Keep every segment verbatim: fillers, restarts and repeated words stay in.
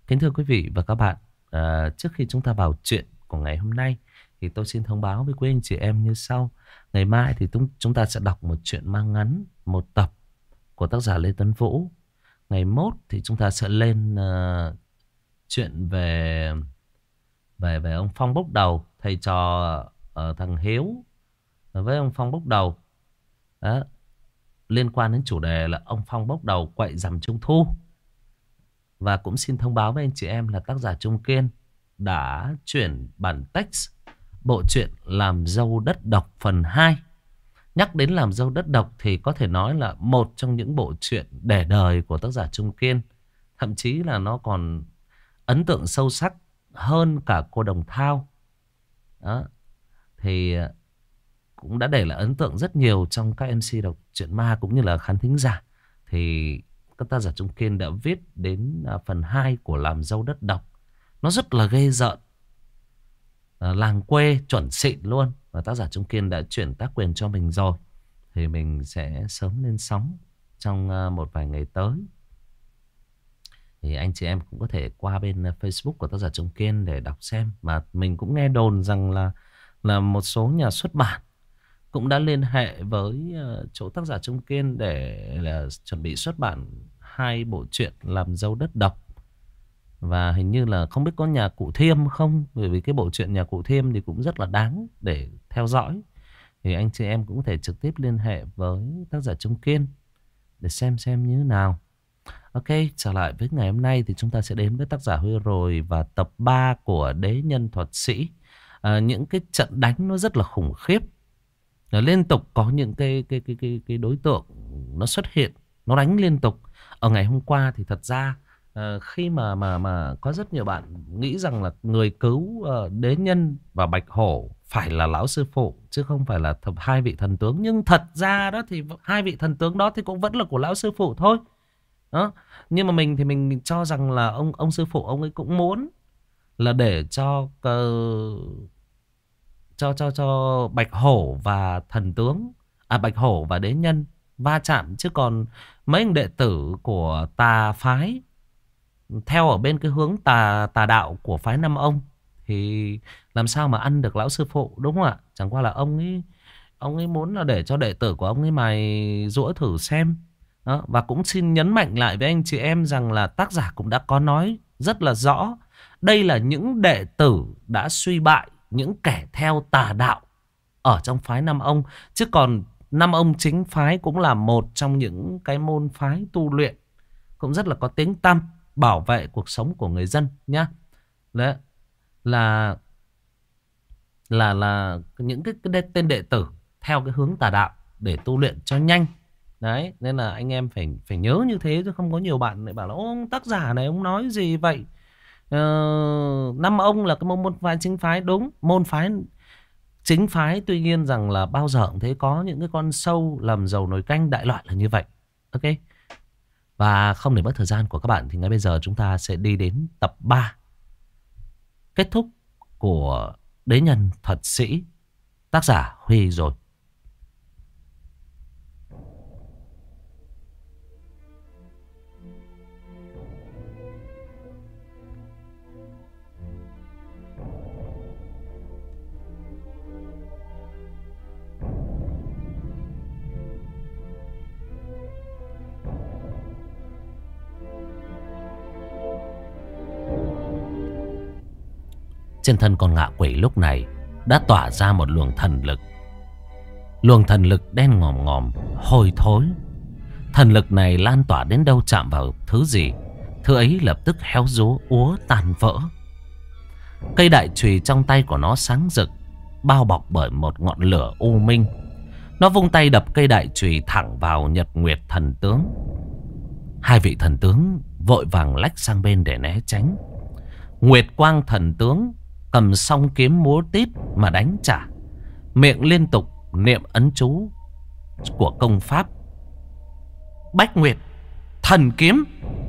Kính thưa quý vị và các bạn, à, trước khi chúng ta vào chuyện của ngày hôm nay thì tôi xin thông báo với quý anh chị em như sau. Ngày mai thì chúng chúng ta sẽ đọc một truyện mang ngắn, một tập của tác giả Lê Tấn Vũ. Ngày mốt thì chúng ta sẽ lên uh, chuyện về về về ông Phong bốc đầu, thầy trò uh, thằng Hiếu với ông Phong bốc đầu. Đó, liên quan đến chủ đề là ông Phong bốc đầu quậy rằm Trung Thu. Và cũng xin thông báo với anh chị em là tác giả Trung Kiên đã chuyển bản text bộ truyện Làm Dâu Đất Độc phần hai. Nhắc đến Làm Dâu Đất Độc thì có thể nói là một trong những bộ truyện để đời của tác giả Trung Kiên. Thậm chí là nó còn ấn tượng sâu sắc hơn cả Cô Đồng Thao. Đó. Thì cũng đã để lại ấn tượng rất nhiều trong các em xê đọc truyện ma cũng như là khán thính giả. Thì các tác giả Trung Kiên đã viết đến phần hai của Làm Dâu Đất Độc. Nó rất là ghê rợn, à, làng quê chuẩn xịn luôn. Và tác giả Trung Kiên đã chuyển tác quyền cho mình rồi. Thì mình sẽ sớm lên sóng trong một vài ngày tới. Thì anh chị em cũng có thể qua bên Facebook của tác giả Trung Kiên để đọc xem. Mà mình cũng nghe đồn rằng là là một số nhà xuất bản cũng đã liên hệ với uh, chỗ tác giả Trung Kiên để là chuẩn bị xuất bản hai bộ truyện Làm Dâu Đất Độc. Và hình như là không biết có nhà Cụ Thiêm không, bởi vì cái bộ truyện nhà Cụ Thiêm thì cũng rất là đáng để theo dõi. Thì anh chị em cũng có thể trực tiếp liên hệ với tác giả Trung Kiên để xem xem như thế nào. Ok, trở lại với ngày hôm nay thì chúng ta sẽ đến với tác giả Huy Rồi và tập ba của Đế Nhân Thuật Sĩ. À, những cái trận đánh nó rất là khủng khiếp. Liên tục có những cái, cái, cái, cái, cái đối tượng nó xuất hiện, nó đánh liên tục. Ở ngày hôm qua thì thật ra uh, khi mà, mà, mà có rất nhiều bạn nghĩ rằng là người cứu uh, Đế Nhân và Bạch Hổ phải là lão sư phụ chứ không phải là thập hai vị thần tướng. Nhưng thật ra đó thì hai vị thần tướng đó thì cũng vẫn là của lão sư phụ thôi. Đó. Nhưng mà mình thì mình cho rằng là ông, ông sư phụ ông ấy cũng muốn là để cho... Uh, cho cho cho Bạch Hổ và thần tướng, à Bạch Hổ và Đế Nhân va chạm, chứ còn mấy anh đệ tử của tà phái theo ở bên cái hướng tà tà đạo của phái Năm Ông thì làm sao mà ăn được lão sư phụ, đúng không ạ? Chẳng qua là ông ấy ông ấy muốn là để cho đệ tử của ông ấy mày giũa thử xem. Đó. Và cũng xin nhấn mạnh lại với anh chị em rằng là tác giả cũng đã có nói rất là rõ, đây là những đệ tử đã suy bại, những kẻ theo tà đạo ở trong phái Năm Ông. Chứ còn Năm Ông chính phái cũng là một trong những cái môn phái tu luyện cũng rất là có tiếng tăm, bảo vệ cuộc sống của người dân nhá. Đấy là là là những cái, cái tên đệ tử theo cái hướng tà đạo để tu luyện cho nhanh. Đấy, nên là anh em phải phải nhớ như thế, chứ không có nhiều bạn lại bảo là ô, tác giả này ông nói gì vậy? Ờ, Năm Ông là cái môn, môn phái chính phái, đúng, môn phái chính phái, tuy nhiên rằng là bao giờ cũng thấy có những cái con sâu làm dầu nồi canh, đại loại là như vậy. Ok. Và không để mất thời gian của các bạn thì ngay bây giờ chúng ta sẽ đi đến tập ba, kết thúc của Đế Nhân Thuật Sĩ, tác giả Huy Rồi. Trên thân con ngạ quỷ lúc này đã tỏa ra một luồng thần lực. Luồng thần lực đen ngòm ngòm, hôi thối. Thần lực này lan tỏa đến đâu chạm vào thứ gì, thứ ấy lập tức héo rúa úa tan vỡ. Cây đại chùy trong tay của nó sáng rực, bao bọc bởi một ngọn lửa u minh. Nó vung tay đập cây đại chùy thẳng vào Nhật Nguyệt thần tướng. Hai vị thần tướng vội vàng lách sang bên để né tránh. Nguyệt Quang thần tướng cầm song kiếm múa tít mà đánh trả, miệng liên tục niệm ấn chú của công pháp Bách Nguyệt thần kiếm.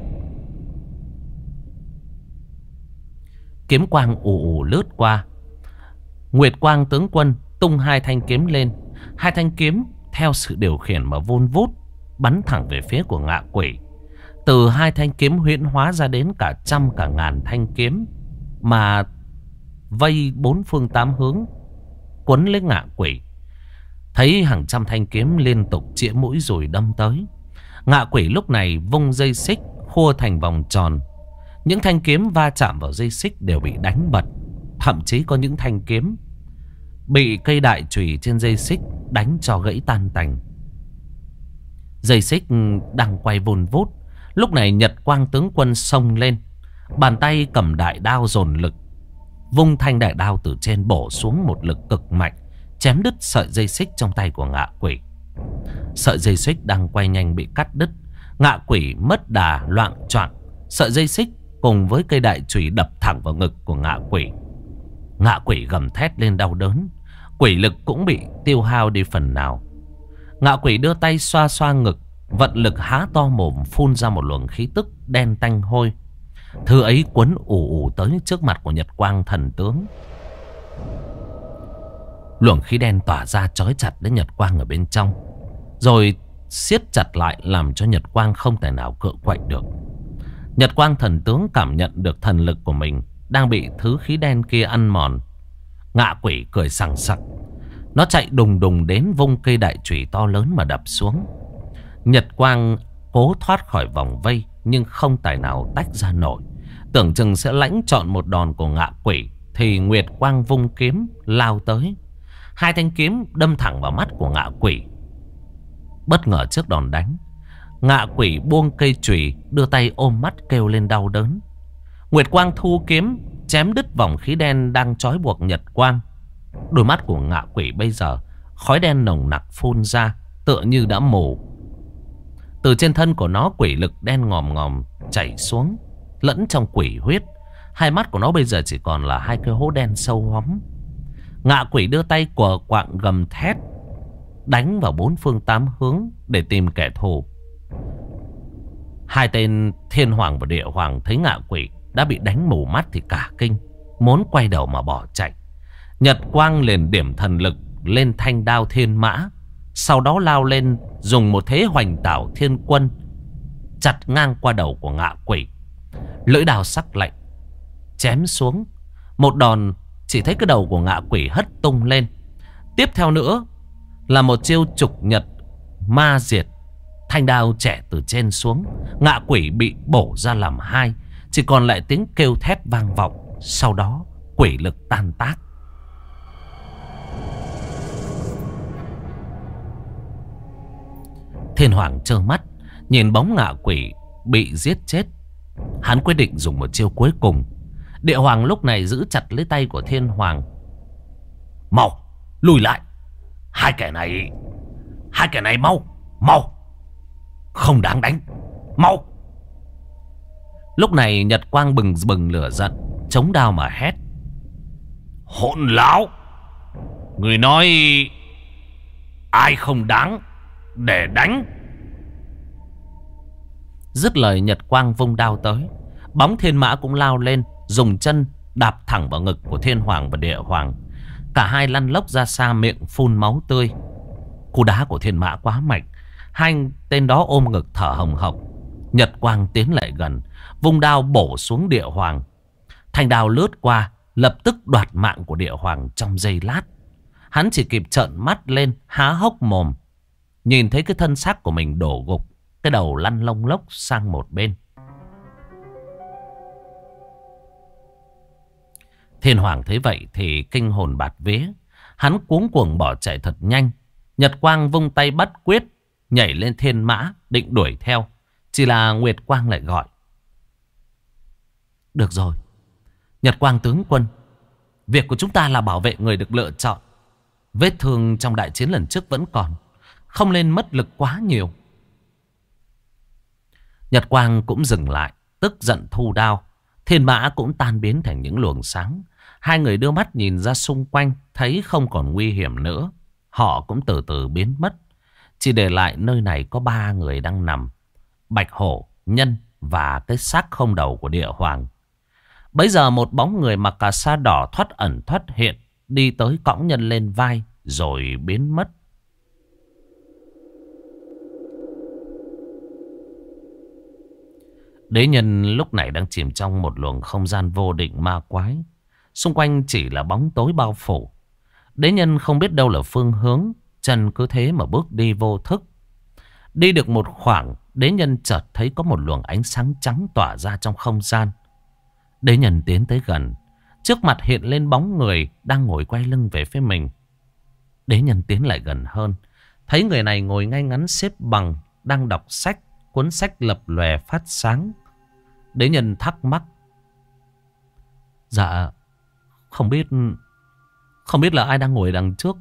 Kiếm quang ù ù lướt qua. Nguyệt Quang tướng quân tung hai thanh kiếm lên. Hai thanh kiếm theo sự điều khiển mà vun vút bắn thẳng về phía của ngạ quỷ. Từ hai thanh kiếm huyễn hóa ra đến cả trăm cả ngàn thanh kiếm, mà vây bốn phương tám hướng quấn lấy Ngạ Quỷ. Thấy hàng trăm thanh kiếm liên tục chĩa mũi rồi đâm tới, Ngạ Quỷ lúc này vung dây xích khua thành vòng tròn. Những thanh kiếm va chạm vào dây xích đều bị đánh bật. Thậm chí có những thanh kiếm bị cây đại chùy trên dây xích đánh cho gãy tan tành. Dây xích đang quay vun vút. Lúc này Nhật Quang tướng quân xông lên, bàn tay cầm đại đao dồn lực, vung thanh đại đao từ trên bổ xuống một lực cực mạnh, chém đứt sợi dây xích trong tay của Ngạ Quỷ. Sợi dây xích đang quay nhanh bị cắt đứt. Ngạ Quỷ mất đà loạng choạng. Sợi dây xích cùng với cây đại chùy đập thẳng vào ngực của Ngạ Quỷ. Ngạ Quỷ gầm thét lên đau đớn, quỷ lực cũng bị tiêu hao đi phần nào. Ngạ Quỷ đưa tay xoa xoa ngực, vận lực há to mồm phun ra một luồng khí tức đen tanh hôi. Thứ ấy quấn ù ù tới trước mặt của Nhật Quang thần tướng. Luồng khí đen tỏa ra trói chặt đến Nhật Quang ở bên trong, rồi siết chặt lại làm cho Nhật Quang không thể nào cựa quậy được. Nhật Quang thần tướng cảm nhận được thần lực của mình đang bị thứ khí đen kia ăn mòn. Ngạ Quỷ cười sằng sặc. Nó chạy đùng đùng đến vung cây đại chùy to lớn mà đập xuống. Nhật Quang cố thoát khỏi vòng vây nhưng không tài nào tách ra nổi. Tưởng chừng sẽ lãnh trọn một đòn của Ngạ Quỷ, thì Nguyệt Quang vung kiếm lao tới. Hai thanh kiếm đâm thẳng vào mắt của Ngạ Quỷ. Bất ngờ trước đòn đánh, Ngạ Quỷ buông cây chùy, đưa tay ôm mắt kêu lên đau đớn. Nguyệt Quang thu kiếm chém đứt vòng khí đen đang trói buộc Nhật Quang. Đôi mắt của Ngạ Quỷ bây giờ khói đen nồng nặc phun ra, tựa như đã mù. Từ trên thân của nó quỷ lực đen ngòm ngòm chảy xuống, lẫn trong quỷ huyết. Hai mắt của nó bây giờ chỉ còn là hai cái hố đen sâu hoắm. Ngạ Quỷ đưa tay quờ quạng gầm thét, đánh vào bốn phương tám hướng để tìm kẻ thù. Hai tên Thiên Hoàng và Địa Hoàng thấy Ngạ Quỷ đã bị đánh mù mắt thì cả kinh, muốn quay đầu mà bỏ chạy. Nhật Quang liền điểm thần lực lên thanh đao thiên mã, sau đó lao lên dùng một thế hoành tảo thiên quân chặt ngang qua đầu của Ngạ Quỷ. Lưỡi đao sắc lạnh chém xuống một đòn, chỉ thấy cái đầu của Ngạ Quỷ hất tung lên. Tiếp theo nữa là một chiêu trục nhật ma diệt. Thanh đao chẻ từ trên xuống, Ngạ Quỷ bị bổ ra làm hai, chỉ còn lại tiếng kêu thét vang vọng. Sau đó quỷ lực tan tác. Thiên Hoàng trơ mắt nhìn bóng Ngạ Quỷ bị giết chết. Hắn quyết định dùng một chiêu cuối cùng. Địa Hoàng lúc này giữ chặt lấy tay của Thiên Hoàng. Mau lùi lại. Hai kẻ này Hai kẻ này mau Mau Không đáng đánh. Mau. Lúc này Nhật Quang bừng bừng lửa giận, chống đao mà hét. Hỗn láo, người nói ai không đáng để đánh. Dứt lời Nhật Quang vung đao tới. Bóng Thiên Mã cũng lao lên, dùng chân đạp thẳng vào ngực của Thiên Hoàng và Địa Hoàng. Cả hai lăn lóc ra xa, miệng phun máu tươi. Cú đá của Thiên Mã quá mạnh, hai tên đó ôm ngực thở hồng hộc. Nhật Quang tiến lại gần, vung đao bổ xuống Địa Hoàng. Thanh đao lướt qua, lập tức đoạt mạng của Địa Hoàng trong giây lát. Hắn chỉ kịp trợn mắt lên, há hốc mồm, nhìn thấy cái thân xác của mình đổ gục, cái đầu lăn lông lốc sang một bên. Thiên Hoàng thấy vậy thì kinh hồn bạt vía. Hắn cuống cuồng bỏ chạy thật nhanh. Nhật Quang vung tay bắt quyết, nhảy lên Thiên Mã định đuổi theo. Chỉ là Nguyệt Quang lại gọi. Được rồi, Nhật Quang tướng quân, việc của chúng ta là bảo vệ người được lựa chọn. Vết thương trong đại chiến lần trước vẫn còn, không nên mất lực quá nhiều. Nhật Quang cũng dừng lại, tức giận thu đao. Thiên Mã cũng tan biến thành những luồng sáng. Hai người đưa mắt nhìn ra xung quanh, thấy không còn nguy hiểm nữa. Họ cũng từ từ biến mất. Chỉ để lại nơi này có ba người đang nằm: Bạch Hổ, Nhân và cái xác không đầu của Địa Hoàng. Bấy giờ một bóng người mặc cà sa đỏ thoát ẩn thoát hiện, đi tới cõng Nhân lên vai rồi biến mất. Đế nhân lúc này đang chìm trong một luồng không gian vô định ma quái. Xung quanh chỉ là bóng tối bao phủ. Đế nhân không biết đâu là phương hướng, chân cứ thế mà bước đi vô thức. Đi được một khoảng, đế nhân chợt thấy có một luồng ánh sáng trắng tỏa ra trong không gian. Đế nhân tiến tới gần, trước mặt hiện lên bóng người đang ngồi quay lưng về phía mình. Đế nhân tiến lại gần hơn, thấy người này ngồi ngay ngắn xếp bằng, đang đọc sách, cuốn sách lập lòe phát sáng. Đế nhân thắc mắc: Dạ, không biết, không biết là ai đang ngồi đằng trước.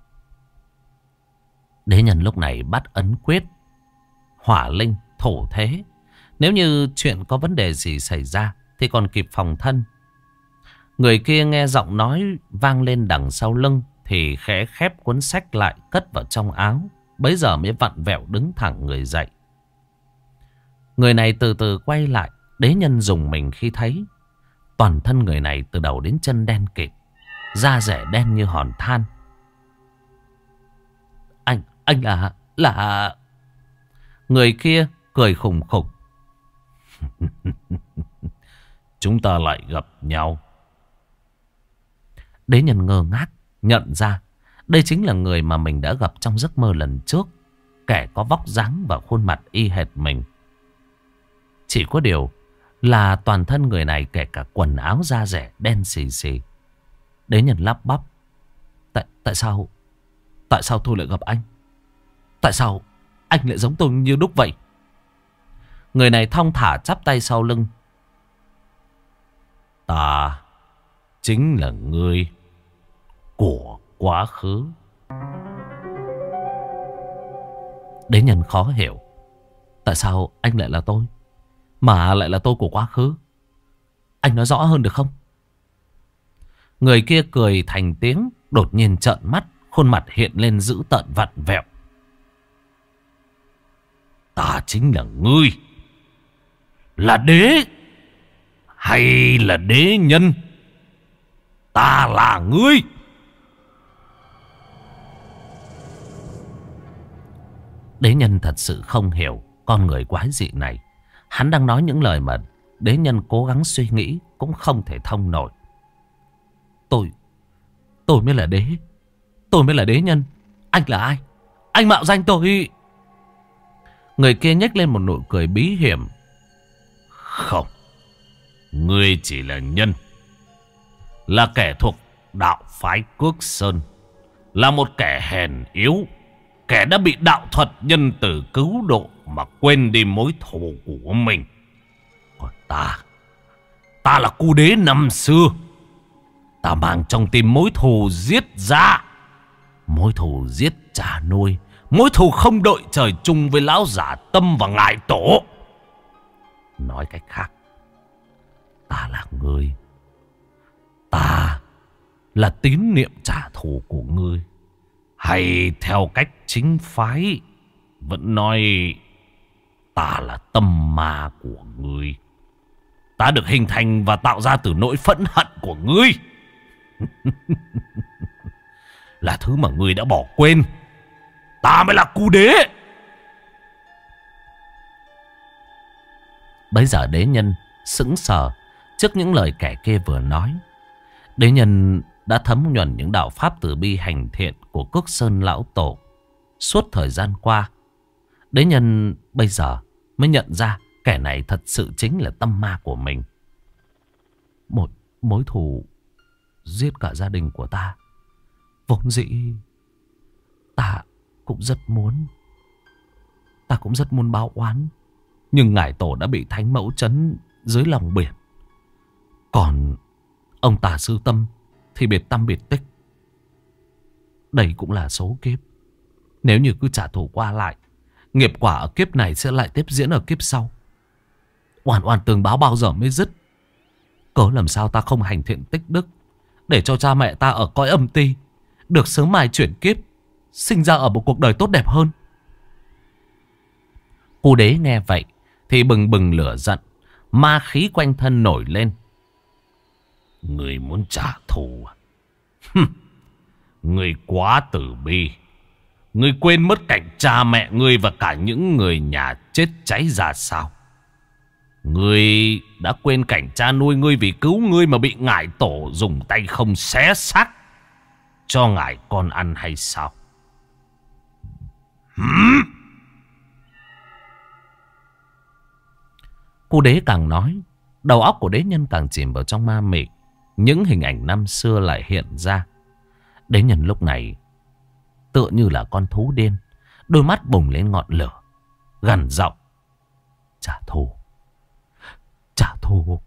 Đế nhân lúc này bắt ấn quyết, hỏa linh, thổ thế. Nếu như chuyện có vấn đề gì xảy ra thì còn kịp phòng thân. Người kia nghe giọng nói vang lên đằng sau lưng thì khẽ khép cuốn sách lại, cất vào trong áo. Bấy giờ mới vặn vẹo đứng thẳng người dậy. Người này từ từ quay lại. Đế nhân rùng mình khi thấy toàn thân người này từ đầu đến chân đen kịt, da rẻ đen như hòn than. Anh, anh là, là... Người kia cười khùng khục. Chúng ta lại gặp nhau. Đế nhân ngơ ngác nhận ra đây chính là người mà mình đã gặp trong giấc mơ lần trước. Kẻ có vóc dáng và khuôn mặt y hệt mình. Chỉ có điều là toàn thân người này kể cả quần áo da rẻ đen xì xì. Đế nhân lắp bắp: Tại, tại sao Tại sao tôi lại gặp anh? Tại sao anh lại giống tôi như đúc vậy? Người này thong thả chắp tay sau lưng: Ta chính là người của quá khứ. Đế nhân khó hiểu: Tại sao anh lại là tôi, mà lại là tôi của quá khứ? Anh nói rõ hơn được không? Người kia cười thành tiếng, đột nhiên trợn mắt, khuôn mặt hiện lên dữ tợn vặn vẹo. Ta chính là ngươi, là đế hay là đế nhân? Ta là ngươi. Đế nhân thật sự không hiểu con người quái dị này. Hắn đang nói những lời mà đế nhân cố gắng suy nghĩ cũng không thể thông nổi. Tôi, tôi mới là đế. Tôi mới là đế nhân. Anh là ai? Anh mạo danh tôi. Người kia nhếch lên một nụ cười bí hiểm. Không, ngươi chỉ là nhân, là kẻ thuộc đạo phái Cước Sơn, là một kẻ hèn yếu, kẻ đã bị đạo thuật nhân từ cứu độ mà quên đi mối thù của mình. Còn ta, ta là cu đế năm xưa. Ta mang trong tim mối thù giết ra, mối thù giết cha nuôi, mối thù không đội trời chung với lão giả Tâm và ngài tổ. Nói cách khác, ta là người. Ta là tín niệm trả thù của ngươi. Hay theo cách chính phái vẫn nói, ta là tâm ma của ngươi. Ta được hình thành và tạo ra từ nỗi phẫn hận của ngươi. Là thứ mà ngươi đã bỏ quên. Ta mới là cu đế. Bấy giờ đế nhân sững sờ trước những lời kẻ kia vừa nói. Đế nhân đã thấm nhuần những đạo pháp từ bi hành thiện của Cước Sơn lão tổ suốt thời gian qua. Đế nhân bây giờ mới nhận ra kẻ này thật sự chính là tâm ma của mình. Một mối thù giết cả gia đình của ta, vốn dĩ ta cũng rất muốn. Ta cũng rất muốn báo oán. Nhưng ngài tổ đã bị thánh mẫu trấn dưới lòng biển. Còn ông tà sư Tâm thì biệt tâm biệt tích. Đây cũng là số kiếp. Nếu như cứ trả thù qua lại, nghiệp quả ở kiếp này sẽ lại tiếp diễn ở kiếp sau. Oan oan tường báo bao giờ mới dứt? Cớ làm sao ta không hành thiện tích đức, để cho cha mẹ ta ở cõi âm ti được sớm mai chuyển kiếp, sinh ra ở một cuộc đời tốt đẹp hơn. Cu đế nghe vậy thì bừng bừng lửa giận, ma khí quanh thân nổi lên. Người muốn trả thù à? Người quá tử bi. Người quên mất cảnh cha mẹ ngươi và cả những người nhà chết cháy ra sao? Ngươi đã quên cảnh cha nuôi ngươi vì cứu ngươi mà bị ngải tổ dùng tay không xé xác cho ngải con ăn hay sao? Hừm? Cô đế càng nói, đầu óc của đế nhân càng chìm vào trong ma mị. Những hình ảnh năm xưa lại hiện ra. Đế nhân lúc này tựa như là con thú điên, đôi mắt bùng lên ngọn lửa, gằn giọng: trả thù, trả thù.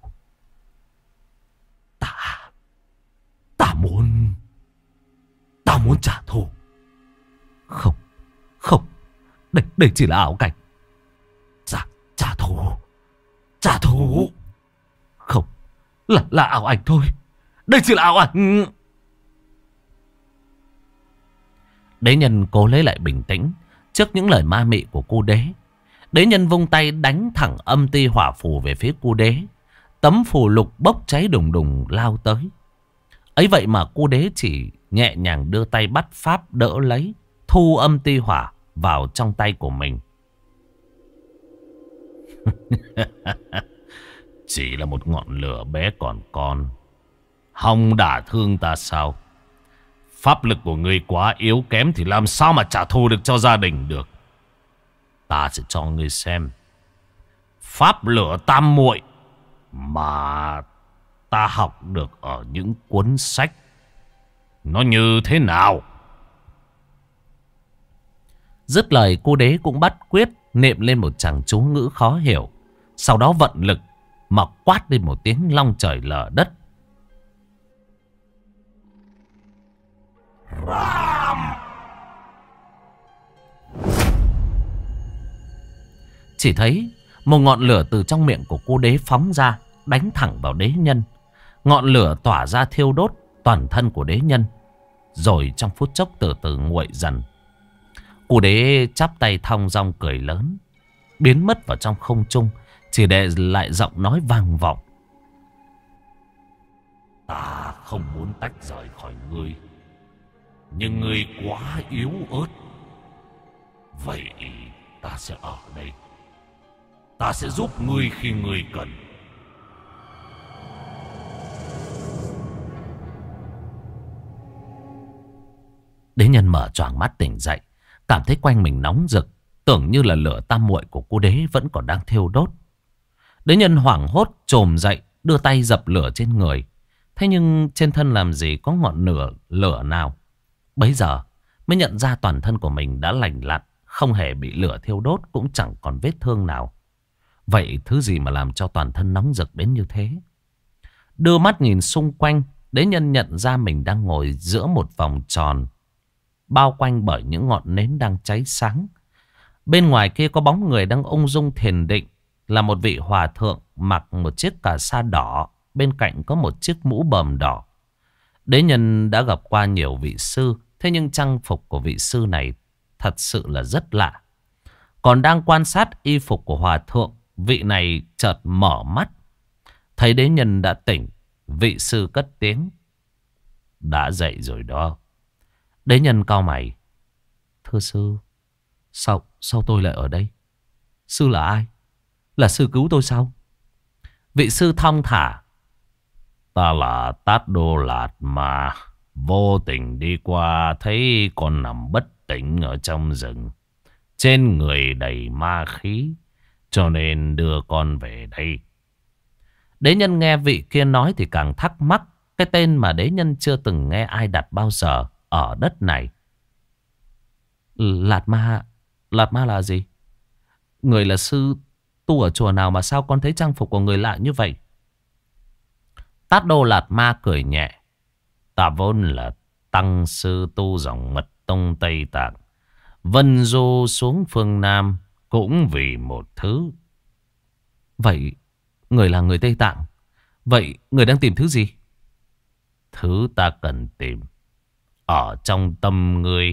Ta, ta muốn, ta muốn trả thù. Không, không, đây, đây chỉ là ảo cảnh. Trả, trả thù, trả thù. Không, là, là ảo ảnh thôi. Đây chỉ là ảo ảnh. Đế nhân cố lấy lại bình tĩnh trước những lời ma mị của cô đế. Đế nhân vung tay đánh thẳng âm ti hỏa phù về phía cô đế. Tấm phù lục bốc cháy đùng đùng lao tới. Ấy vậy mà cô đế chỉ nhẹ nhàng đưa tay bắt pháp đỡ lấy, thu âm ti hỏa vào trong tay của mình. Chỉ là một ngọn lửa bé còn con, hòng đả thương ta sao? Pháp lực của ngươi quá yếu kém thì làm sao mà trả thù được cho gia đình được. Ta sẽ cho ngươi xem pháp lửa tam muội mà ta học được ở những cuốn sách nó như thế nào. Dứt lời, cô đế cũng bắt quyết niệm lên một tràng chú ngữ khó hiểu. Sau đó vận lực mà quát lên một tiếng long trời lở đất. Ram! Chỉ thấy một ngọn lửa từ trong miệng của cô đế phóng ra, đánh thẳng vào đế nhân. Ngọn lửa tỏa ra thiêu đốt toàn thân của đế nhân, rồi trong phút chốc từ từ nguội dần. Cô đế chắp tay thong dong cười lớn, biến mất vào trong không trung, chỉ để lại giọng nói vang vọng: ta không muốn tách rời khỏi ngươi, nhưng ngươi quá yếu ớt. Vậy ta sẽ ở đây. Ta sẽ giúp ngươi khi ngươi cần. Đế nhân mở choàng mắt tỉnh dậy, cảm thấy quanh mình nóng rực, tưởng như là lửa tam muội của cô đế vẫn còn đang thiêu đốt. Đế nhân hoảng hốt chồm dậy, đưa tay dập lửa trên người. Thế nhưng trên thân làm gì có ngọn lửa lửa nào. Bấy giờ mới nhận ra toàn thân của mình đã lành lặn, không hề bị lửa thiêu đốt, cũng chẳng còn vết thương nào. Vậy thứ gì mà làm cho toàn thân nóng rực đến như thế? Đưa mắt nhìn xung quanh, đế nhân nhận ra mình đang ngồi giữa một vòng tròn, bao quanh bởi những ngọn nến đang cháy sáng. Bên ngoài kia có bóng người đang ung dung thiền định, là một vị hòa thượng mặc một chiếc cà sa đỏ, bên cạnh có một chiếc mũ bờm đỏ. Đế nhân đã gặp qua nhiều vị sư, thế nhưng trang phục của vị sư này thật sự là rất lạ. Còn đang quan sát y phục của hòa thượng, vị này chợt mở mắt. Thấy đế nhân đã tỉnh, vị sư cất tiếng: đã dậy rồi đó. Đế nhân cau mày: thưa sư, sao, sao tôi lại ở đây? Sư là ai? Là sư cứu tôi sao? Vị sư thong thả: ta là Tát Đô Lạt Ma, vô tình đi qua thấy con nằm bất tỉnh ở trong rừng, trên người đầy ma khí, cho nên đưa con về đây. Đế nhân nghe vị kia nói thì càng thắc mắc. Cái tên mà đế nhân chưa từng nghe ai đặt bao giờ ở đất này. Lạt Ma, Lạt Ma là gì? Người là sư tu ở chùa nào mà sao con thấy trang phục của người lạ như vậy? Tát Đô Lạt Ma cười nhẹ: ta vốn là tăng sư tu dòng mật tông Tây Tạng, vân du xuống phương Nam cũng vì một thứ. Vậy người là người Tây Tạng, vậy người đang tìm thứ gì? Thứ ta cần tìm ở trong tâm ngươi.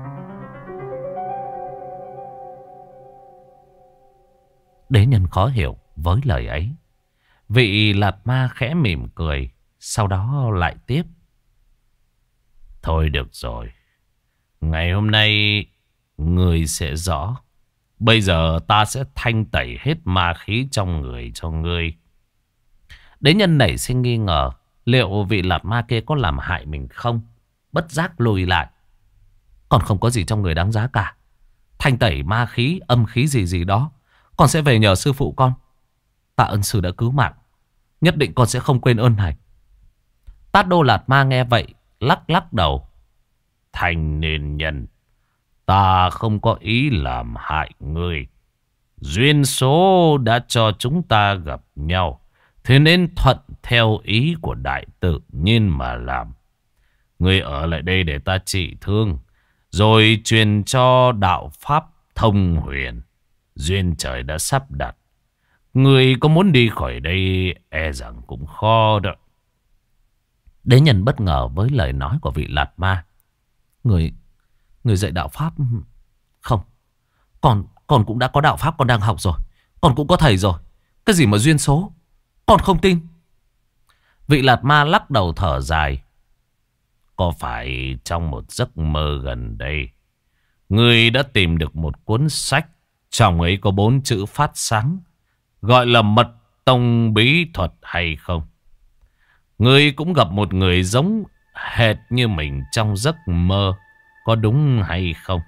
Đế nhân khó hiểu với lời ấy. Vị Lạt Ma khẽ mỉm cười, sau đó lại tiếp: thôi được rồi, ngày hôm nay ngươi sẽ rõ Bây giờ ta sẽ thanh tẩy hết ma khí trong người cho ngươi. Đế nhân nảy sinh nghi ngờ liệu vị lạt ma kia có làm hại mình không. Bất giác lùi lại. Còn không có gì trong người đáng giá cả. Thanh tẩy ma khí, âm khí gì gì đó, con sẽ về nhờ sư phụ con. Tạ ơn sư đã cứu mạng. Nhất định con sẽ không quên ơn này. Tát Đô Lạt Ma nghe vậy lắc lắc đầu. Thanh niên nhân, ta không có ý làm hại ngươi. Duyên số đã cho chúng ta gặp nhau, thế nên thuận theo ý của đại tự nhiên mà làm. Ngươi ở lại đây để ta trị thương, rồi truyền cho đạo pháp thông huyền. Duyên trời đã sắp đặt. Ngươi có muốn đi khỏi đây e rằng cũng khó đó. Đế nhân bất ngờ với lời nói của vị Lạt Ma. Người, người dạy đạo pháp? Không, Con, con cũng đã có đạo pháp con đang học rồi. Con cũng có thầy rồi. Cái gì mà duyên số, con không tin. Vị Lạt Ma lắc đầu thở dài. Có phải trong một giấc mơ gần đây, ngươi đã tìm được một cuốn sách, trong ấy có bốn chữ phát sáng, gọi là Mật Tông Bí Thuật hay không? Ngươi cũng gặp một người giống hệt như mình trong giấc mơ, có đúng hay không?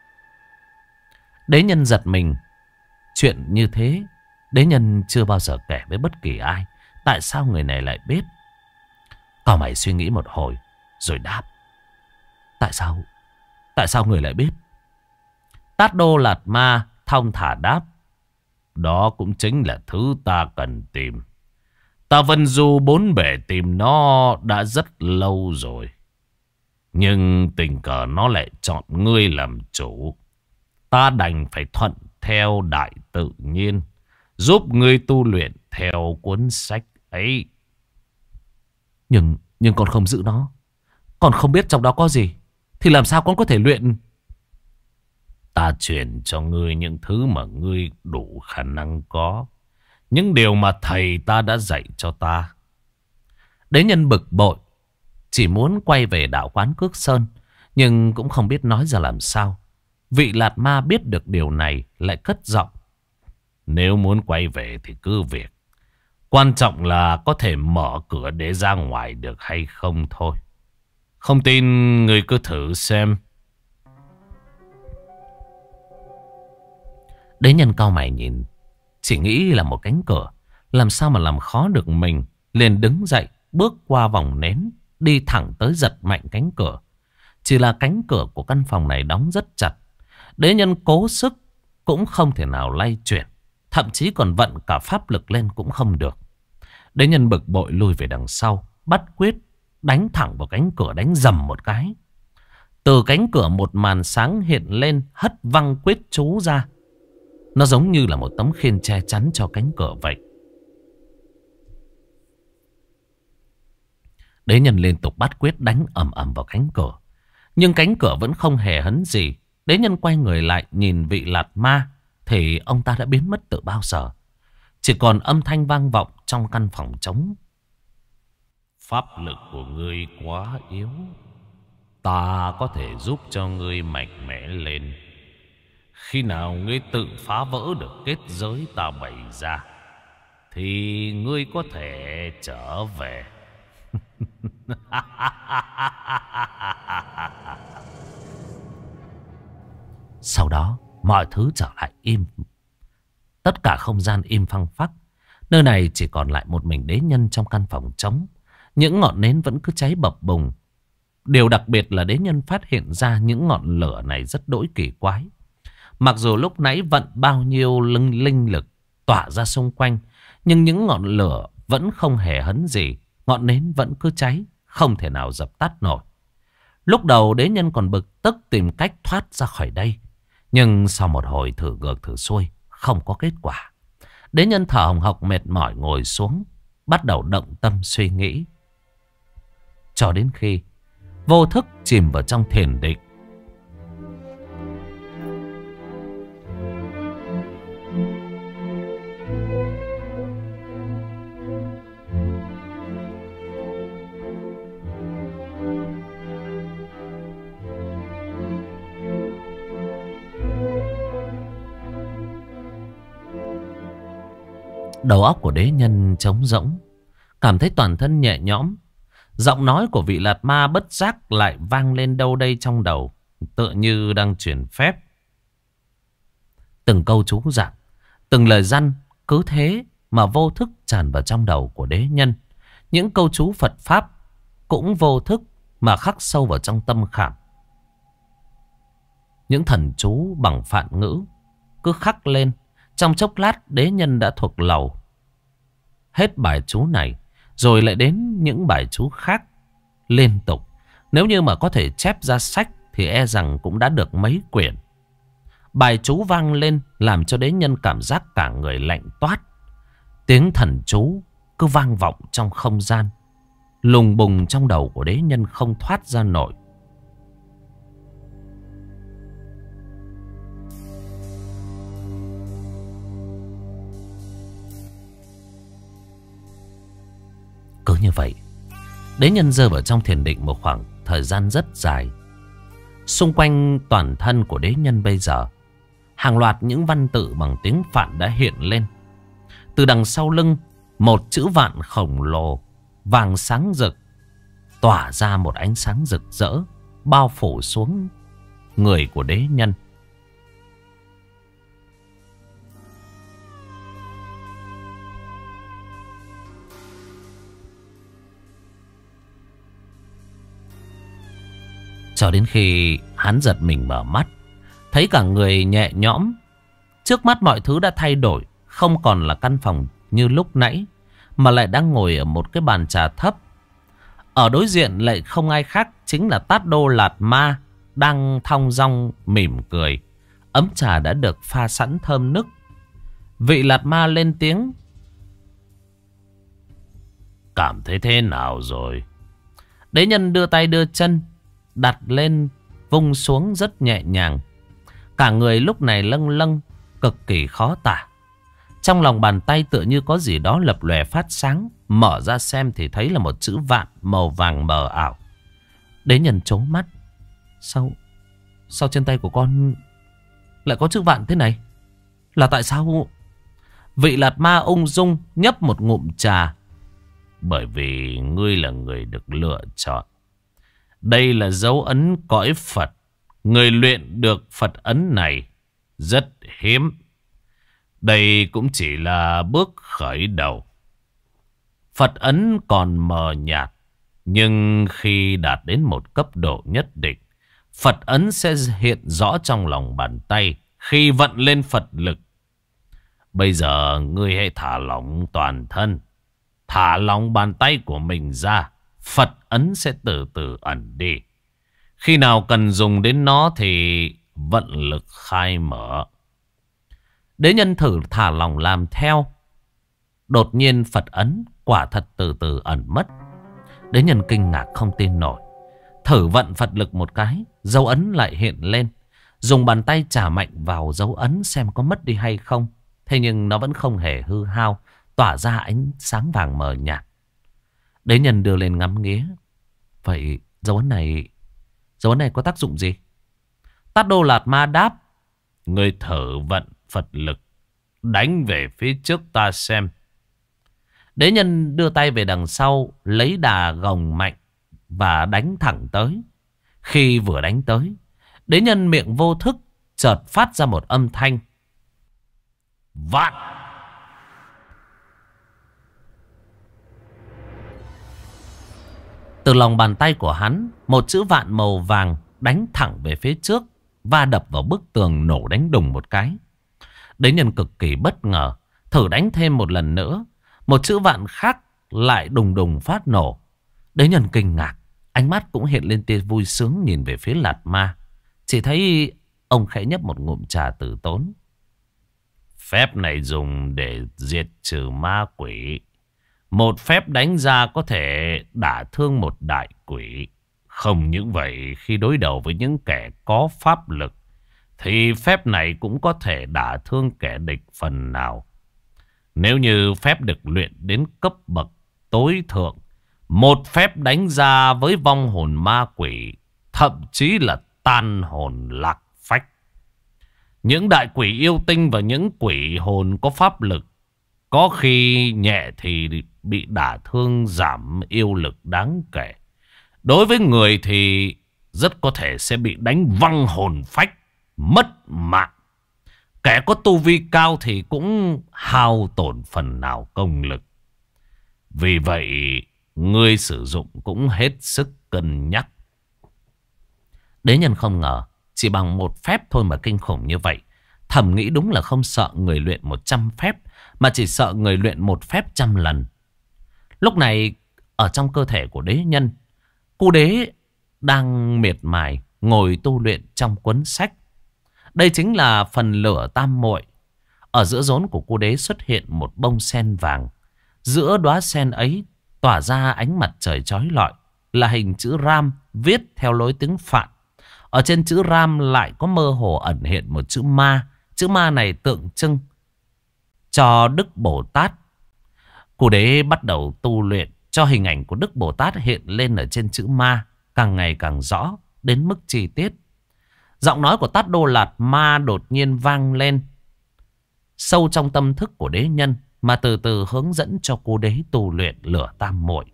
Đế nhân giật mình. Chuyện như thế đế nhân chưa bao giờ kể với bất kỳ ai. Tại sao người này lại biết? Cao mày suy nghĩ một hồi rồi đáp. Tại sao? Tại sao người lại biết? Tát Đô Lạt Ma thong thả đáp. Đó cũng chính là thứ ta cần tìm. Ta vân du bốn bể tìm nó đã rất lâu rồi. Nhưng tình cờ nó lại chọn ngươi làm chủ. Ta đành phải thuận theo đại tự nhiên, giúp ngươi tu luyện theo cuốn sách ấy. Nhưng, nhưng con không giữ nó. Con không biết trong đó có gì, thì làm sao con có thể luyện? Ta truyền cho ngươi những thứ mà ngươi đủ khả năng có. Những điều mà thầy ta đã dạy cho ta. Đế nhân bực bội, chỉ muốn quay về đạo quán Cước Sơn, nhưng cũng không biết nói ra làm sao. Vị Lạt Ma biết được điều này lại cất giọng. Nếu muốn quay về thì cứ việc. Quan trọng là có thể mở cửa để ra ngoài được hay không thôi. Không tin người cứ thử xem. Đế nhân cau mày nhìn, chỉ nghĩ là một cánh cửa, làm sao mà làm khó được mình. Liền đứng dậy, bước qua vòng nến, đi thẳng tới giật mạnh cánh cửa. Chỉ là cánh cửa của căn phòng này đóng rất chặt. Đế nhân cố sức cũng không thể nào lay chuyển, thậm chí còn vận cả pháp lực lên cũng không được. Đế nhân bực bội lùi về đằng sau, bắt quyết đánh thẳng vào cánh cửa, đánh dầm một cái. Từ cánh cửa một màn sáng hiện lên, hất văng quyết chú ra. Nó giống như là một tấm khiên che chắn cho cánh cửa vậy. Đế nhân liên tục bắt quyết đánh ầm ầm vào cánh cửa, nhưng cánh cửa vẫn không hề hấn gì. Đế nhân quay người lại nhìn vị Lạt Ma, thì ông ta đã biến mất từ bao giờ. Chỉ còn âm thanh vang vọng trong căn phòng trống. Pháp lực của ngươi quá yếu. Ta có thể giúp cho ngươi mạnh mẽ lên. Khi nào ngươi tự phá vỡ được kết giới ta bày ra, thì ngươi có thể trở về. Sau đó mọi thứ trở lại im. Tất cả không gian im phăng phắc. Nơi này chỉ còn lại một mình đế nhân trong căn phòng trống. Những ngọn nến vẫn cứ cháy bập bùng. Điều đặc biệt là đế nhân phát hiện ra những ngọn lửa này rất đỗi kỳ quái. Mặc dù lúc nãy vận bao nhiêu linh, linh lực tỏa ra xung quanh, nhưng những ngọn lửa vẫn không hề hấn gì. Ngọn nến vẫn cứ cháy, không thể nào dập tắt nổi. Lúc đầu đế nhân còn bực tức tìm cách thoát ra khỏi đây. Nhưng sau một hồi thử ngược thử xuôi, không có kết quả. Đế nhân thở hồng hộc mệt mỏi ngồi xuống, bắt đầu động tâm suy nghĩ. Cho đến khi vô thức chìm vào trong thiền định. Đầu óc của đế nhân trống rỗng, cảm thấy toàn thân nhẹ nhõm. Giọng nói của vị Lạt Ma bất giác lại vang lên đâu đây trong đầu, tựa như đang truyền phép. Từng câu chú giảng, từng lời răn cứ thế mà vô thức tràn vào trong đầu của đế nhân. Những câu chú Phật Pháp cũng vô thức mà khắc sâu vào trong tâm khảm. Những thần chú bằng phạn ngữ cứ khắc lên. Trong chốc lát đế nhân đã thuộc lầu hết bài chú này, rồi lại đến những bài chú khác liên tục. Nếu như mà có thể chép ra sách thì e rằng cũng đã được mấy quyển. Bài chú vang lên làm cho đế nhân cảm giác cả người lạnh toát. Tiếng thần chú cứ vang vọng trong không gian, lùng bùng trong đầu của đế nhân không thoát ra nổi. Cứ như vậy, đế nhân rơi vào trong thiền định một khoảng thời gian rất dài. Xung quanh toàn thân của đế nhân bây giờ, hàng loạt những văn tự bằng tiếng Phạn đã hiện lên. Từ đằng sau lưng, một chữ Vạn khổng lồ, vàng sáng rực, tỏa ra một ánh sáng rực rỡ, bao phủ xuống người của đế nhân. Cho đến khi hắn giật mình mở mắt, thấy cả người nhẹ nhõm. Trước mắt mọi thứ đã thay đổi, không còn là căn phòng như lúc nãy, mà lại đang ngồi ở một cái bàn trà thấp. Ở đối diện lại không ai khác, chính là Tát Đô Lạt Ma đang thong dong mỉm cười. Ấm trà đã được pha sẵn thơm nức. Vị Lạt Ma lên tiếng: "Cảm thấy thế nào rồi?" Đế nhân đưa tay đưa chân, đặt lên vung xuống rất nhẹ nhàng. Cả người lúc này lâng lâng, cực kỳ khó tả. Trong lòng bàn tay tựa như có gì đó lập lòe phát sáng. Mở ra xem thì thấy là một chữ Vạn màu vàng mờ ảo. Đế nhân trố mắt. Sao Sao trên tay của con lại có chữ Vạn thế này? Là tại sao? Vị Lạt Ma ung dung nhấp một ngụm trà. Bởi vì ngươi là người được lựa chọn. Đây là dấu ấn cõi Phật. Người luyện được Phật ấn này rất hiếm. Đây cũng chỉ là bước khởi đầu. Phật ấn còn mờ nhạt, nhưng khi đạt đến một cấp độ nhất định, Phật ấn sẽ hiện rõ trong lòng bàn tay khi vận lên Phật lực. Bây giờ ngươi hãy thả lỏng toàn thân, thả lỏng bàn tay của mình ra. Phật ấn sẽ từ từ ẩn đi. Khi nào cần dùng đến nó thì vận lực khai mở. Đế nhân thử thả lỏng làm theo. Đột nhiên Phật ấn quả thật từ từ ẩn mất. Đế nhân kinh ngạc không tin nổi. Thử vận Phật lực một cái, dấu ấn lại hiện lên. Dùng bàn tay chà mạnh vào dấu ấn xem có mất đi hay không. Thế nhưng nó vẫn không hề hư hao, tỏa ra ánh sáng vàng mờ nhạt. Đế nhân đưa lên ngắm nghía. Vậy dấu ấn này Dấu ấn này có tác dụng gì? Tát Đô Lạt Ma đáp: Người thử vận Phật lực, đánh về phía trước ta xem. Đế nhân đưa tay về đằng sau, lấy đà gồng mạnh và đánh thẳng tới. Khi vừa đánh tới, đế nhân miệng vô thức chợt phát ra một âm thanh: Vạn. Từ lòng bàn tay của hắn, một chữ Vạn màu vàng đánh thẳng về phía trước, va đập vào bức tường, nổ đánh đùng một cái. Đế nhân cực kỳ bất ngờ, thử đánh thêm một lần nữa. Một chữ Vạn khác lại đùng đùng phát nổ. Đế nhân kinh ngạc, ánh mắt cũng hiện lên tia vui sướng nhìn về phía Lạt Ma. Chỉ thấy ông khẽ nhấp một ngụm trà tử tốn. Phép này dùng để diệt trừ ma quỷ. Một phép đánh ra có thể đả thương một đại quỷ. Không những vậy, khi đối đầu với những kẻ có pháp lực, thì phép này cũng có thể đả thương kẻ địch phần nào. Nếu như phép được luyện đến cấp bậc tối thượng, một phép đánh ra với vong hồn ma quỷ, thậm chí là tan hồn lạc phách. Những đại quỷ yêu tinh và những quỷ hồn có pháp lực Có khi nhẹ thì bị đả thương giảm yêu lực đáng kể. Đối với người thì rất có thể sẽ bị đánh văng hồn phách, mất mạng. Kẻ có tu vi cao thì cũng hao tổn phần nào công lực. Vì vậy, ngươi sử dụng cũng hết sức cân nhắc. Đế nhân không ngờ, chỉ bằng một phép thôi mà kinh khủng như vậy. Thầm nghĩ đúng là không sợ người luyện một trăm phép, mà chỉ sợ người luyện một phép trăm lần. Lúc này, ở trong cơ thể của đế nhân, cu đế đang miệt mài ngồi tu luyện trong cuốn sách. Đây chính là phần lửa tam muội. Ở giữa rốn của cu đế xuất hiện một bông sen vàng. Giữa đóa sen ấy tỏa ra ánh mặt trời chói lọi, là hình chữ ram viết theo lối tiếng Phạn. Ở trên chữ ram lại có mơ hồ ẩn hiện một chữ ma. Chữ ma này tượng trưng cho Đức Bồ Tát. Cụ đế bắt đầu tu luyện cho hình ảnh của Đức Bồ Tát hiện lên ở trên chữ ma càng ngày càng rõ đến mức chi tiết. Giọng nói của Tát Đô Lạt Ma đột nhiên vang lên sâu trong tâm thức của đế nhân, mà từ từ hướng dẫn cho cô đế tu luyện lửa tam muội.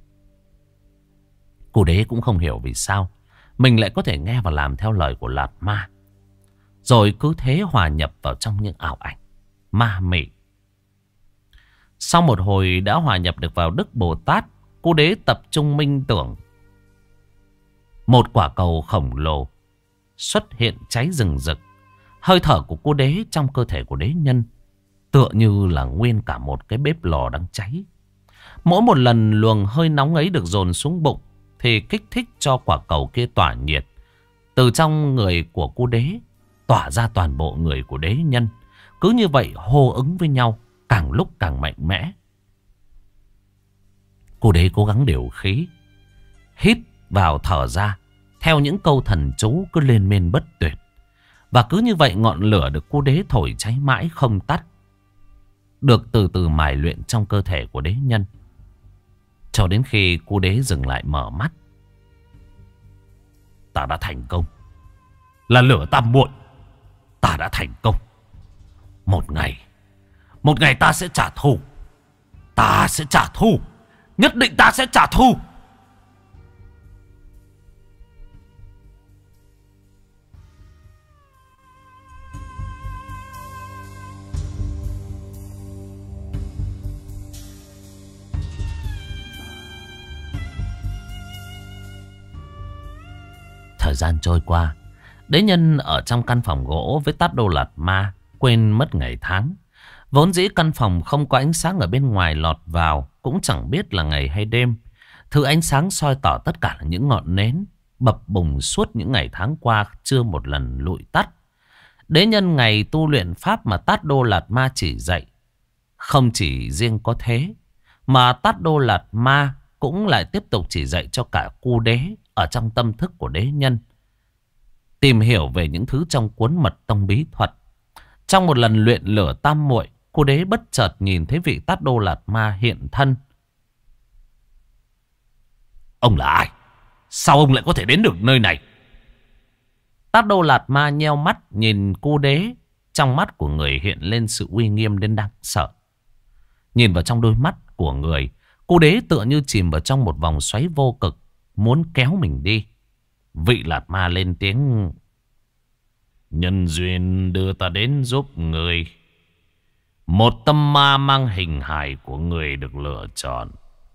Cô đế cũng không hiểu vì sao mình lại có thể nghe và làm theo lời của Lạt Ma, rồi cứ thế hòa nhập vào trong những ảo ảnh ma mị. Sau một hồi đã hòa nhập được vào Đức Bồ Tát, cô đế tập trung minh tưởng. Một quả cầu khổng lồ xuất hiện cháy rừng rực. Hơi thở của cô đế trong cơ thể của đế nhân tựa như là nguyên cả một cái bếp lò đang cháy. Mỗi một lần luồng hơi nóng ấy được dồn xuống bụng thì kích thích cho quả cầu kia tỏa nhiệt. Từ trong người của cô đế tỏa ra toàn bộ người của đế nhân. Cứ như vậy hô ứng với nhau, càng lúc càng mạnh mẽ. Cô đế cố gắng điều khí, hít vào thở ra theo những câu thần chú cứ lên men bất tuyệt. Và cứ như vậy ngọn lửa được cô đế thổi cháy mãi không tắt, được từ từ mài luyện trong cơ thể của đế nhân, cho đến khi cô đế dừng lại mở mắt. Ta đã thành công. Là lửa tam muội, ta đã thành công. Một ngày, một ngày ta sẽ trả thù. Ta sẽ trả thù. Nhất định ta sẽ trả thù. Thời gian trôi qua, đế nhân ở trong căn phòng gỗ với Tát Đô Lạt Ma quên mất ngày tháng. Vốn dĩ căn phòng không có ánh sáng ở bên ngoài lọt vào, cũng chẳng biết là ngày hay đêm. Thứ ánh sáng soi tỏ tất cả là những ngọn nến bập bùng suốt những ngày tháng qua chưa một lần lụi tắt. Đế nhân ngày tu luyện pháp mà Tát Đô Lạt Ma chỉ dạy, không chỉ riêng có thế, mà Tát Đô Lạt Ma cũng lại tiếp tục chỉ dạy cho cả cu đế ở trong tâm thức của đế nhân, tìm hiểu về những thứ trong cuốn mật tông bí thuật. Trong một lần luyện lửa tam muội, cô đế bất chợt nhìn thấy vị Tát Đô Lạt Ma hiện thân. Ông là ai? Sao ông lại có thể đến được nơi này? Tát Đô Lạt Ma nheo mắt nhìn cô đế. Trong mắt của người hiện lên sự uy nghiêm đến đáng sợ. Nhìn vào trong đôi mắt của người, cô đế tựa như chìm vào trong một vòng xoáy vô cực, muốn kéo mình đi. Vị Lạt Ma lên tiếng. Nhân duyên đưa ta đến giúp người. Một tâm ma mang hình hài của người được lựa chọn.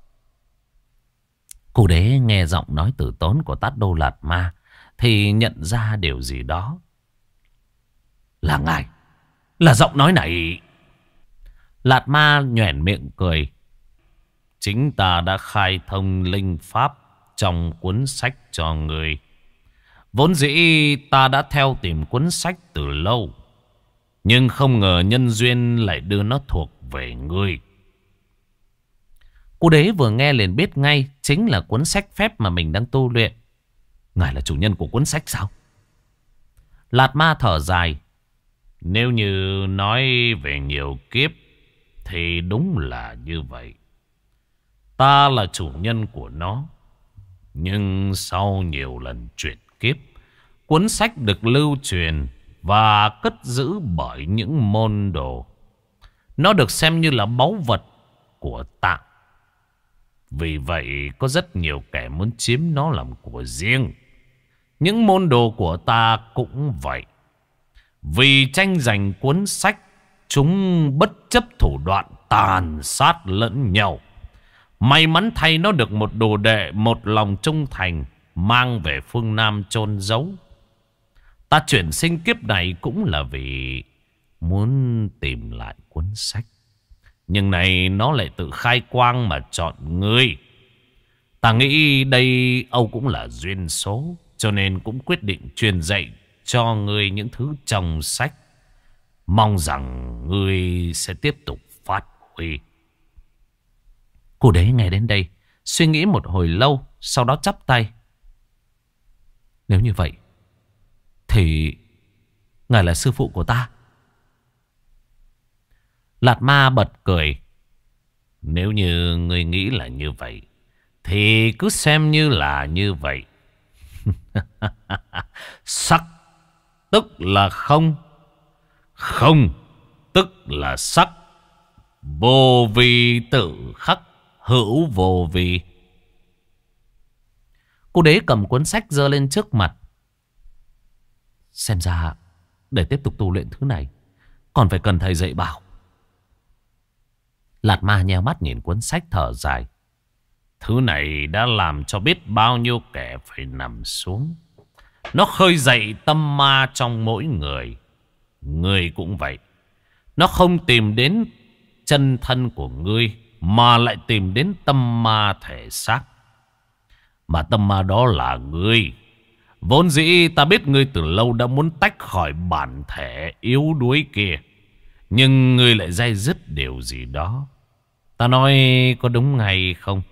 Cô đế nghe giọng nói từ tốn của Tát Đô Lạt Ma thì nhận ra điều gì đó. Là ngài. Là giọng nói này. Lạt Ma nhoẻn miệng cười. Chính ta đã khai thông linh pháp trong cuốn sách cho người. Vốn dĩ ta đã theo tìm cuốn sách từ lâu, nhưng không ngờ nhân duyên lại đưa nó thuộc về ngươi. Cô đế vừa nghe liền biết ngay chính là cuốn sách phép mà mình đang tu luyện. Ngài là chủ nhân của cuốn sách sao? Lạt Ma thở dài. Nếu như nói về nhiều kiếp thì đúng là như vậy. Ta là chủ nhân của nó. Nhưng sau nhiều lần chuyển kiếp, cuốn sách được lưu truyền và cất giữ bởi những môn đồ. Nó được xem như là báu vật của Tạng. Vì vậy có rất nhiều kẻ muốn chiếm nó làm của riêng. Những môn đồ của ta cũng vậy. Vì tranh giành cuốn sách, chúng bất chấp thủ đoạn tàn sát lẫn nhau. May mắn thay nó được một đồ đệ một lòng trung thành mang về phương Nam chôn giấu. Ta chuyển sinh kiếp này cũng là vì muốn tìm lại cuốn sách. Nhưng này nó lại tự khai quang mà chọn ngươi. Ta nghĩ đây Âu cũng là duyên số, cho nên cũng quyết định truyền dạy cho ngươi những thứ trong sách. Mong rằng ngươi sẽ tiếp tục phát huy. Cô đế nghe đến đây, suy nghĩ một hồi lâu, sau đó chắp tay. Nếu như vậy, thì ngài là sư phụ của ta. Lạt Ma bật cười. Nếu như ngươi nghĩ là như vậy, thì cứ xem như là như vậy. Sắc tức là không, không tức là sắc. Vô vi tự khắc hữu vô vi. Cô đế cầm cuốn sách giơ lên trước mặt. Xem ra để tiếp tục tu luyện thứ này còn phải cần thầy dạy bảo. Lạt Ma nheo mắt nhìn cuốn sách thở dài. Thứ này đã làm cho biết bao nhiêu kẻ phải nằm xuống. Nó khơi dậy tâm ma trong mỗi người. Ngươi cũng vậy. Nó không tìm đến chân thân của ngươi, mà lại tìm đến tâm ma thể xác. Mà tâm ma đó là ngươi. Vốn dĩ ta biết ngươi từ lâu đã muốn tách khỏi bản thể yếu đuối kia. Nhưng ngươi lại day dứt điều gì đó. Ta nói có đúng hay không?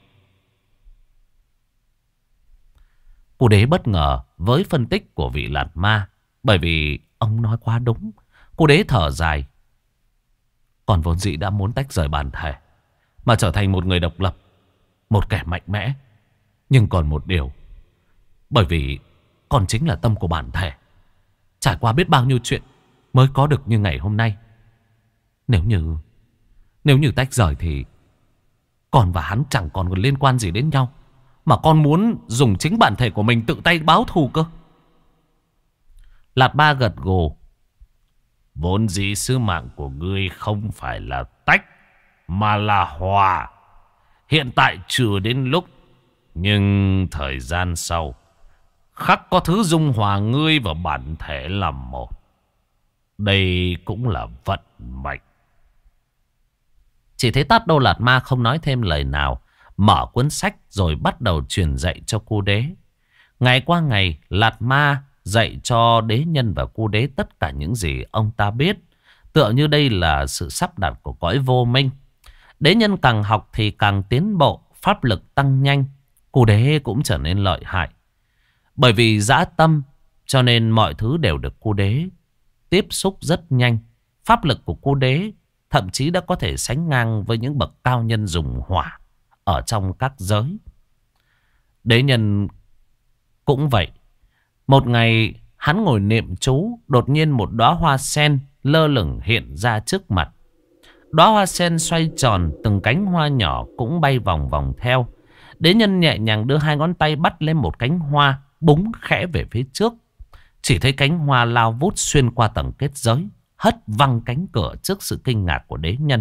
Cô đế bất ngờ với phân tích của vị Lạt Ma, bởi vì ông nói quá đúng. Cô đế thở dài. Còn vốn dĩ đã muốn tách rời bản thể, mà trở thành một người độc lập, một kẻ mạnh mẽ. Nhưng còn một điều, bởi vì còn chính là tâm của bản thể, trải qua biết bao nhiêu chuyện mới có được như ngày hôm nay. Nếu như Nếu như tách rời thì con và hắn chẳng còn liên quan gì đến nhau, mà con muốn dùng chính bản thể của mình tự tay báo thù cơ. Lạt Ma gật gù. Vốn dĩ sứ mạng của ngươi không phải là tách, mà là hòa. Hiện tại chưa đến lúc, nhưng thời gian sau khắc có thứ dung hòa ngươi và bản thể làm một. Đây cũng là vận mệnh. Chỉ thấy Tát Đô Lạt Ma không nói thêm lời nào, mở cuốn sách rồi bắt đầu truyền dạy cho cô đế. Ngày qua ngày, Lạt Ma dạy cho đế nhân và cô đế tất cả những gì ông ta biết. Tựa như đây là sự sắp đặt của cõi vô minh. Đế nhân càng học thì càng tiến bộ, pháp lực tăng nhanh. Cô đế cũng trở nên lợi hại. Bởi vì dã tâm, cho nên mọi thứ đều được cô đế tiếp xúc rất nhanh. Pháp lực của cô đế thậm chí đã có thể sánh ngang với những bậc cao nhân dùng hỏa ở trong các giới. Đế nhân cũng vậy. Một ngày hắn ngồi niệm chú, đột nhiên một đóa hoa sen lơ lửng hiện ra trước mặt. Đóa hoa sen xoay tròn, từng cánh hoa nhỏ cũng bay vòng vòng theo. Đế nhân nhẹ nhàng đưa hai ngón tay bắt lên một cánh hoa, búng khẽ về phía trước. Chỉ thấy cánh hoa lao vút xuyên qua tầng kết giới, hất văng cánh cửa trước sự kinh ngạc của đế nhân.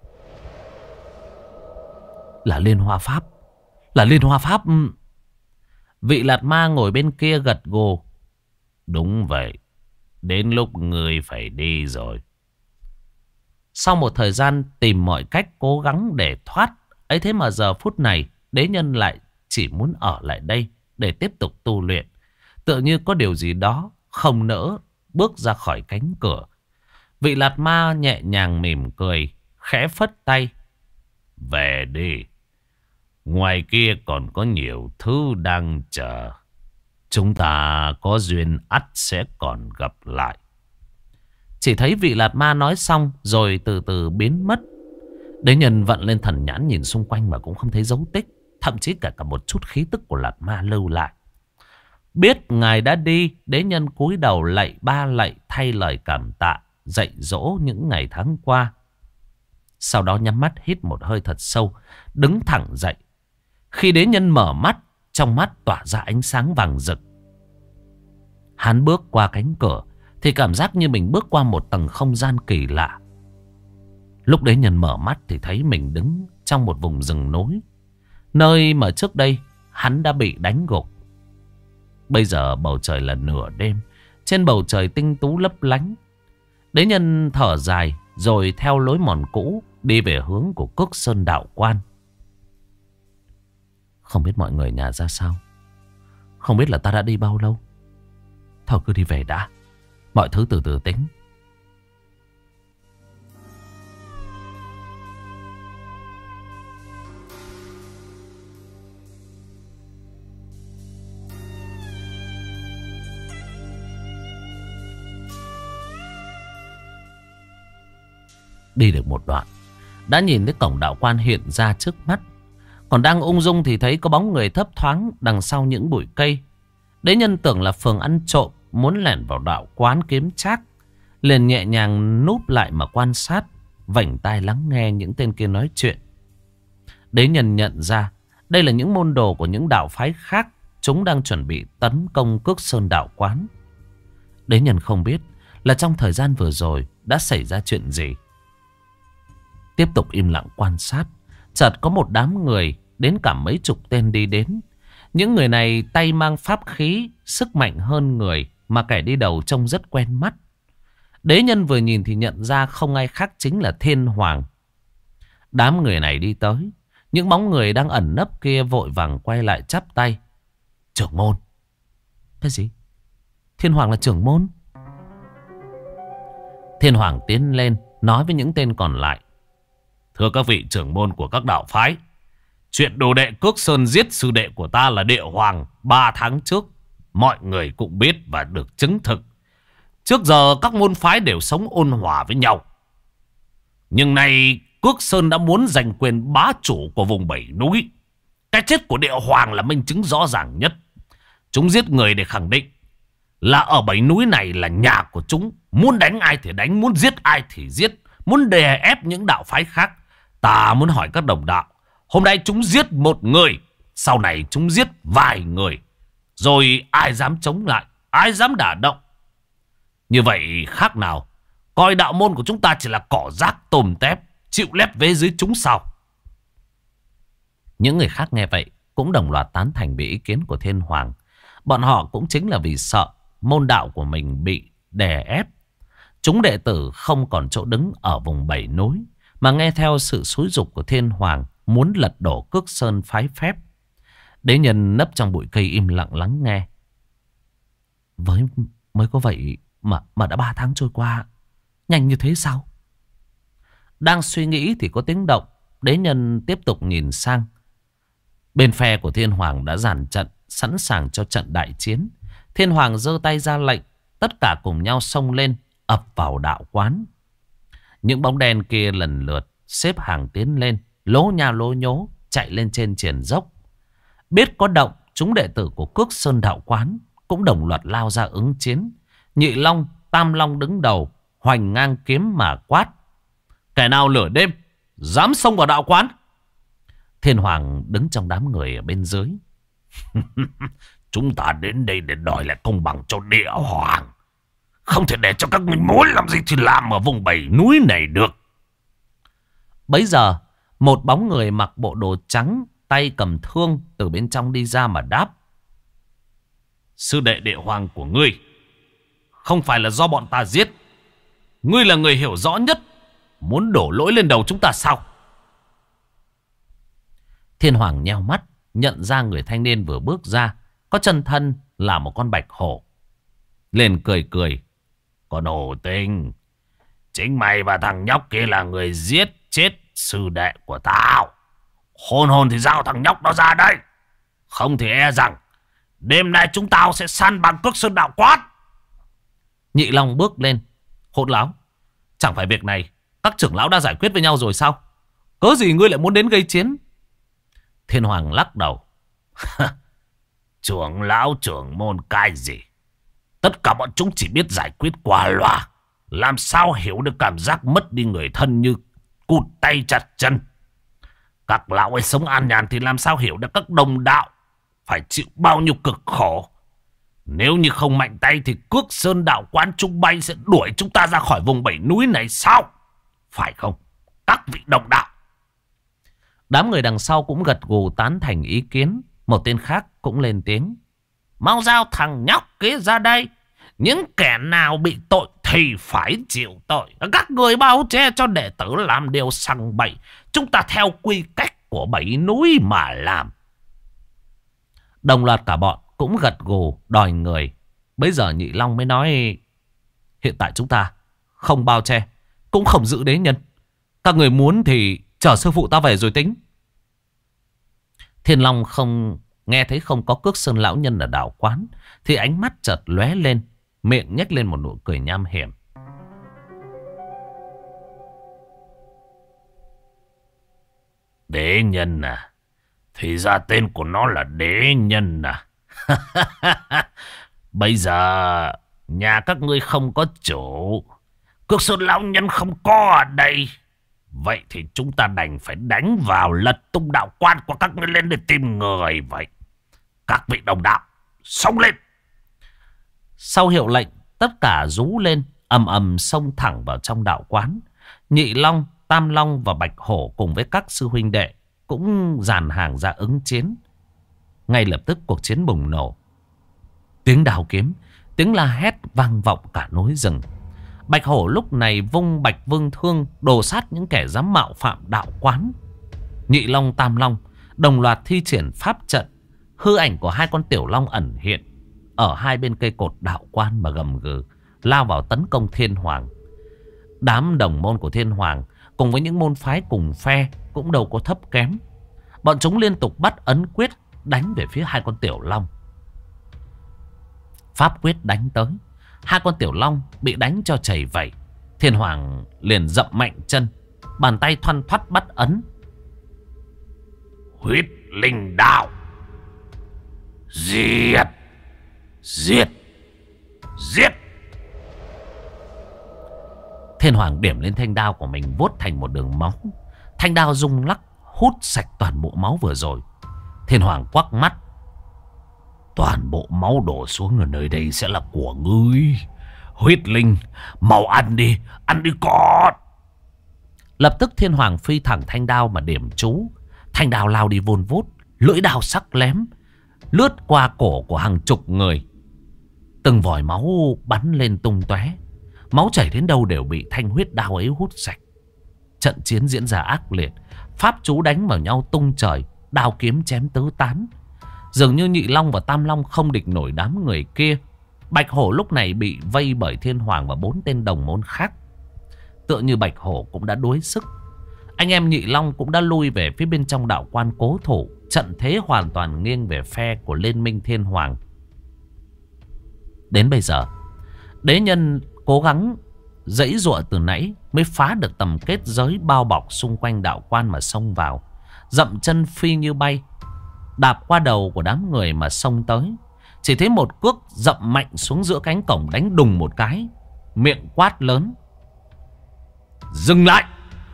Là liên hoa pháp. Là liên hoa pháp. Vị Lạt Ma ngồi bên kia gật gù. Đúng vậy. Đến lúc người phải đi rồi. Sau một thời gian tìm mọi cách cố gắng để thoát, ấy thế mà giờ phút này đế nhân lại chỉ muốn ở lại đây để tiếp tục tu luyện. Tựa như có điều gì đó không nỡ bước ra khỏi cánh cửa. Vị Lạt Ma nhẹ nhàng mỉm cười, khẽ phất tay. Về đi. Ngoài kia còn có nhiều thứ đang chờ. Chúng ta có duyên ắt sẽ còn gặp lại. Chỉ thấy vị Lạt Ma nói xong rồi từ từ biến mất. Đế nhân vận lên thần nhãn nhìn xung quanh mà cũng không thấy dấu tích. Thậm chí cả cả một chút khí tức của Lạt Ma lưu lại. Biết ngài đã đi, đế nhân cúi đầu lạy ba lạy thay lời cảm tạ, dạy dỗ những ngày tháng qua. Sau đó nhắm mắt hít một hơi thật sâu, đứng thẳng dậy. Khi đế nhân mở mắt, trong mắt tỏa ra ánh sáng vàng rực. Hắn bước qua cánh cửa thì cảm giác như mình bước qua một tầng không gian kỳ lạ. Lúc đế nhân mở mắt thì thấy mình đứng trong một vùng rừng núi, nơi mà trước đây hắn đã bị đánh gục. Bây giờ bầu trời là nửa đêm, trên bầu trời tinh tú lấp lánh. Đế nhân thở dài rồi theo lối mòn cũ đi về hướng của Cước Sơn đạo quan. Không biết mọi người nhà ra sao, không biết là ta đã đi bao lâu. Thôi cứ đi về đã, mọi thứ từ từ tính. Đi được một đoạn, đã nhìn thấy cổng đạo quan hiện ra trước mắt. Còn đang ung dung thì thấy có bóng người thấp thoáng đằng sau những bụi cây. Đế nhân tưởng là phường ăn trộm, muốn lẻn vào đạo quán kiếm trác, liền nhẹ nhàng núp lại mà quan sát, vảnh tai lắng nghe những tên kia nói chuyện. Đế nhân nhận ra đây là những môn đồ của những đạo phái khác, chúng đang chuẩn bị tấn công Cước Sơn đạo quán. Đế nhân không biết là trong thời gian vừa rồi đã xảy ra chuyện gì. Tiếp tục im lặng quan sát, chợt có một đám người đến cả mấy chục tên đi đến. Những người này tay mang pháp khí, sức mạnh hơn người, mà kẻ đi đầu trông rất quen mắt. Đế nhân vừa nhìn thì nhận ra không ai khác chính là Thiên Hoàng. Đám người này đi tới, những bóng người đang ẩn nấp kia vội vàng quay lại chắp tay. Trưởng môn. Cái gì? Thiên Hoàng là trưởng môn? Thiên Hoàng tiến lên nói với những tên còn lại. Thưa các vị trưởng môn của các đạo phái, chuyện đồ đệ Cước Sơn giết sư đệ của ta là Địa Hoàng ba tháng trước, mọi người cũng biết và được chứng thực. Trước giờ các môn phái đều sống ôn hòa với nhau. Nhưng nay Cước Sơn đã muốn giành quyền bá chủ của vùng bảy núi. Cái chết của Địa Hoàng là minh chứng rõ ràng nhất. Chúng giết người để khẳng định là ở bảy núi này là nhà của chúng. Muốn đánh ai thì đánh, muốn giết ai thì giết, muốn đè ép những đạo phái khác. Ta muốn hỏi các đồng đạo, hôm nay chúng giết một người, sau này chúng giết vài người, rồi ai dám chống lại, ai dám đả động? Như vậy khác nào coi đạo môn của chúng ta chỉ là cỏ rác tôm tép, chịu lép vế dưới chúng sao? Những người khác nghe vậy cũng đồng loạt tán thành bị ý kiến của Thiên Hoàng. Bọn họ cũng chính là vì sợ môn đạo của mình bị đè ép. Chúng đệ tử không còn chỗ đứng ở vùng bảy núi, mà nghe theo sự xúi giục của Thiên Hoàng muốn lật đổ Cước Sơn phái phép. Đế nhân nấp trong bụi cây im lặng lắng nghe. Với mới có vậy mà mà đã ba tháng trôi qua, nhanh như thế sao? Đang suy nghĩ thì có tiếng động. Đế nhân tiếp tục nhìn sang. Bên phe của Thiên Hoàng đã dàn trận, sẵn sàng cho trận đại chiến. Thiên Hoàng giơ tay ra lệnh, tất cả cùng nhau xông lên, ập vào đạo quán. Những bóng đen kia lần lượt xếp hàng tiến lên, lố nha lố nhố chạy lên trên triền dốc. Biết có động, chúng đệ tử của Cước Sơn đạo quán cũng đồng loạt lao ra ứng chiến. Nhị Long, Tam Long đứng đầu, hoành ngang kiếm mà quát. Kẻ nào lửa đêm dám xông vào đạo quán? Thiên Hoàng đứng trong đám người ở bên dưới. Chúng ta đến đây để đòi lại công bằng cho Địa Hoàng, không thể để cho các mình muốn làm gì thì làm ở vùng bảy núi này được. Bấy giờ một bóng người mặc bộ đồ trắng, tay cầm thương từ bên trong đi ra mà đáp. Sư đệ Địa Hoàng của ngươi không phải là do bọn ta giết. Ngươi là người hiểu rõ nhất, muốn đổ lỗi lên đầu chúng ta sao? Thiên Hoàng nheo mắt, nhận ra người thanh niên vừa bước ra có chân thân là một con bạch hổ. Liền cười cười. Con hổ tinh, chính mày và thằng nhóc kia là người giết chết sư đệ của tao. Hồn hồn thì giao thằng nhóc đó ra đây, không thì e rằng đêm nay chúng tao sẽ săn bằng Cước Sơn đạo quán. Nhị Long bước lên. Hỗn láo, chẳng phải việc này các trưởng lão đã giải quyết với nhau rồi sao? Cớ gì ngươi lại muốn đến gây chiến? Thiên Hoàng lắc đầu. Trưởng lão trưởng môn cái gì? Tất cả bọn chúng chỉ biết giải quyết qua loa, làm sao hiểu được cảm giác mất đi người thân như cụt tay chặt chân. Các lão ấy sống an nhàn thì làm sao hiểu được các đồng đạo phải chịu bao nhiêu cực khổ. Nếu như không mạnh tay thì Cước Sơn đạo quán chúng bay sẽ đuổi chúng ta ra khỏi vùng bảy núi này sao? Phải không, các vị đồng đạo? Đám người đằng sau cũng gật gù tán thành ý kiến. Một tên khác cũng lên tiếng. Mau giao thằng nhóc kia ra đây. Những kẻ nào bị tội thì phải chịu tội. Các người bao che cho đệ tử làm điều sằng bậy. Chúng ta theo quy cách của bảy núi mà làm. Đồng loạt cả bọn cũng gật gù đòi người. Bây giờ Nhị Long mới nói, hiện tại chúng ta không bao che, cũng không giữ đế nhân. Các người muốn thì chờ sư phụ ta về rồi tính. Thiên Long không nghe thấy không có Cước Sơn lão nhân ở đạo quán thì ánh mắt chợt lóe lên, miệng nhếch lên một nụ cười nham hiểm. Đế nhân à? Thì ra tên của nó là đế nhân à? Bây giờ nhà các ngươi không có chủ, Cước Sơn lão nhân không có ở đây. Vậy thì chúng ta đành phải đánh vào lật tung đạo quan của các ngươi lên để tìm người vậy. Các vị đồng đạo, xông lên! Sau hiệu lệnh, tất cả rú lên, ầm ầm xông thẳng vào trong đạo quán. Nhị Long, Tam Long và Bạch Hổ cùng với các sư huynh đệ cũng dàn hàng ra ứng chiến. Ngay lập tức cuộc chiến bùng nổ. Tiếng đào kiếm, tiếng la hét vang vọng cả núi rừng. Bạch Hổ lúc này vung Bạch Vương Thương đồ sát những kẻ dám mạo phạm đạo quán. Nhị Long, Tam Long đồng loạt thi triển pháp trận. Hư ảnh của hai con tiểu long ẩn hiện ở hai bên cây cột đạo quan mà gầm gừ lao vào tấn công Thiên Hoàng. Đám đồng môn của Thiên Hoàng cùng với những môn phái cùng phe cũng đâu có thấp kém. Bọn chúng liên tục bắt ấn quyết đánh về phía hai con tiểu long. Pháp quyết đánh tới, hai con tiểu long bị đánh cho chảy vẩy. Thiên Hoàng liền dậm mạnh chân, bàn tay thoăn thoắt bắt ấn. Huyết linh đạo. Giết! Giết! Giết! Thiên Hoàng điểm lên thanh đao của mình, vuốt thành một đường máu. Thanh đao rung lắc hút sạch toàn bộ máu vừa rồi. Thiên Hoàng quắc mắt. Toàn bộ máu đổ xuống ở nơi đây sẽ là của ngươi. Huyết linh, mau ăn đi, ăn đi con. Lập tức Thiên Hoàng phi thẳng thanh đao mà điểm chú. Thanh đao lao đi vun vút, lưỡi đao sắc lém lướt qua cổ của hàng chục người. Từng vòi máu bắn lên tung tóe. Máu chảy đến đâu đều bị thanh huyết đao ấy hút sạch. Trận chiến diễn ra ác liệt. Pháp chú đánh vào nhau tung trời, đao kiếm chém tứ tán. Dường như Nhị Long và Tam Long không địch nổi đám người kia. Bạch Hổ lúc này bị vây bởi Thiên Hoàng và bốn tên đồng môn khác. Tựa như Bạch Hổ cũng đã đuối sức. Anh em Nhị Long cũng đã lui về phía bên trong đạo quan cố thủ. Trận thế hoàn toàn nghiêng về phe của Liên minh Thiên Hoàng. Đến bây giờ, đế nhân cố gắng giãy giụa từ nãy mới phá được tầm kết giới bao bọc xung quanh đạo quan mà xông vào. Dậm chân phi như bay, đạp qua đầu của đám người mà xông tới. Chỉ thấy một cước dậm mạnh xuống giữa cánh cổng, đánh đùng một cái, miệng quát lớn: dừng lại!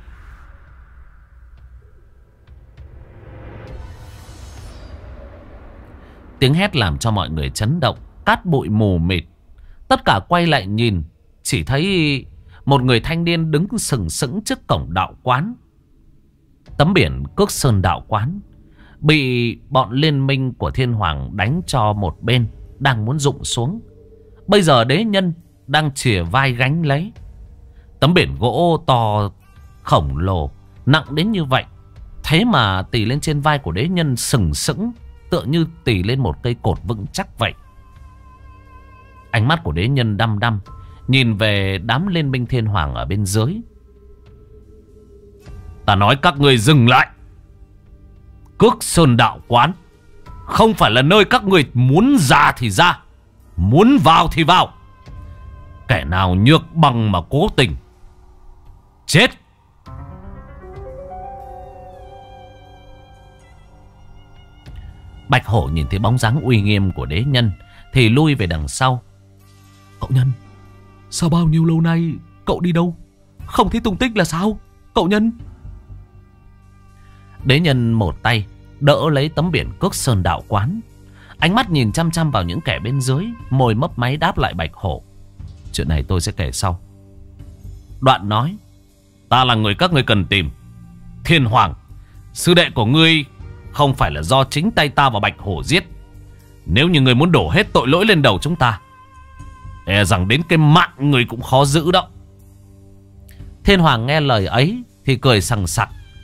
Tiếng hét làm cho mọi người chấn động, cát bụi mù mịt. Tất cả quay lại nhìn, chỉ thấy một người thanh niên đứng sừng sững trước cổng đạo quán. Tấm biển Cước Sơn đạo quán bị bọn liên minh của Thiên Hoàng đánh cho một bên, đang muốn rụng xuống. Bây giờ đế nhân đang chìa vai gánh lấy. Tấm biển gỗ to khổng lồ, nặng đến như vậy, thế mà tì lên trên vai của đế nhân sừng sững, tựa như tì lên một cây cột vững chắc vậy. Ánh mắt của đế nhân đăm đăm nhìn về đám liên minh Thiên Hoàng ở bên dưới. Ta nói các người dừng lại. Cước Sơn đạo quán không phải là nơi các người muốn ra thì ra, muốn vào thì vào. Kẻ nào nhược bằng mà cố tình, chết. Bạch Hổ nhìn thấy bóng dáng uy nghiêm của đế nhân thì lui về đằng sau. Cậu nhân, sao bao nhiêu lâu nay cậu đi đâu, không thấy tung tích là sao? Cậu Nhân. Đế Nhân một tay đỡ lấy tấm biển Cước Sơn Đạo Quán, ánh mắt nhìn chăm chăm vào những kẻ bên dưới, môi mấp máy đáp lại Bạch Hổ. Chuyện này tôi sẽ kể sau. Đoạn nói: Ta là người các ngươi cần tìm. Thiên Hoàng, sư đệ của ngươi không phải là do chính tay ta và Bạch Hổ giết. Nếu như ngươi muốn đổ hết tội lỗi lên đầu chúng ta, e rằng đến cái mạng ngươi cũng khó giữ đó. Thiên Hoàng nghe lời ấy thì cười sằng sặc.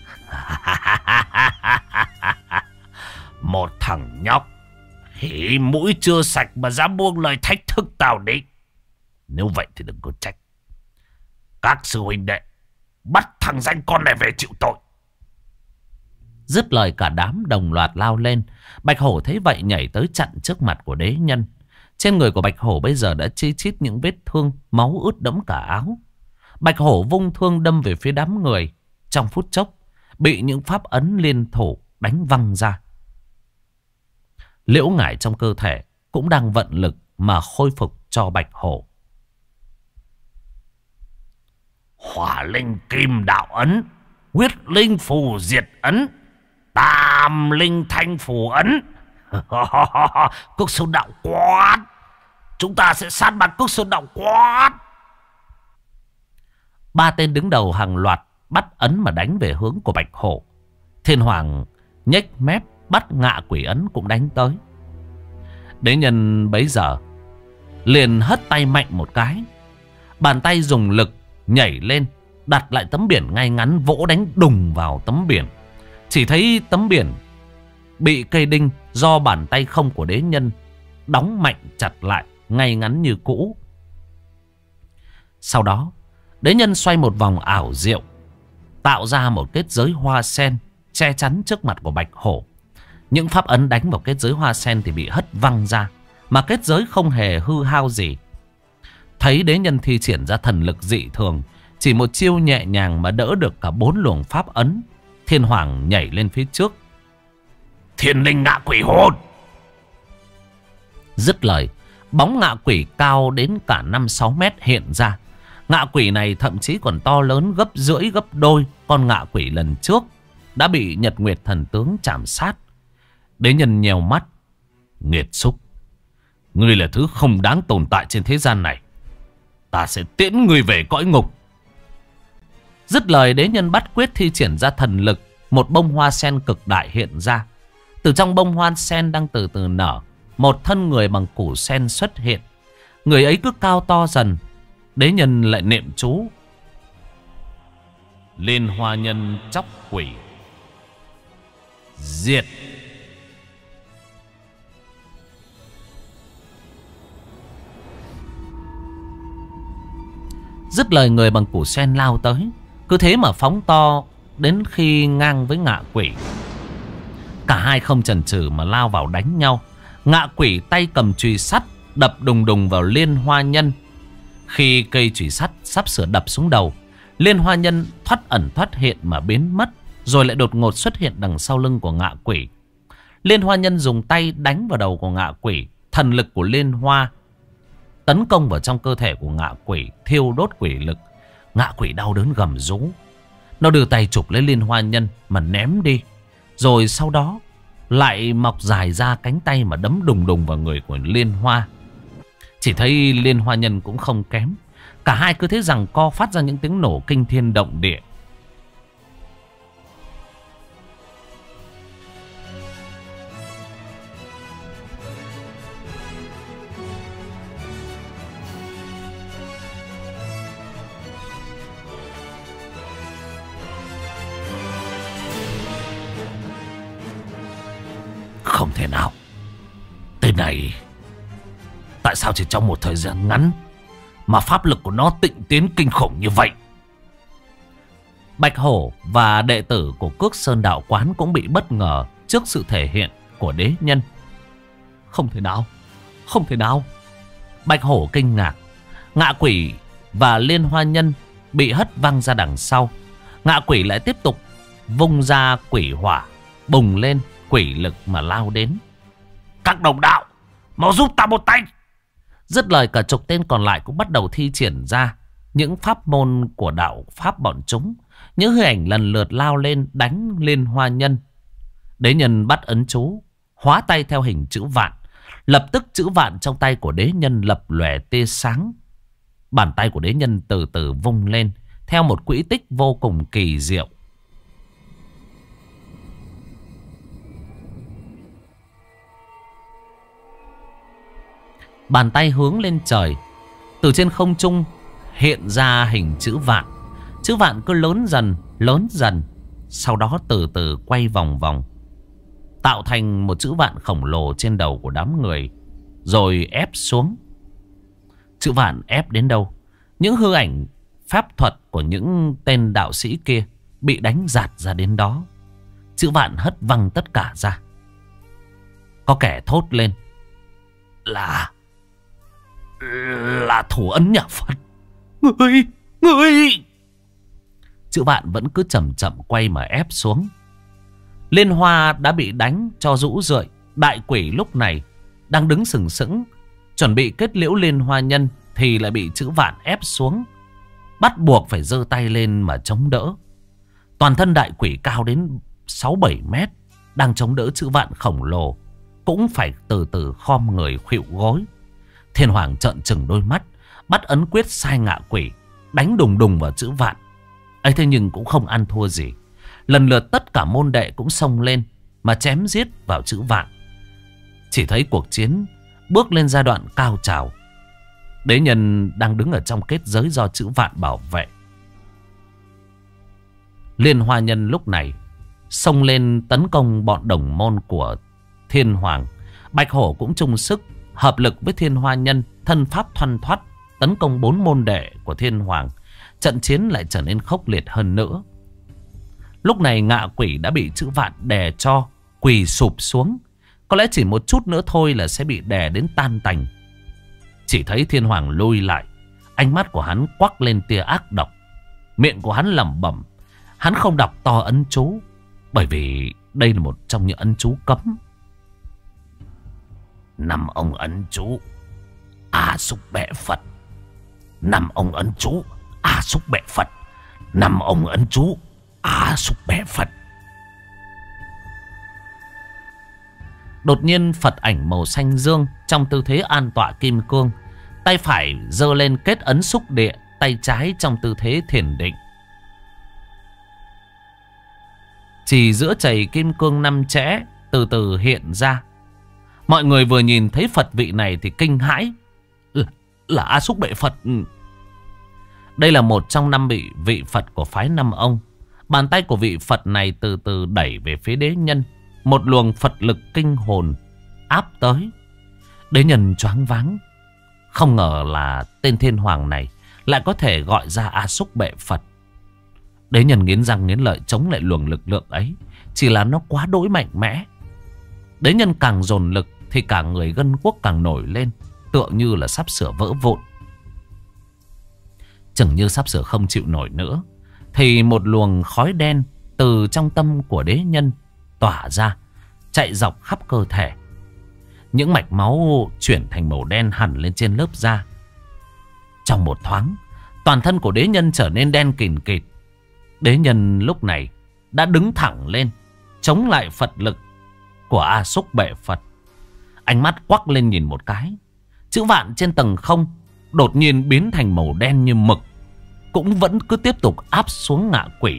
Một thằng nhóc hỉ mũi chưa sạch mà dám buông lời thách thức tao đi. Nếu vậy thì đừng có trách. Các sư huynh đệ, bắt thằng danh con này về chịu tội. Dứt lời cả đám đồng loạt lao lên. Bạch Hổ thấy vậy nhảy tới chặn trước mặt của Đế Nhân. Trên người của Bạch Hổ bây giờ đã chi chít những vết thương, máu ướt đẫm cả áo. Bạch Hổ vung thương đâm về phía đám người. Trong phút chốc bị những pháp ấn liên thủ đánh văng ra. Liễu ngải trong cơ thể cũng đang vận lực mà khôi phục cho Bạch Hổ. Hỏa linh kim đạo ấn, huyết linh phù diệt ấn, tam linh thanh phù ấn. Cước Sơn Đạo Quán, chúng ta sẽ sát bạt Cước Sơn Đạo Quán. Ba tên đứng đầu hàng loạt bắt ấn mà đánh về hướng của Bạch Hổ. Thiên Hoàng nhếch mép bắt ngạ quỷ ấn cũng đánh tới. Đế Nhân bấy giờ liền hất tay mạnh một cái, bàn tay dùng lực nhảy lên, đặt lại tấm biển ngay ngắn, vỗ đánh đùng vào tấm biển. Chỉ thấy tấm biển bị cây đinh do bàn tay không của Đế Nhân đóng mạnh chặt lại, ngay ngắn như cũ. Sau đó Đế Nhân xoay một vòng ảo diệu, tạo ra một kết giới hoa sen che chắn trước mặt của Bạch Hổ. Những pháp ấn đánh vào kết giới hoa sen thì bị hất văng ra, mà kết giới không hề hư hao gì. Thấy Đế Nhân thi triển ra thần lực dị thường, chỉ một chiêu nhẹ nhàng mà đỡ được cả bốn luồng pháp ấn. Thiên Hoàng nhảy lên phía trước. Thiên linh ngạ quỷ hồn. Dứt lời, bóng ngạ quỷ cao đến cả năm sáu mét hiện ra. Ngạ quỷ này thậm chí còn to lớn gấp rưỡi gấp đôi con ngạ quỷ lần trước đã bị Nhật Nguyệt thần tướng chạm sát. Đế Nhân nhèo mắt. Nghiệt xúc, ngươi là thứ không đáng tồn tại trên thế gian này. Ta sẽ tiễn ngươi về cõi ngục. Dứt lời, Đế Nhân bắt quyết thi triển ra thần lực. Một bông hoa sen cực đại hiện ra. Từ trong bông hoa sen đang từ từ nở, một thân người bằng củ sen xuất hiện. Người ấy cứ cao to dần. Đế Nhân lại niệm chú: Liên hoa nhân chóc quỷ diệt. Dứt lời, người bằng củ sen lao tới, cứ thế mà phóng to đến khi ngang với ngạ quỷ. Cả hai không chần chừ mà lao vào đánh nhau. Ngạ quỷ tay cầm chùy sắt đập đùng đùng vào Liên hoa nhân. Khi cây chùy sắt sắp sửa đập xuống đầu, Liên hoa nhân thoát ẩn thoát hiện mà biến mất, rồi lại đột ngột xuất hiện đằng sau lưng của ngạ quỷ. Liên hoa nhân dùng tay đánh vào đầu của ngạ quỷ. Thần lực của liên hoa tấn công vào trong cơ thể của ngạ quỷ, thiêu đốt quỷ lực. Ngạ quỷ đau đớn gầm rú. Nó đưa tay chụp lấy liên hoa nhân mà ném đi. Rồi sau đó lại mọc dài ra cánh tay mà đấm đùng đùng vào người của liên hoa. Chỉ thấy liên hoa nhân cũng không kém. Cả hai cứ thế rằng co phát ra những tiếng nổ kinh thiên động địa. Không thể nào. Tên này tại sao chỉ trong một thời gian ngắn mà pháp lực của nó tịnh tiến kinh khủng như vậy? Bạch Hổ và đệ tử của Cước Sơn Đạo Quán cũng bị bất ngờ trước sự thể hiện của Đế Nhân. Không thể nào, không thể nào. Bạch Hổ kinh ngạc. Ngạ quỷ và liên hoa nhân bị hất văng ra đằng sau. Ngạ quỷ lại tiếp tục vung ra quỷ hỏa, bùng lên quỷ lực mà lao đến. Các đồng đạo, mau giúp ta một tay. Dứt lời, cả chục tên còn lại cũng bắt đầu thi triển ra những pháp môn của đạo pháp bọn chúng. Những hư ảnh lần lượt lao lên đánh Liên Hoa Nhân. Đế nhân bắt ấn chú, hóa tay theo hình chữ vạn. Lập tức chữ vạn trong tay của đế nhân lập lòe tia sáng. Bàn tay của đế nhân từ từ vung lên theo một quỹ tích vô cùng kỳ diệu. Bàn tay hướng lên trời, từ trên không trung hiện ra hình chữ vạn. Chữ vạn cứ lớn dần, lớn dần, sau đó từ từ quay vòng vòng, tạo thành một chữ vạn khổng lồ trên đầu của đám người, rồi ép xuống. Chữ vạn ép đến đâu, những hư ảnh pháp thuật của những tên đạo sĩ kia bị đánh giạt ra đến đó. Chữ vạn hất văng tất cả ra. Có kẻ thốt lên: Là Là thủ ấn nhà Phật. Ngươi Ngươi Chữ vạn vẫn cứ chậm chậm quay mà ép xuống. Liên Hoa đã bị đánh cho rũ rượi. Đại quỷ lúc này đang đứng sừng sững chuẩn bị kết liễu Liên Hoa Nhân, thì lại bị chữ vạn ép xuống, bắt buộc phải giơ tay lên mà chống đỡ. Toàn thân đại quỷ cao đến sáu bảy mét, đang chống đỡ chữ vạn khổng lồ, cũng phải từ từ khom người khuỵu gối. Thiên Hoàng trợn trừng đôi mắt, bắt ấn quyết sai ngạ quỷ, đánh đùng đùng vào chữ vạn. ấy thế nhưng cũng không ăn thua gì. Lần lượt tất cả môn đệ cũng xông lên mà chém giết vào chữ vạn. Chỉ thấy cuộc chiến bước lên giai đoạn cao trào. Đế nhân đang đứng ở trong kết giới do chữ vạn bảo vệ. Liên Hoa Nhân lúc này xông lên tấn công bọn đồng môn của Thiên Hoàng. Bạch Hổ cũng chung sức hợp lực với Thiên Hoa Nhân, thân pháp thoăn thoắt tấn công bốn môn đệ của Thiên Hoàng. Trận chiến lại trở nên khốc liệt hơn nữa. Lúc này ngạ quỷ đã bị chữ vạn đè cho quỳ sụp xuống. Có lẽ chỉ một chút nữa thôi là sẽ bị đè đến tan tành. Chỉ thấy Thiên Hoàng lùi lại, ánh mắt của hắn quắc lên tia ác độc. Miệng của hắn lẩm bẩm. Hắn không đọc to ấn chú, bởi vì đây là một trong những ấn chú cấm. Năm ông ấn chú A Xúc Bệ Phật. Năm ông ấn chú A Xúc Bệ Phật. Năm ông ấn chú A Xúc Bệ Phật. Đột nhiên Phật ảnh màu xanh dương trong tư thế an tọa kim cương, tay phải giơ lên kết ấn xúc địa, tay trái trong tư thế thiền định. Chỉ giữa chày kim cương năm chẽ từ từ hiện ra. Mọi người vừa nhìn thấy Phật vị này thì kinh hãi. Là, là A Xúc Bệ Phật. Đây là một trong năm vị vị Phật của phái Năm Ông. Bàn tay của vị Phật này từ từ đẩy về phía đế nhân. Một luồng Phật lực kinh hồn áp tới. Đế nhân choáng váng. Không ngờ là tên Thiên Hoàng này lại có thể gọi ra A Xúc Bệ Phật. Đế nhân nghiến răng nghiến lợi chống lại luồng lực lượng ấy. Chỉ là nó quá đỗi mạnh mẽ. Đế nhân càng dồn lực thì cả người gân guốc càng nổi lên, tựa như là sắp sửa vỡ vụn. Chừng như sắp sửa không chịu nổi nữa, thì một luồng khói đen từ trong tâm của đế nhân tỏa ra, chạy dọc khắp cơ thể. Những mạch máu chuyển thành màu đen hẳn lên trên lớp da. Trong một thoáng, toàn thân của đế nhân trở nên đen kìn kịt. Đế nhân lúc này đã đứng thẳng lên, chống lại Phật lực của A Xúc Bệ Phật. Ánh mắt quắc lên nhìn một cái, chữ vạn trên tầng không đột nhiên biến thành màu đen như mực, cũng vẫn cứ tiếp tục áp xuống ngạ quỷ.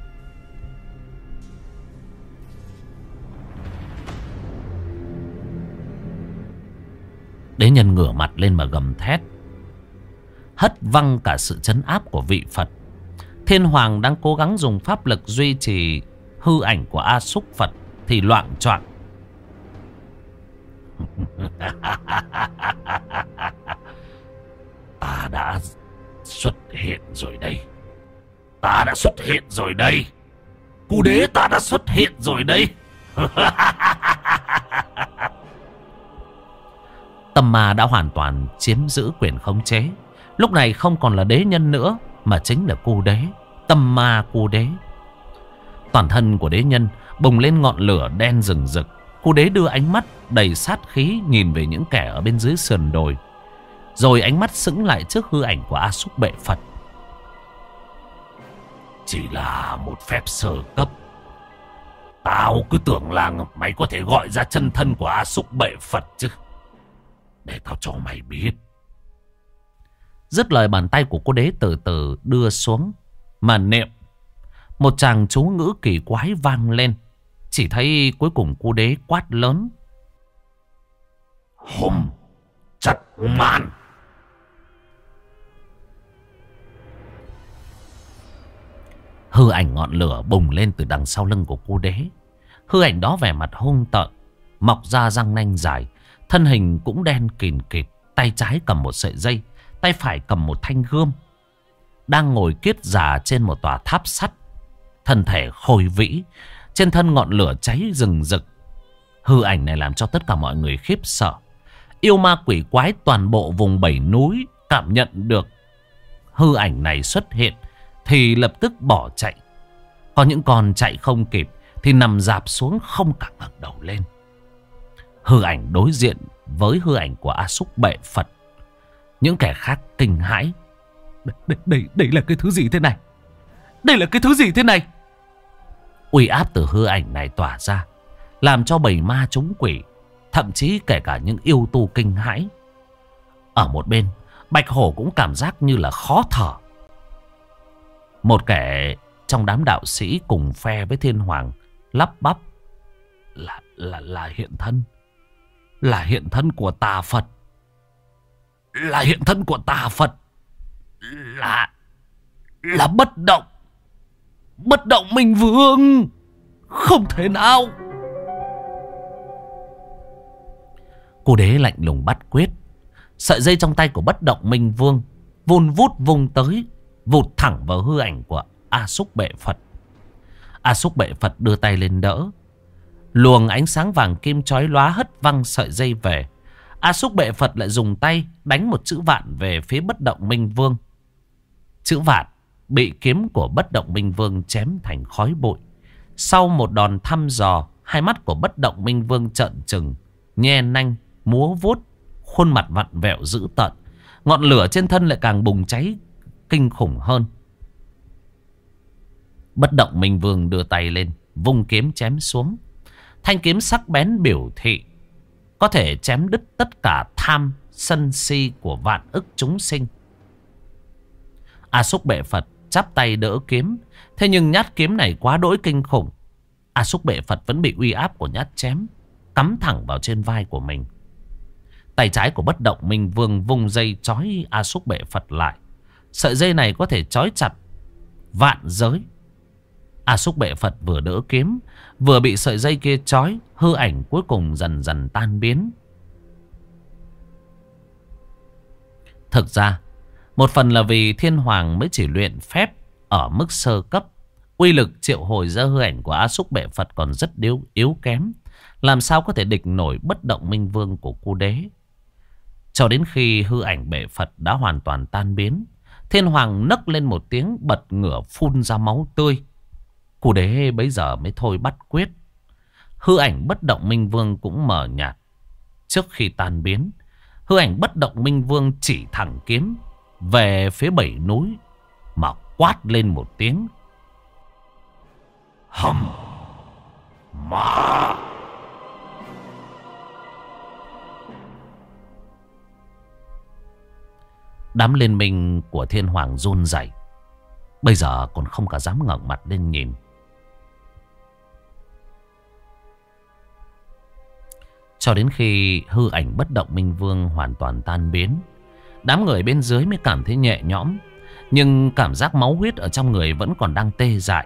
Đế nhân ngửa mặt lên mà gầm thét, hất văng cả sự trấn áp của vị Phật. Thiên Hoàng đang cố gắng dùng pháp lực duy trì hư ảnh của A Xúc Phật thì loạng choạng. Ta đã xuất hiện rồi đây. Ta đã xuất hiện rồi đây. Cụ đế, ta đã xuất hiện rồi đây. Tâm ma đã hoàn toàn chiếm giữ quyền khống chế. Lúc này không còn là đế nhân nữa, mà chính là cu đế. Tâm ma cu đế. Toàn thân của đế nhân bùng lên ngọn lửa đen rừng rực. Cu đế đưa ánh mắt đầy sát khí nhìn về những kẻ ở bên dưới sườn đồi, rồi ánh mắt sững lại trước hư ảnh của A Xúc Bệ Phật. chỉ là một phép sơ cấp. Tao cứ tưởng là mày có thể gọi ra chân thân của A Xúc Bệ Phật chứ. Để tao cho mày biết. Dứt lời, bàn tay của cô đế từ từ đưa xuống mà niệm. Một tràng chú ngữ kỳ quái vang lên. Chỉ thấy cuối cùng cô đế quát lớn: Hùng chặt màn. Hư ảnh ngọn lửa bùng lên từ đằng sau lưng của cô đế. Hư ảnh đó vẻ mặt hung tợn, mọc ra răng nanh dài, thân hình cũng đen kìn kịt. Tay trái cầm một sợi dây, tay phải cầm một thanh gươm, đang ngồi kiết già trên một tòa tháp sắt. Thân thể khôi vĩ, trên thân ngọn lửa cháy rừng rực. Hư ảnh này làm cho tất cả mọi người khiếp sợ. Yêu ma quỷ quái toàn bộ vùng bảy núi cảm nhận được hư ảnh này xuất hiện thì lập tức bỏ chạy. Có những con chạy không kịp thì nằm rạp xuống không cả ngẩng đầu lên. Hư ảnh đối diện với hư ảnh của A Xúc Bệ Phật. Những kẻ khác kinh hãi. Đây, đây, đây là cái thứ gì thế này? Đây là cái thứ gì thế này? Uy áp từ hư ảnh này tỏa ra, làm cho bầy ma chúng quỷ, thậm chí kể cả những yêu tu kinh hãi. Ở một bên, Bạch Hổ cũng cảm giác như là khó thở. Một kẻ trong đám đạo sĩ cùng phe với Thiên Hoàng lắp bắp: Là, là, là hiện thân. Là hiện thân của tà Phật. Là hiện thân của tà Phật. Là, là Bất Động. Bất Động Minh Vương. Không thể nào. Cô đế lạnh lùng bắt quyết. Sợi dây trong tay của Bất Động Minh Vương vun vút vung tới, vụt thẳng vào hư ảnh của A Xúc Bệ Phật. A Xúc Bệ Phật đưa tay lên đỡ. Luồng ánh sáng vàng kim chói lóa hất văng sợi dây về. A Xúc Bệ Phật lại dùng tay đánh một chữ vạn về phía Bất Động Minh Vương. Chữ vạn bị kiếm của Bất Động Minh Vương chém thành khói bụi. Sau một đòn thăm dò, hai mắt của Bất Động Minh Vương trợn trừng, nhe nanh múa vuốt, khuôn mặt vặn vẹo dữ tợn. Ngọn lửa trên thân lại càng bùng cháy kinh khủng hơn. Bất Động Minh Vương đưa tay lên, vung kiếm chém xuống. Thanh kiếm sắc bén biểu thị có thể chém đứt tất cả tham sân si của vạn ức chúng sinh. A Xúc Bệ Phật chắp tay đỡ kiếm. Thế nhưng nhát kiếm này quá đỗi kinh khủng. A Xúc Bệ Phật vẫn bị uy áp của nhát chém cắm thẳng vào trên vai của mình. Tay trái của Bất Động Minh Vương vung dây trói A Xúc Bệ Phật lại. Sợi dây này có thể trói chặt vạn giới. A Xúc Bệ Phật vừa đỡ kiếm, vừa bị sợi dây kia trói. Hư ảnh cuối cùng dần dần tan biến. Thực ra, một phần là vì Thiên Hoàng mới chỉ luyện phép ở mức sơ cấp. Uy lực triệu hồi ra hư ảnh của A Xúc Bệ Phật còn rất yếu, yếu kém. Làm sao có thể địch nổi Bất Động Minh Vương của cô đế. Cho đến khi hư ảnh Bệ Phật đã hoàn toàn tan biến, Thiên Hoàng nấc lên một tiếng bật ngửa phun ra máu tươi. Cô đế bấy giờ mới thôi bắt quyết. Hư ảnh Bất Động Minh Vương cũng mờ nhạt. Trước khi tan biến, hư ảnh Bất Động Minh Vương chỉ thẳng kiếm về phía bảy núi mà quát lên một tiếng: Hầm ma. Đám liên minh của Thiên Hoàng run rẩy, bây giờ còn không cả dám ngẩng mặt lên nhìn. Cho đến khi hư ảnh Bất Động Minh Vương hoàn toàn tan biến, đám người bên dưới mới cảm thấy nhẹ nhõm. Nhưng cảm giác máu huyết ở trong người vẫn còn đang tê dại.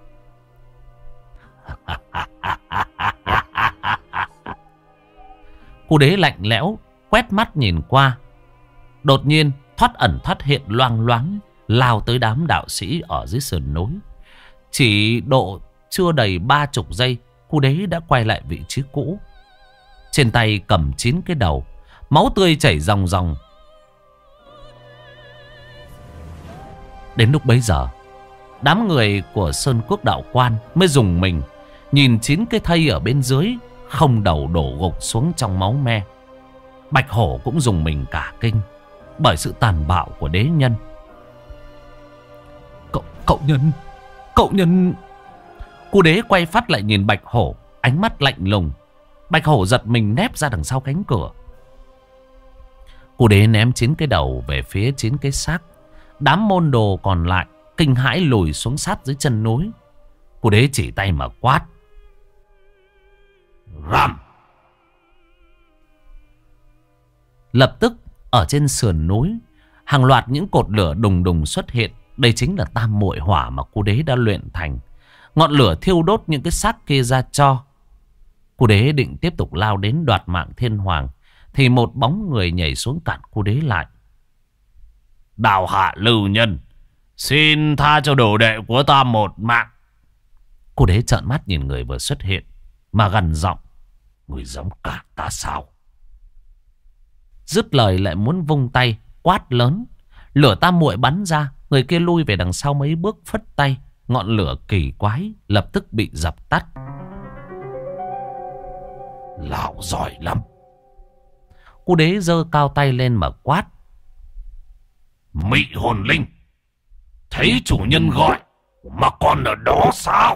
Cô đế lạnh lẽo quét mắt nhìn qua. Đột nhiên thoát ẩn thoát hiện loang loáng lao tới đám đạo sĩ ở dưới sườn núi. Chỉ độ chưa đầy ba chục giây, cô đế đã quay lại vị trí cũ. Trên tay cầm chín cái đầu, máu tươi chảy ròng ròng. Đến lúc bấy giờ, đám người của Sơn Quốc Đạo Quan mới dùng mình, nhìn chín cái thây ở bên dưới không đầu đổ gục xuống trong máu me. Bạch Hổ cũng dùng mình cả kinh bởi sự tàn bạo của đế nhân. Cậu, cậu nhân, Cậu nhân... Cu đế quay phát lại nhìn Bạch Hổ, ánh mắt lạnh lùng. Bạch Hổ giật mình nép ra đằng sau cánh cửa. Cu đế ném chín cái đầu về phía chín cái xác. Đám môn đồ còn lại kinh hãi lùi xuống sát dưới chân núi. Cu đế chỉ tay mà quát: Rầm! Lập tức ở trên sườn núi, hàng loạt những cột lửa đùng đùng xuất hiện. Đây chính là tam muội hỏa mà Cu đế đã luyện thành. Ngọn lửa thiêu đốt những cái xác kia ra cho. Cu đế định tiếp tục lao đến đoạt mạng thiên hoàng, thì một bóng người nhảy xuống cản Cu đế lại. Đào hạ lưu nhân, xin tha cho đồ đệ của ta một mạng. Cu đế trợn mắt nhìn người vừa xuất hiện mà gằn giọng: Người dám cản ta sao? Dứt lời lại muốn vung tay quát lớn. Lửa tam muội bắn ra, người kia lui về đằng sau mấy bước phất tay. Ngọn lửa kỳ quái lập tức bị dập tắt. Lão giỏi lắm. Cu đế giơ cao tay lên mà quát: Mị hồn linh, thấy chủ nhân gọi mà còn ở đó sao?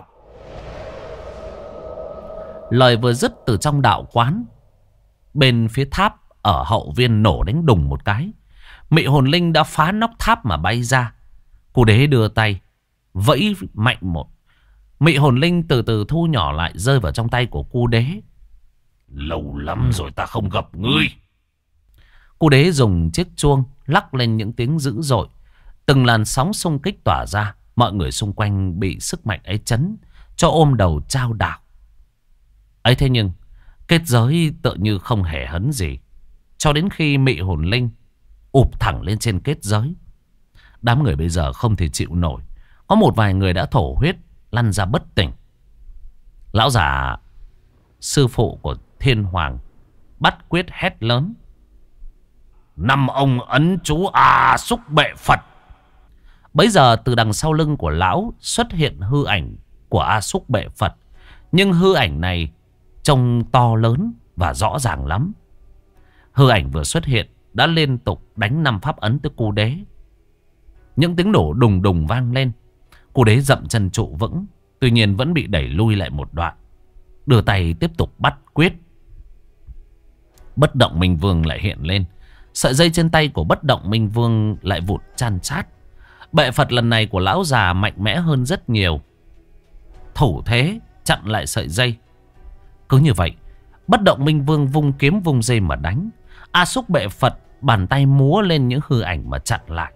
Lời vừa dứt, từ trong đạo quán bên phía tháp ở hậu viên nổ đánh đùng một cái. Mị hồn linh đã phá nóc tháp mà bay ra. Cu đế đưa tay vẫy mạnh một. Mị hồn linh từ từ thu nhỏ lại, rơi vào trong tay của cu đế. Lâu lắm rồi ta không gặp ngươi. Cu đế dùng chiếc chuông lắc lên những tiếng dữ dội. Từng làn sóng xung kích tỏa ra. Mọi người xung quanh bị sức mạnh ấy chấn cho ôm đầu chao đảo. Ấy thế nhưng kết giới tựa như không hề hấn gì, cho đến khi mị hồn linh ụp thẳng lên trên kết giới. Đám người bây giờ không thể chịu nổi. Có một vài người đã thổ huyết, lăn ra bất tỉnh. Lão già sư phụ của thiên hoàng bắt quyết hét lớn: Năm ông ấn chú A Xúc Bệ Phật. Bấy giờ từ đằng sau lưng của lão xuất hiện hư ảnh của A Xúc Bệ Phật. Nhưng hư ảnh này trông to lớn và rõ ràng lắm. Hư ảnh vừa xuất hiện đã liên tục đánh năm pháp ấn tới cu đế. Những tiếng nổ đùng đùng vang lên. Cu đế dậm chân trụ vững, tuy nhiên vẫn bị đẩy lui lại một đoạn. Đưa tay tiếp tục bắt quyết. Bất động minh vương lại hiện lên. Sợi dây trên tay của bất động minh vương lại vụt chan chát. Bệ Phật lần này của lão già mạnh mẽ hơn rất nhiều. Thủ thế chặn lại sợi dây. Cứ như vậy, bất động minh vương vung kiếm vung dây mà đánh. A Xúc Bệ Phật bàn tay múa lên những hư ảnh mà chặn lại.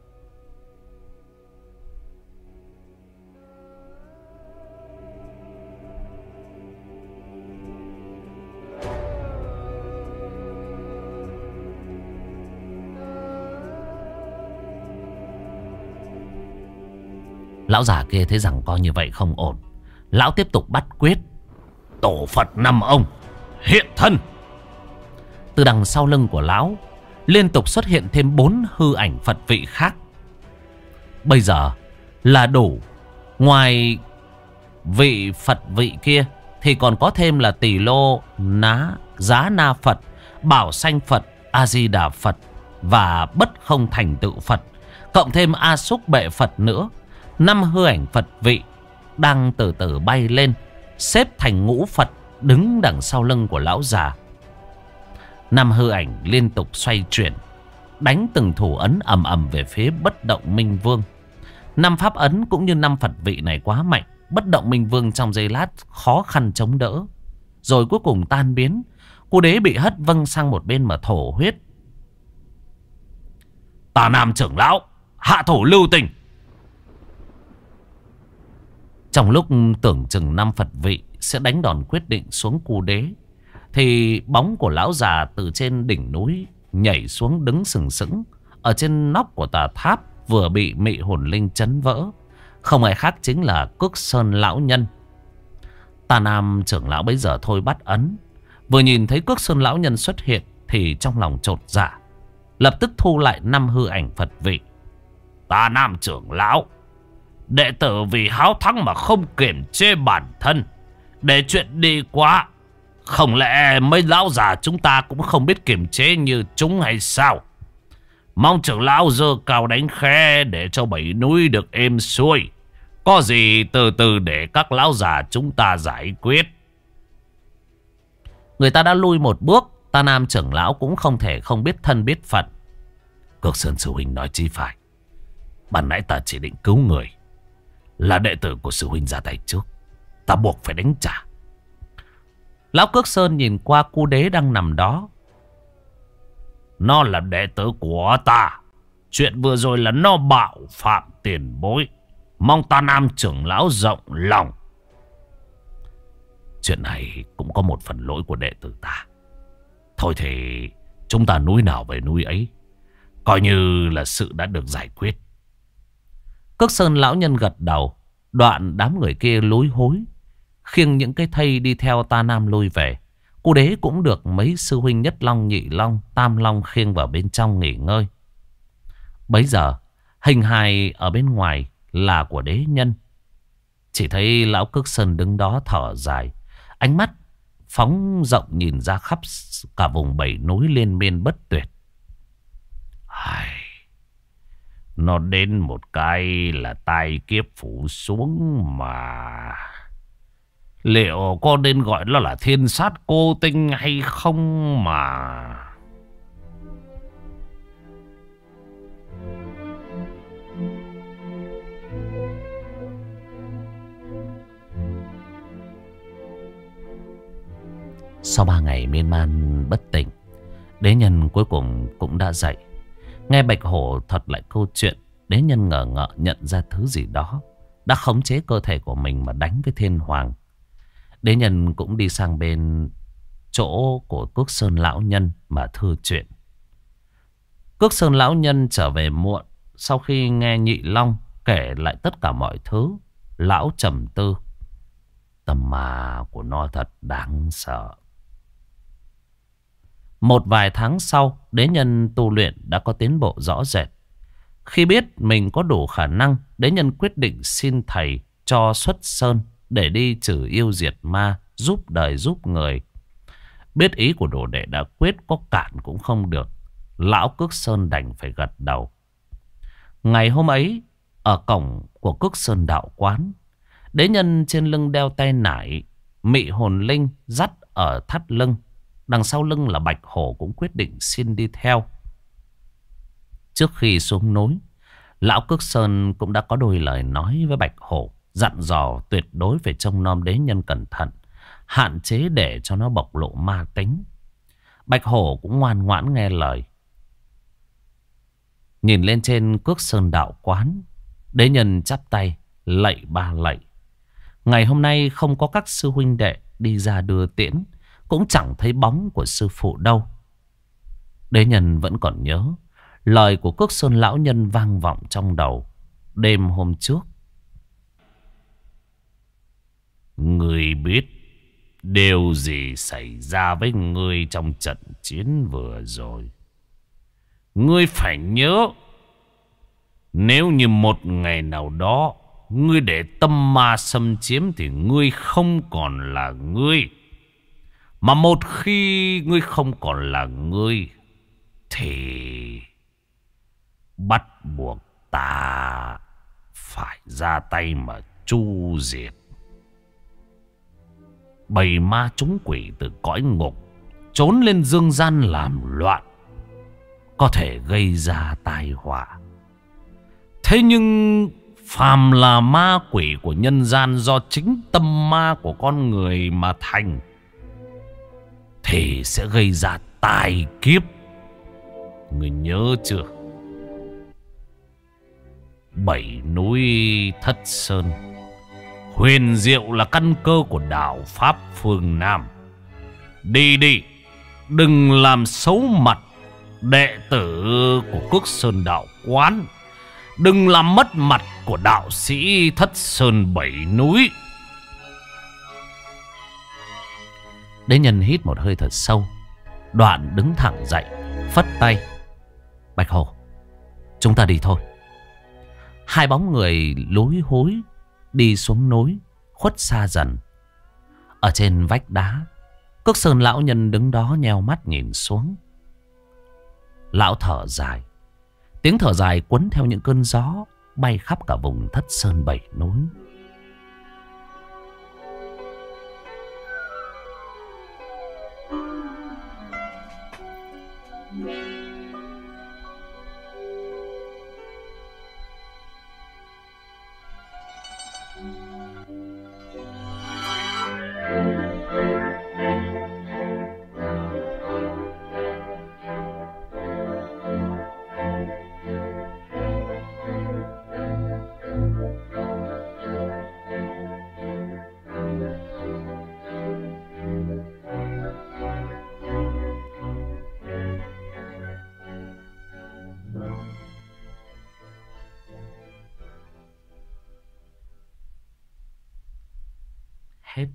Lão già kia thấy rằng coi như vậy không ổn. Lão tiếp tục bắt quyết. Tổ Phật năm ông hiện thân. Từ đằng sau lưng của lão liên tục xuất hiện thêm bốn hư ảnh Phật vị khác. Bây giờ là đủ. Ngoài vị Phật vị kia thì còn có thêm là Tỳ Lô Ná Giá Na Phật, Bảo Sanh Phật, A Di Đà Phật và Bất Không Thành Tựu Phật, cộng thêm A Xúc Bệ Phật nữa. Năm hư ảnh Phật vị đang từ từ bay lên, xếp thành ngũ Phật đứng đằng sau lưng của lão già. Năm hư ảnh liên tục xoay chuyển, đánh từng thủ ấn ầm ầm về phía bất động minh vương. Năm pháp ấn cũng như năm Phật vị này quá mạnh, bất động minh vương trong giây lát khó khăn chống đỡ, rồi cuối cùng tan biến. Cu đế bị hất văng sang một bên mà thổ huyết. Tà Nam trưởng lão hạ thủ lưu tình. Trong lúc tưởng chừng năm Phật vị sẽ đánh đòn quyết định xuống cu đế, thì bóng của lão già từ trên đỉnh núi nhảy xuống đứng sừng sững ở trên nóc của tòa tháp vừa bị mị hồn linh chấn vỡ. Không ai khác chính là Cước Sơn lão nhân. Tà Nam trưởng lão bấy giờ thôi bắt ấn, vừa nhìn thấy Cước Sơn lão nhân xuất hiện thì trong lòng chột dạ, lập tức thu lại năm hư ảnh Phật vị. Tà Nam trưởng lão, đệ tử vì háo thắng mà không kiềm chế bản thân, để chuyện đi quá. Không lẽ mấy lão già chúng ta cũng không biết kiềm chế như chúng hay sao? Mong trưởng lão giơ cao đánh khe để cho bảy núi được êm xuôi. Có gì từ từ để các lão già chúng ta giải quyết. Người ta đã lui một bước, Ta Nam trưởng lão cũng không thể không biết thân biết phận. Cực Sơn sư huynh nói chi phải. Ban nãy ta chỉ định cứu người, là đệ tử của sư huynh ra tay trước, ta buộc phải đánh trả. Lão Cước Sơn nhìn qua cu đế đang nằm đó. Nó là đệ tử của ta. Chuyện vừa rồi là nó bạo phạm tiền bối, mong Ta Nam trưởng lão rộng lòng. Chuyện này cũng có một phần lỗi của đệ tử ta. Thôi thì chúng ta núi nào về núi ấy, coi như là sự đã được giải quyết. Cước Sơn lão nhân gật đầu. Đoạn đám người kia lối hối, khiêng những cái thây đi theo Ta Nam lui về. Cu đế cũng được mấy sư huynh Nhất Long, Nhị Long, Tam Long khiêng vào bên trong nghỉ ngơi. Bấy giờ hình hài ở bên ngoài là của đế nhân. Chỉ thấy lão Cước Sơn đứng đó thở dài, ánh mắt phóng rộng nhìn ra khắp cả vùng bảy núi liên miên bất tuyệt. Ai... Nó đến một cái là tai kiếp phủ xuống mà. Liệu có nên gọi nó là thiên sát cô tinh hay không mà. Sau ba ngày miên man bất tỉnh, đế nhân cuối cùng cũng đã dậy. Nghe Bạch Hổ thuật lại câu chuyện, đế nhân ngờ ngợ nhận ra thứ gì đó đã khống chế cơ thể của mình mà đánh với Thiên Hoàng. Đế nhân cũng đi sang bên chỗ của Cước Sơn lão nhân mà thưa chuyện. Cước Sơn lão nhân trở về muộn. Sau khi nghe Nhị Long kể lại tất cả mọi thứ, lão trầm tư. Tâm ma của nó thật đáng sợ. Một vài tháng sau, đế nhân tu luyện đã có tiến bộ rõ rệt. Khi biết mình có đủ khả năng, đế nhân quyết định xin thầy cho xuất sơn để đi trừ yêu diệt ma, giúp đời giúp người. Biết ý của đồ đệ đã quyết, có cản cũng không được. Lão Cước Sơn đành phải gật đầu. Ngày hôm ấy, ở cổng của Cước Sơn đạo quán, đế nhân trên lưng đeo tay nải, mị hồn linh dắt ở thắt lưng. Đằng sau lưng là Bạch Hổ cũng quyết định xin đi theo. Trước khi xuống núi, lão Cước Sơn cũng đã có đôi lời nói với Bạch Hổ, dặn dò tuyệt đối phải trông nom đế nhân cẩn thận, hạn chế để cho nó bộc lộ ma tính. Bạch Hổ cũng ngoan ngoãn nghe lời. Nhìn lên trên Cước Sơn đạo quán, đế nhân chắp tay lạy ba lạy. Ngày hôm nay không có các sư huynh đệ đi ra đưa tiễn, cũng chẳng thấy bóng của sư phụ đâu. Đế nhân vẫn còn nhớ lời của Cước Sơn lão nhân vang vọng trong đầu đêm hôm trước. Ngươi biết điều gì xảy ra với ngươi trong trận chiến vừa rồi. Ngươi phải nhớ, nếu như một ngày nào đó ngươi để tâm ma xâm chiếm thì ngươi không còn là ngươi. Mà một khi ngươi không còn là ngươi thì bắt buộc ta phải ra tay mà chu diệt. Bầy ma chúng quỷ từ cõi ngục trốn lên dương gian làm loạn, có thể gây ra tai họa. Thế nhưng phàm là ma quỷ của nhân gian do chính tâm ma của con người mà thành thì sẽ gây ra tai kiếp. Người nhớ chưa? Bảy núi Thất Sơn huyền diệu là căn cơ của đạo pháp phương Nam. Đi đi, đừng làm xấu mặt đệ tử của Cước Sơn đạo quán, đừng làm mất mặt của đạo sĩ Thất Sơn bảy núi. Đế nhân hít một hơi thật sâu, đoạn đứng thẳng dậy, phất tay. Bạch Hổ, chúng ta đi thôi. Hai bóng người lối hối đi xuống núi, khuất xa dần. Ở trên vách đá, Cước Sơn lão nhân đứng đó nheo mắt nhìn xuống. Lão thở dài, tiếng thở dài cuốn theo những cơn gió bay khắp cả vùng Thất Sơn Bảy Núi. Hết.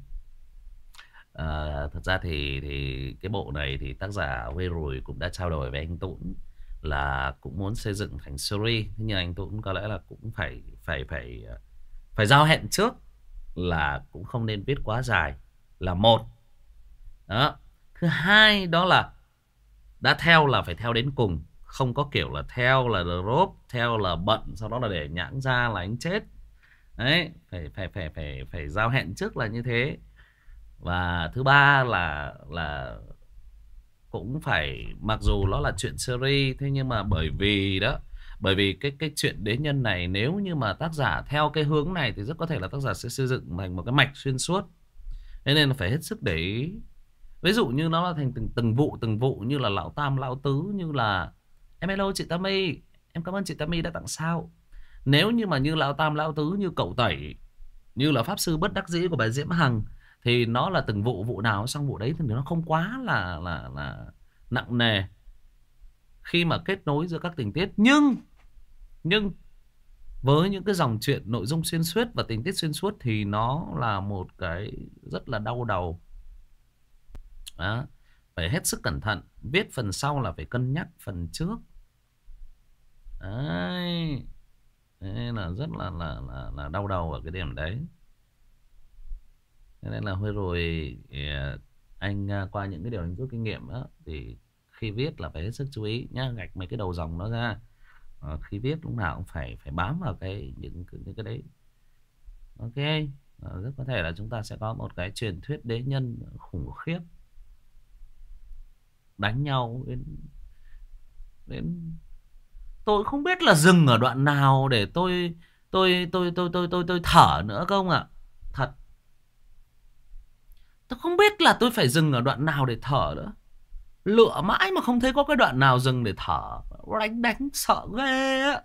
À, thật ra thì thì cái bộ này thì tác giả Huê Rùi cũng đã trao đổi với anh Tũng là cũng muốn xây dựng thành series. Thế nhưng anh Tũng có lẽ là cũng phải phải phải phải giao hẹn trước là cũng không nên viết quá dài là một. Đó. Thứ hai đó là đã theo là phải theo đến cùng, không có kiểu là theo là drop, theo là bận sau đó là để nhãng ra là anh chết. Đấy, phải phải phải phải phải giao hẹn trước là như thế. Và thứ ba là là cũng phải, mặc dù nó là chuyện series thế nhưng mà bởi vì đó, bởi vì cái cái chuyện đế nhân này nếu như mà tác giả theo cái hướng này thì rất có thể là tác giả sẽ xây dựng thành một cái mạch xuyên suốt. Thế nên là phải hết sức để ý. Ví dụ như nó là thành từng từng vụ từng vụ như là lão tam lão tứ, như là em hello chị Tammy, em cảm ơn chị Tammy đã tặng sao. Nếu như mà như lão tam lão tứ, như cậu Tẩy, như là pháp sư bất đắc dĩ của bà Diễm Hằng, thì nó là từng vụ vụ nào xong vụ đấy thì nó không quá là là là nặng nề khi mà kết nối giữa các tình tiết. Nhưng nhưng với những cái dòng chuyện nội dung xuyên suốt và tình tiết xuyên suốt thì nó là một cái rất là đau đầu. Đó. Phải hết sức cẩn thận, viết phần sau là phải cân nhắc phần trước. Đấy. Thế là rất là là là, là đau đầu ở cái điểm đấy. Thế nên là hơi rồi thì anh qua những cái điều anh rút kinh nghiệm đó, thì khi viết là phải hết sức chú ý nhá, gạch mấy cái đầu dòng nó ra. À, khi viết lúc nào cũng phải phải bám vào cái những, những cái đấy. Ok. À, rất có thể là chúng ta sẽ có một cái truyền thuyết đế nhân khủng khiếp, đánh nhau đến đến tôi không biết là dừng ở đoạn nào để tôi tôi tôi tôi tôi tôi tôi thở nữa không ạ. Thật, tôi không biết là tôi phải dừng ở đoạn nào để thở nữa. Lựa mãi mà không thấy có cái đoạn nào dừng để thở. Đánh đánh sợ ghê á.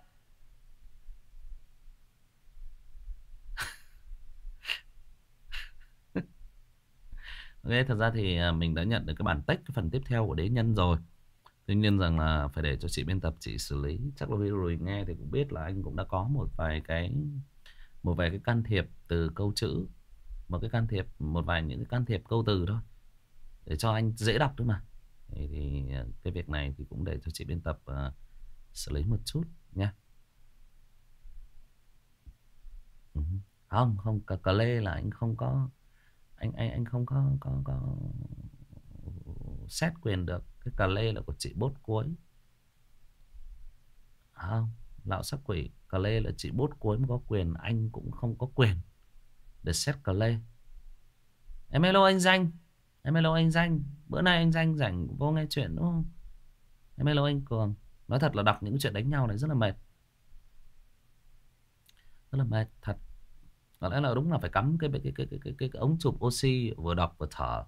Ok, thật ra thì mình đã nhận được cái bản text cái phần tiếp theo của đế nhân rồi. Tuy nhiên rằng là phải để cho chị biên tập chị xử lý. Chắc là vừa rồi nghe thì cũng biết là anh cũng đã có một vài cái một vài cái can thiệp từ câu chữ, một cái can thiệp, một vài những cái can thiệp câu từ thôi để cho anh dễ đọc thôi mà. Thì, thì cái việc này thì cũng để cho chị biên tập uh, xử lý một chút nha. Ừ. Không, không, cà, cà lê là anh không có, anh anh anh không có có có xét quyền được. Cái cà lê là của chị bốt cuối. Không, lão sắc quỷ, cà lê là chị bốt cuối mới có quyền, anh cũng không có quyền để xét cà lê. Em hello anh Danh. Em hello anh Danh. Bữa nay anh Danh rảnh vô nghe chuyện đúng không? Em hello anh Cường. Nói thật là đọc những chuyện đánh nhau này rất là mệt. Rất là mệt thật. Có lẽ là đúng là phải cắm cái cái cái cái cái, cái, cái ống chụp oxy vừa đọc vừa thở.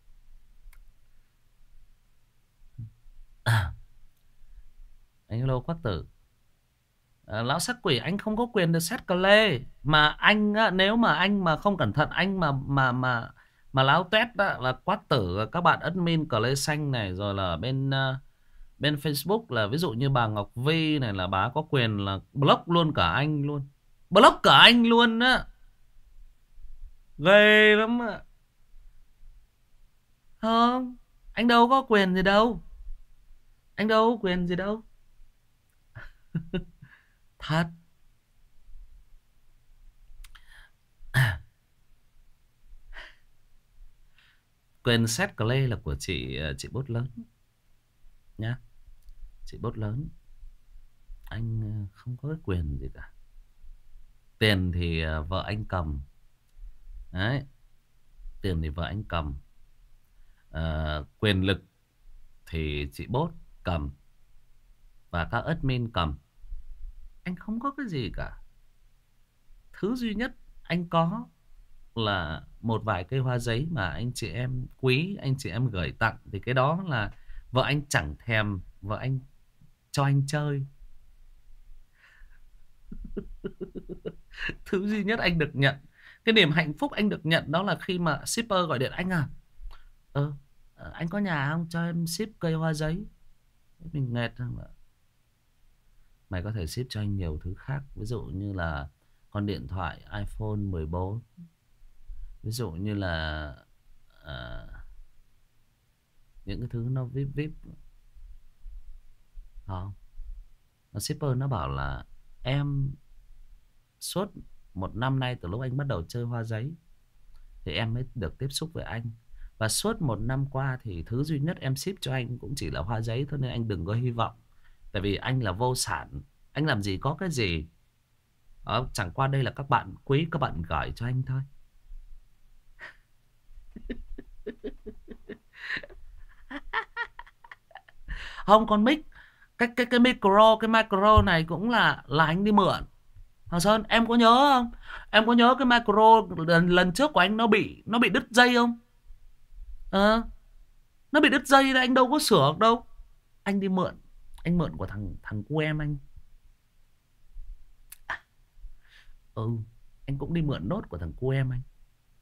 À. Anh hello Quát Tử. À, lão sắc quỷ, anh không có quyền được xét cà lê. Mà anh á, nếu mà anh mà không cẩn thận, anh mà mà mà mà láo tét đó, là Quát Tử, các bạn admin cà lê xanh này, rồi là bên uh, bên Facebook là ví dụ như bà Ngọc Vi này, là bà có quyền là block luôn cả anh luôn. Block cả anh luôn á. Ghê lắm ạ. Không, anh đâu có quyền gì đâu. Anh đâu có quyền gì đâu. Thật. Quyền set play là của chị chị bốt lớn nhá. Chị bốt lớn. Anh không có cái quyền gì cả. Tiền thì ờ, vợ anh cầm. Đấy, tiền thì vợ anh cầm. Ờ, quyền lực thì chị Bốt cầm. Và các admin cầm. Anh không có cái gì cả. Thứ duy nhất anh có là một vài cây hoa giấy mà anh chị em quý, anh chị em gửi tặng. Thì cái đó là vợ anh chẳng thèm, vợ anh cho anh chơi. Thứ duy nhất anh được nhận, cái niềm hạnh phúc anh được nhận đó là khi mà shipper gọi điện: anh à, ờ, ờ, anh có nhà không, cho em ship cây hoa giấy. Mình nghẹt rằng là mày có thể ship cho anh nhiều thứ khác. Ví dụ như là con điện thoại iPhone mười bốn. Ví dụ như là à, những cái thứ nó vip vip. Không, nó shipper nó bảo là em suốt một năm nay từ lúc anh bắt đầu chơi hoa giấy thì em mới được tiếp xúc với anh. Và suốt một năm qua thì thứ duy nhất em ship cho anh cũng chỉ là hoa giấy thôi. Nên anh đừng có hy vọng. Tại vì anh là vô sản. Anh làm gì có cái gì. Đó, chẳng qua đây là các bạn quý, các bạn gửi cho anh thôi. Không, con mic, cái cái cái micro, cái micro này cũng là là anh đi mượn. Thằng Sơn, em có nhớ không? Em có nhớ cái micro lần, lần trước của anh nó bị nó bị đứt dây không? Ờ, nó bị đứt dây đấy, anh đâu có sửa được đâu. Anh đi mượn, anh mượn của thằng thằng cu em anh. À, ừ, anh cũng đi mượn nốt của thằng cu em anh.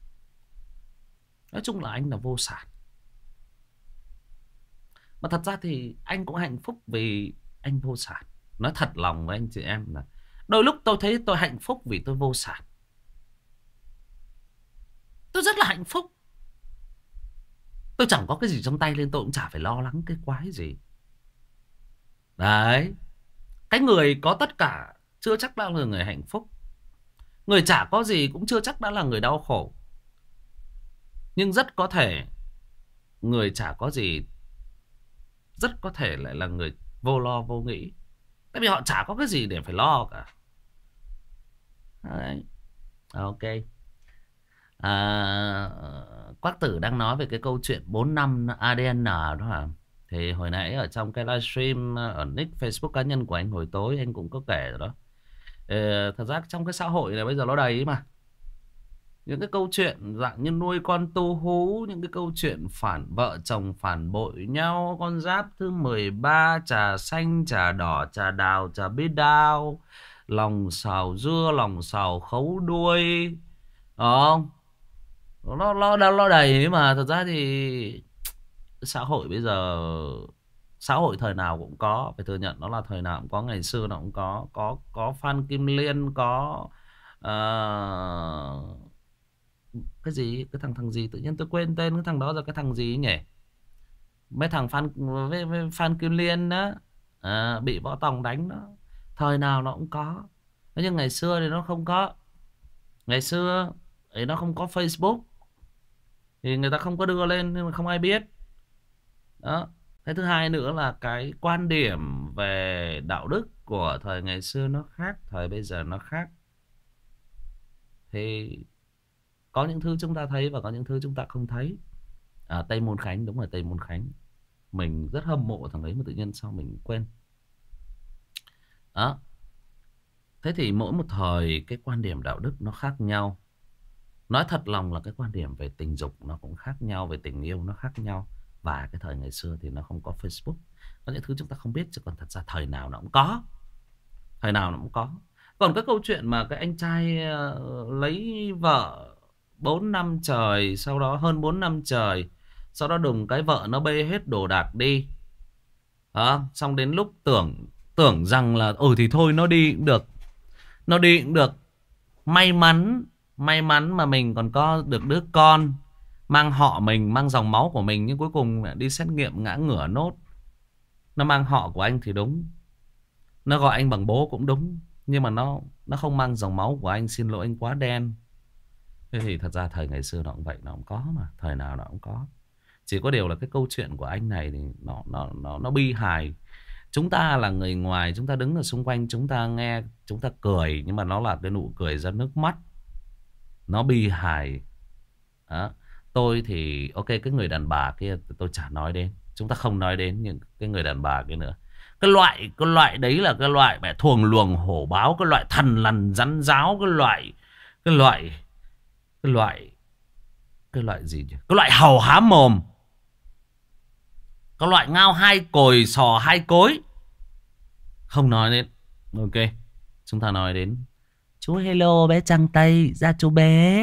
Nói chung là anh là vô sản. Mà thật ra thì anh cũng hạnh phúc vì anh vô sản. Nói thật lòng với anh chị em là đôi lúc tôi thấy tôi hạnh phúc vì tôi vô sản. Tôi rất là hạnh phúc. Tôi chẳng có cái gì trong tay nên tôi cũng chả phải lo lắng cái quái gì. Đấy. Cái người có tất cả chưa chắc đã là người hạnh phúc. Người chả có gì cũng chưa chắc đã là người đau khổ. Nhưng rất có thể người chả có gì rất có thể lại là người vô lo vô nghĩ. Tại vì họ chả có cái gì để phải lo cả. Đấy. Ok. À, Quác Tử đang nói về cái câu chuyện bốn năm a đê en đó hả? Thì hồi nãy ở trong cái livestream ở nick Facebook cá nhân của anh hồi tối anh cũng có kể rồi đó. Ờ, thật ra trong cái xã hội này bây giờ nó đầy mà. Những cái câu chuyện dạng như nuôi con tu hú, những cái câu chuyện phản vợ chồng phản bội nhau, con giáp thứ mười ba, trà xanh, trà đỏ, trà đào, trà bí đao, lòng xào dưa, lòng xào khấu đuôi. Đúng không? Nó, nó, nó, nó đầy ấy mà. Thật ra thì xã hội bây giờ, xã hội thời nào cũng có, phải thừa nhận nó là thời nào cũng có. Ngày xưa nó cũng có. Có có Phan Kim Liên, có uh, cái gì, cái thằng thằng gì tự nhiên tôi quên tên cái thằng đó rồi. Cái thằng gì nhỉ, mấy thằng Phan với, với Phan Kim Liên đó, à, bị Võ Tòng đánh đó. Thời nào nó cũng có. Thế nhưng ngày xưa thì nó không có. Ngày xưa thì nó không có Facebook, thì người ta không có đưa lên nên mà không ai biết. Đó. Cái thứ hai nữa là cái quan điểm về đạo đức của thời ngày xưa nó khác, thời bây giờ nó khác. Thì có những thứ chúng ta thấy và có những thứ chúng ta không thấy. À, Tây Môn Khánh, đúng rồi, Tây Môn Khánh. Mình rất hâm mộ thằng ấy mà tự nhiên sao mình quên. Đó. Thế thì mỗi một thời cái quan điểm đạo đức nó khác nhau. Nói thật lòng là cái quan điểm về tình dục nó cũng khác nhau, về tình yêu nó khác nhau. Và cái thời ngày xưa thì nó không có Facebook. Có những thứ chúng ta không biết, chứ còn thật ra thời nào nó cũng có. Thời nào nó cũng có. Còn cái câu chuyện mà cái anh trai uh, lấy vợ bốn năm trời, sau đó hơn bốn năm trời, sau đó đùng cái vợ nó bê hết đồ đạc đi. Đó, xong đến lúc tưởng tưởng rằng là ừ thì thôi nó đi cũng được. Nó đi cũng được. May mắn, may mắn mà mình còn có được đứa con mang họ mình, mang dòng máu của mình. Nhưng cuối cùng đi xét nghiệm ngã ngửa nốt. Nó mang họ của anh thì đúng, nó gọi anh bằng bố cũng đúng, nhưng mà nó nó không mang dòng máu của anh. Xin lỗi, anh quá đen. Thế thì thật ra thời ngày xưa nó cũng vậy, nó cũng có mà. Thời nào nó cũng có. Chỉ có điều là cái câu chuyện của anh này thì nó nó nó nó bi hài. Chúng ta là người ngoài, chúng ta đứng ở xung quanh, chúng ta nghe, chúng ta cười, nhưng mà nó là cái nụ cười ra nước mắt, nó bi hài. Đó. Tôi thì ok, cái người đàn bà kia tôi chả nói đến, chúng ta không nói đến những cái người đàn bà kia nữa. Cái loại cái loại đấy là cái loại mẹ thuồng luồng hổ báo, cái loại thần lằn rắn ráo, cái loại cái loại cái loại cái loại gì nhỉ? Cái loại hàu há mồm, cái loại ngao hai cồi sò hai cối. Không nói đến. Ok, chúng ta nói đến chú hello bé Trăng Tây, ra chú bé.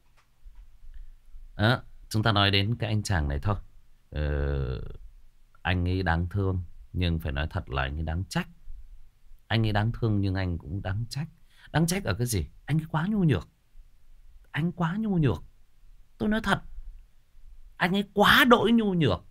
Đó, chúng ta nói đến cái anh chàng này thôi. ờ, Anh ấy đáng thương, nhưng phải nói thật là anh ấy đáng trách. Anh ấy đáng thương nhưng anh cũng đáng trách. Đáng trách ở cái gì? Anh ấy quá nhu nhược. Anh quá nhu nhược. Tôi nói thật, anh ấy quá đỗi nhu nhược.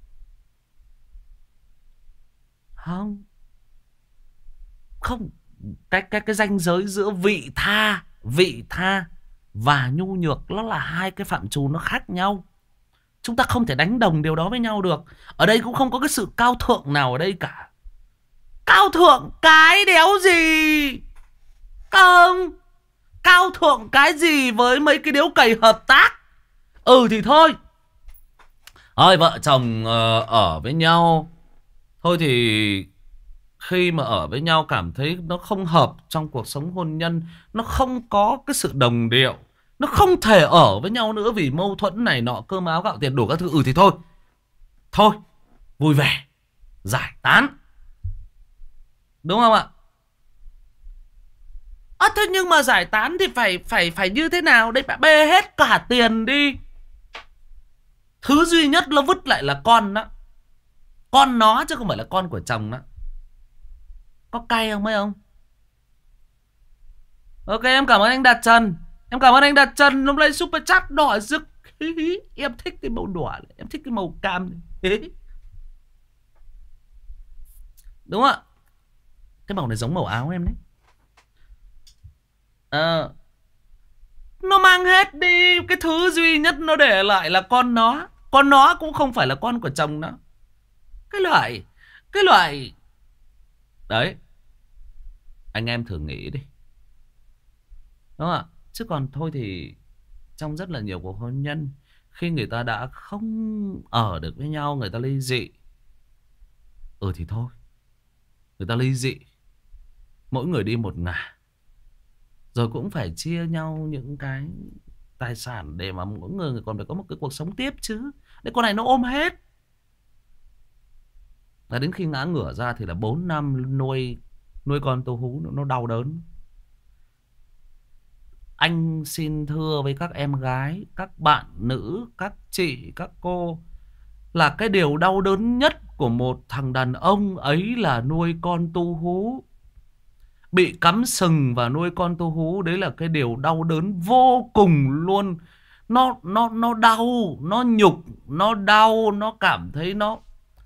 Không, không, cái cái cái ranh giới giữa vị tha, vị tha và nhu nhược nó là hai cái phạm trù nó khác nhau. Chúng ta không thể đánh đồng điều đó với nhau được. Ở đây cũng không có cái sự cao thượng nào ở đây cả. Cao thượng cái đéo gì? Không. Cao thượng cái gì với mấy cái điếu cày hợp tác? Ừ thì thôi. Thôi vợ chồng uh, ở với nhau. Thôi thì khi mà ở với nhau cảm thấy nó không hợp trong cuộc sống hôn nhân, nó không có cái sự đồng điệu, nó không thể ở với nhau nữa vì mâu thuẫn này nọ, cơm áo gạo tiền đủ các thứ. Ừ thì thôi. Thôi, vui vẻ, giải tán. Đúng không ạ? À, thế nhưng mà giải tán thì phải phải phải như thế nào? Đây phải bê hết cả tiền đi. Thứ duy nhất nó vứt lại là con đó. Con nó chứ không phải là con của chồng đó. Có cay không mấy ông? Ok, em cảm ơn anh Đạt Trần. Em cảm ơn anh Đạt Trần. Lúc này super chat đỏ rực. Em thích cái màu đỏ này. Em thích cái màu cam này. Đúng không ạ? Cái màu này giống màu áo em đấy. Ờ, nó mang hết đi. Cái thứ duy nhất nó để lại là con nó. Con nó cũng không phải là con của chồng nó. Cái loại Cái loại đấy, anh em thử nghĩ đi. Đúng không ạ? Chứ còn thôi thì trong rất là nhiều cuộc hôn nhân, khi người ta đã không ở được với nhau, người ta ly dị. Ừ thì thôi, người ta ly dị, mỗi người đi một ngả. Rồi cũng phải chia nhau những cái tài sản để mà mỗi người còn phải có một cái cuộc sống tiếp chứ. Đấy, con này nó ôm hết. Là đến khi ngã ngửa ra thì là bốn năm nuôi nuôi con tô hú, nó đau đớn. Anh xin thưa với các em gái, các bạn nữ, các chị, các cô, là cái điều đau đớn nhất của một thằng đàn ông ấy là nuôi con tu hú. Bị cắm sừng và nuôi con tu hú, đấy là cái điều đau đớn vô cùng luôn. Nó nó nó đau, nó nhục, nó đau, nó cảm thấy nó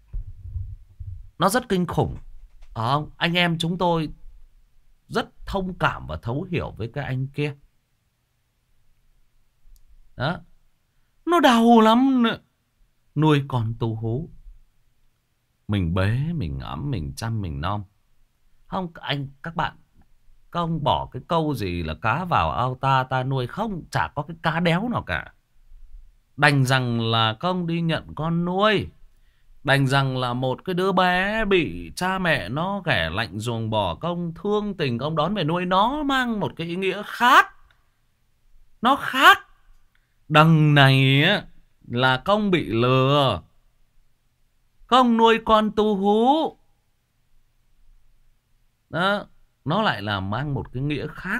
nó rất kinh khủng. À, anh em chúng tôi rất thông cảm và thấu hiểu với cái anh kia. Đó. Nó đau lắm nữa. Nuôi con tu hú, mình bế, mình ấm, mình chăm, mình nom. Không, anh, các bạn, các ông bỏ cái câu gì là cá vào ao ta, ta nuôi. Không, chả có cái cá đéo nào cả. Đành rằng là các ông đi nhận con nuôi. Đành rằng là một cái đứa bé bị cha mẹ nó ghẻ lạnh ruồng bỏ, các ông thương tình, các ông đón về nuôi. Nó mang một cái ý nghĩa khác. Nó khác. Đằng này á là các ông bị lừa. Các ông nuôi con tu hú đó, nó lại là mang một cái nghĩa khác.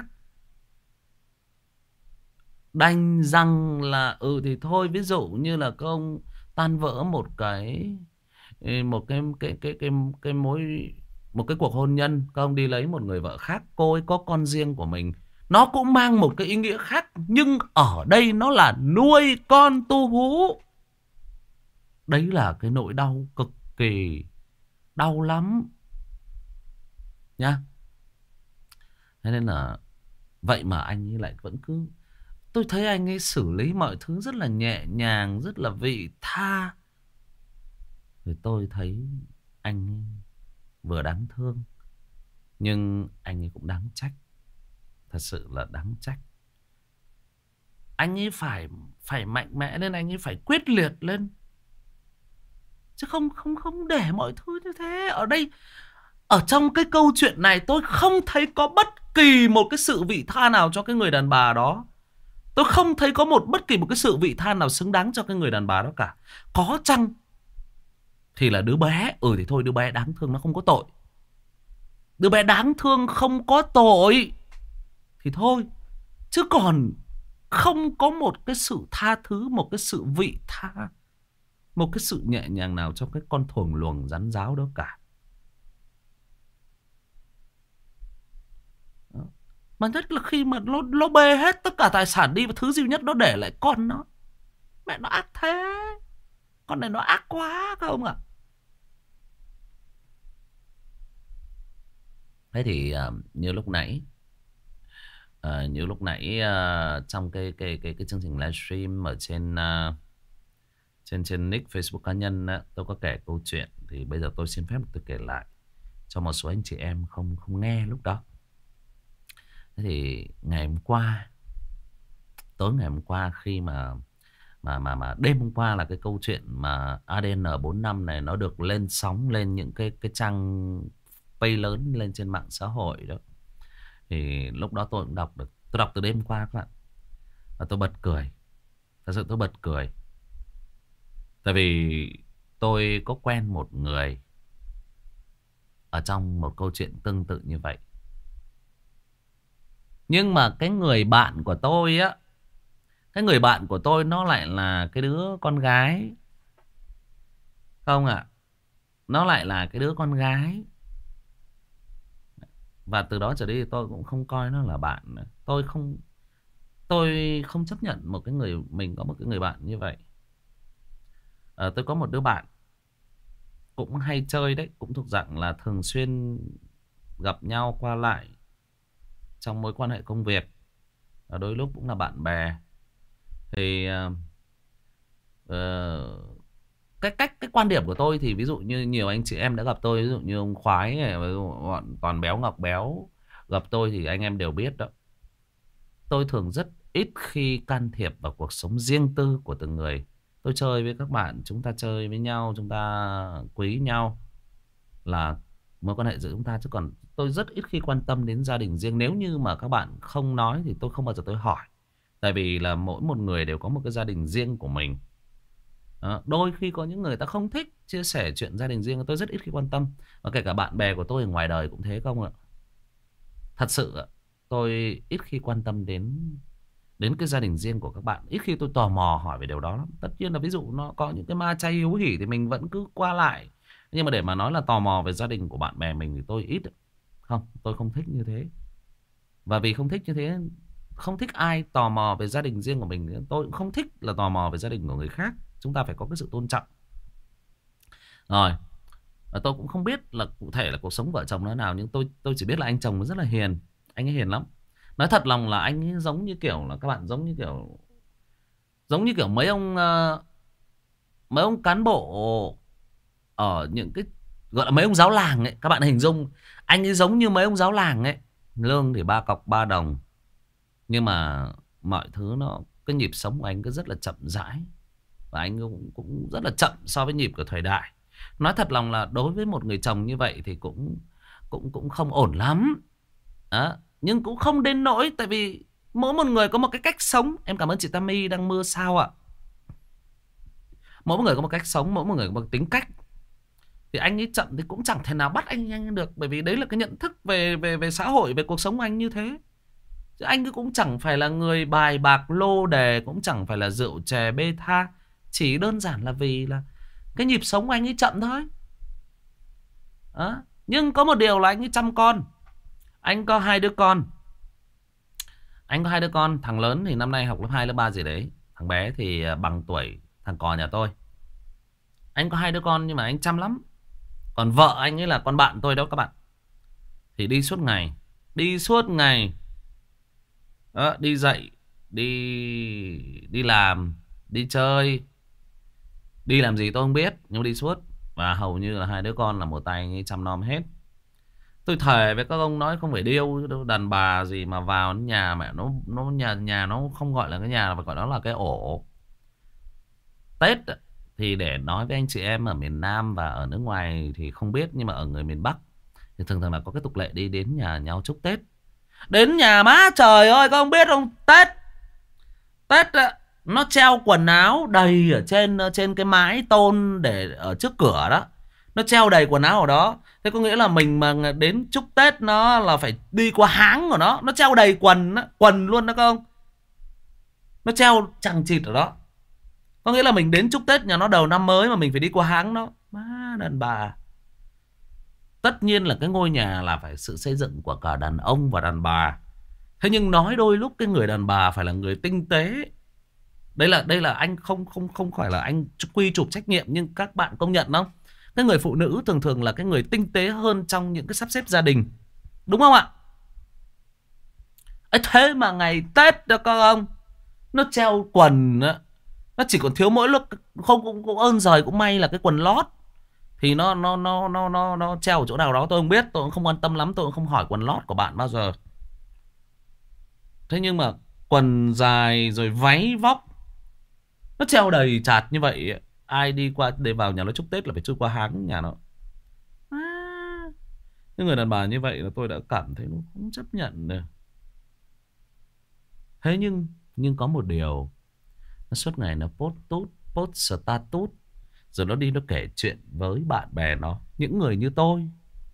Đành rằng là ừ thì thôi, ví dụ như là các ông tan vỡ một cái một cái cái cái cái cái mối một cái cuộc hôn nhân, các ông đi lấy một người vợ khác, cô ấy có con riêng của mình, nó cũng mang một cái ý nghĩa khác. Nhưng ở đây nó là nuôi con tu hú. Đấy là cái nỗi đau cực kỳ đau lắm nha. Thế nên là vậy mà anh ấy lại vẫn cứ, tôi thấy anh ấy xử lý mọi thứ rất là nhẹ nhàng, rất là vị tha. Thì tôi thấy anh ấy vừa đáng thương. Nhưng anh ấy cũng đáng trách. Thật sự là đáng trách. Anh ấy phải phải mạnh mẽ lên, anh ấy phải quyết liệt lên. Chứ không không không để mọi thứ như thế. Ở đây, ở trong cái câu chuyện này tôi không thấy có bất kỳ một cái sự vị tha nào cho cái người đàn bà đó. Tôi không thấy có một bất kỳ một cái sự vị tha nào xứng đáng cho cái người đàn bà đó cả. Có chăng thì là đứa bé. Ừ thì thôi, đứa bé đáng thương nó không có tội. Đứa bé đáng thương không có tội thì thôi. Chứ còn không có một cái sự tha thứ, một cái sự vị tha, một cái sự nhẹ nhàng nào cho cái con thuồng luồng rắn ráo đó cả. Đó. Mà nhất là khi mà nó, nó bê hết tất cả tài sản đi, và thứ duy nhất nó để lại con nó. Mẹ nó ác thế. Con này nó ác quá các ông ạ. Thế thì uh, như lúc nãy uh, Như lúc nãy uh, trong cái, cái, cái, cái chương trình livestream ở trên uh, Trên trên nick Facebook cá nhân á, tôi có kể câu chuyện. Thì bây giờ tôi xin phép tôi kể lại cho một số anh chị em không không nghe lúc đó. Thế thì ngày hôm qua, tối ngày hôm qua, khi mà mà mà mà đêm hôm qua là cái câu chuyện mà a đê en bốn năm này nó được lên sóng lên những cái cái trang page lớn lên trên mạng xã hội đó. Thì lúc đó tôi cũng đọc được, tôi đọc từ đêm qua các bạn, và tôi bật cười. Thật sự tôi bật cười. Tại vì tôi có quen một người ở trong một câu chuyện tương tự như vậy. Nhưng mà cái người bạn của tôi á, cái người bạn của tôi nó lại là cái đứa con gái. Không ạ, à, nó lại là cái đứa con gái. Và từ đó trở đi tôi cũng không coi nó là bạn nữa. Tôi không Tôi không chấp nhận một cái người mình có một cái người bạn như vậy. À, tôi có một đứa bạn cũng hay chơi đấy, cũng thuộc dạng là thường xuyên gặp nhau qua lại trong mối quan hệ công việc, và đôi lúc cũng là bạn bè. Thì uh, uh, cái cách cái quan điểm của tôi thì ví dụ như nhiều anh chị em đã gặp tôi, ví dụ như ông Khoái này, ví dụ bọn Toàn Béo Ngọc Béo gặp tôi thì anh em đều biết đó. Tôi thường rất ít khi can thiệp vào cuộc sống riêng tư của từng người. Tôi chơi với các bạn, chúng ta chơi với nhau, chúng ta quý nhau là mối quan hệ giữa chúng ta. Chứ còn tôi rất ít khi quan tâm đến gia đình riêng. Nếu như mà các bạn không nói thì tôi không bao giờ tôi hỏi. Tại vì là mỗi một người đều có một cái gia đình riêng của mình. Đó, đôi khi có những người ta không thích chia sẻ chuyện gia đình riêng, tôi rất ít khi quan tâm. Và kể cả bạn bè của tôi ở ngoài đời cũng thế không ạ. Thật sự tôi ít khi quan tâm đến đến cái gia đình riêng của các bạn. Ít khi tôi tò mò hỏi về điều đó lắm. Tất nhiên là ví dụ nó có những cái ma chay hiếu hỉ thì mình vẫn cứ qua lại. Nhưng mà để mà nói là tò mò về gia đình của bạn bè mình thì tôi ít. Không, tôi không thích như thế. Và vì không thích như thế, không thích ai tò mò về gia đình riêng của mình, tôi cũng không thích là tò mò về gia đình của người khác. Chúng ta phải có cái sự tôn trọng. Rồi, và tôi cũng không biết là cụ thể là cuộc sống vợ chồng nó nào, nhưng tôi tôi chỉ biết là anh chồng nó rất là hiền. Anh ấy hiền lắm. Nói thật lòng là anh ấy giống như kiểu là các bạn giống như kiểu giống như kiểu mấy ông uh, mấy ông cán bộ ở những cái gọi là mấy ông giáo làng ấy. Các bạn hình dung anh ấy giống như mấy ông giáo làng ấy. Lương thì ba cọc ba đồng, nhưng mà mọi thứ nó, cái nhịp sống của anh cứ rất là chậm rãi. Và anh cũng, cũng rất là chậm so với nhịp của thời đại. Nói thật lòng là đối với một người chồng như vậy thì cũng cũng cũng không ổn lắm. Đó. Nhưng cũng không đến nỗi. Tại vì mỗi một người có một cái cách sống. Em cảm ơn chị Tammy đang mưa sao ạ. Mỗi một người có một cách sống, mỗi một người có một tính cách. Thì anh ấy chậm thì cũng chẳng thể nào bắt anh anh được. Bởi vì đấy là cái nhận thức về về về xã hội, về cuộc sống của anh như thế. Chứ anh cũng chẳng phải là người bài bạc lô đề, cũng chẳng phải là rượu chè bê tha. Chỉ đơn giản là vì là cái nhịp sống của anh ấy chậm thôi. Đó. Nhưng có một điều là anh ấy chăm con. Anh có hai đứa con. Anh có hai đứa con. Thằng lớn thì năm nay học lớp hai, lớp ba gì đấy. Thằng bé thì bằng tuổi thằng cò nhà tôi. Anh có hai đứa con nhưng mà anh chăm lắm. Còn vợ anh ấy là con bạn tôi đó các bạn. Thì đi suốt ngày. Đi suốt ngày. Đó, đi dạy, Đi đi làm, đi chơi. Đi làm gì tôi không biết, nhưng đi suốt. Và hầu như là hai đứa con là một tay anh ấy chăm nom hết. Tôi thề với các ông nói không phải điêu đâu, đàn bà gì mà vào nhà mẹ nó nó nhà nhà nó không gọi là cái nhà mà gọi nó là cái ổ. Tết thì để nói với anh chị em ở miền Nam và ở nước ngoài thì không biết, nhưng mà ở người miền Bắc thì thường thường là có cái tục lệ đi đến nhà nhau chúc Tết. Đến nhà má trời ơi, các ông biết không, Tết Tết nó treo quần áo đầy ở trên trên cái mái tôn để ở trước cửa đó. Nó treo đầy quần áo ở đó. Thế có nghĩa là mình mà đến chúc Tết nó là phải đi qua háng của nó. Nó treo đầy quần quần luôn đó các ông. Nó treo chằng chịt ở đó. Có nghĩa là mình đến chúc Tết nhà nó đầu năm mới mà mình phải đi qua háng nó. Má đàn bà. Tất nhiên là cái ngôi nhà là phải sự xây dựng của cả đàn ông và đàn bà. Thế nhưng nói đôi lúc cái người đàn bà phải là người tinh tế. Đây là đây là anh không không không phải là anh quy chụp trách nhiệm, nhưng các bạn công nhận không? Cái người phụ nữ thường thường là cái người tinh tế hơn trong những cái sắp xếp gia đình. Đúng không ạ? Ấy thế mà ngày Tết đó các ông, nó treo quần á, nó chỉ còn thiếu mỗi lúc không cũng, cũng ơn giời cũng may là cái quần lót thì nó nó nó nó nó nó treo ở chỗ nào đó tôi không biết, tôi cũng không quan tâm lắm, tôi cũng không hỏi quần lót của bạn bao giờ. Thế nhưng mà quần dài rồi váy vóc nó treo đầy chạt như vậy, ai đi qua để vào nhà nó chúc Tết là phải chui qua háng nhà nó. À, những người đàn bà như vậy là tôi đã cảm thấy nó không chấp nhận được. Thế nhưng nhưng có một điều, nó suốt ngày nó post tút, post status, rồi nó đi nó kể chuyện với bạn bè nó, những người như tôi.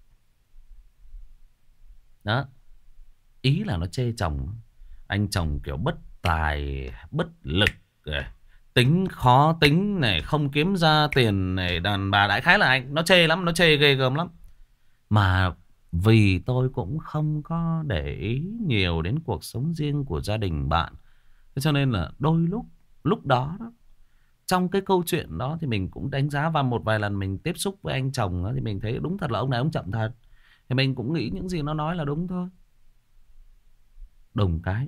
Đó. Ý là nó chê chồng. Anh chồng kiểu bất tài, bất lực, tính khó tính này, không kiếm ra tiền này, đàn bà đại khái là anh. Nó chê lắm, nó chê ghê gớm lắm. Mà vì tôi cũng không có để ý nhiều đến cuộc sống riêng của gia đình bạn, thế cho nên là đôi lúc Lúc đó, đó trong cái câu chuyện đó thì mình cũng đánh giá. Và một vài lần mình tiếp xúc với anh chồng đó, thì mình thấy đúng thật là ông này ông chậm thật. Thì mình cũng nghĩ những gì nó nói là đúng thôi. Đùng cái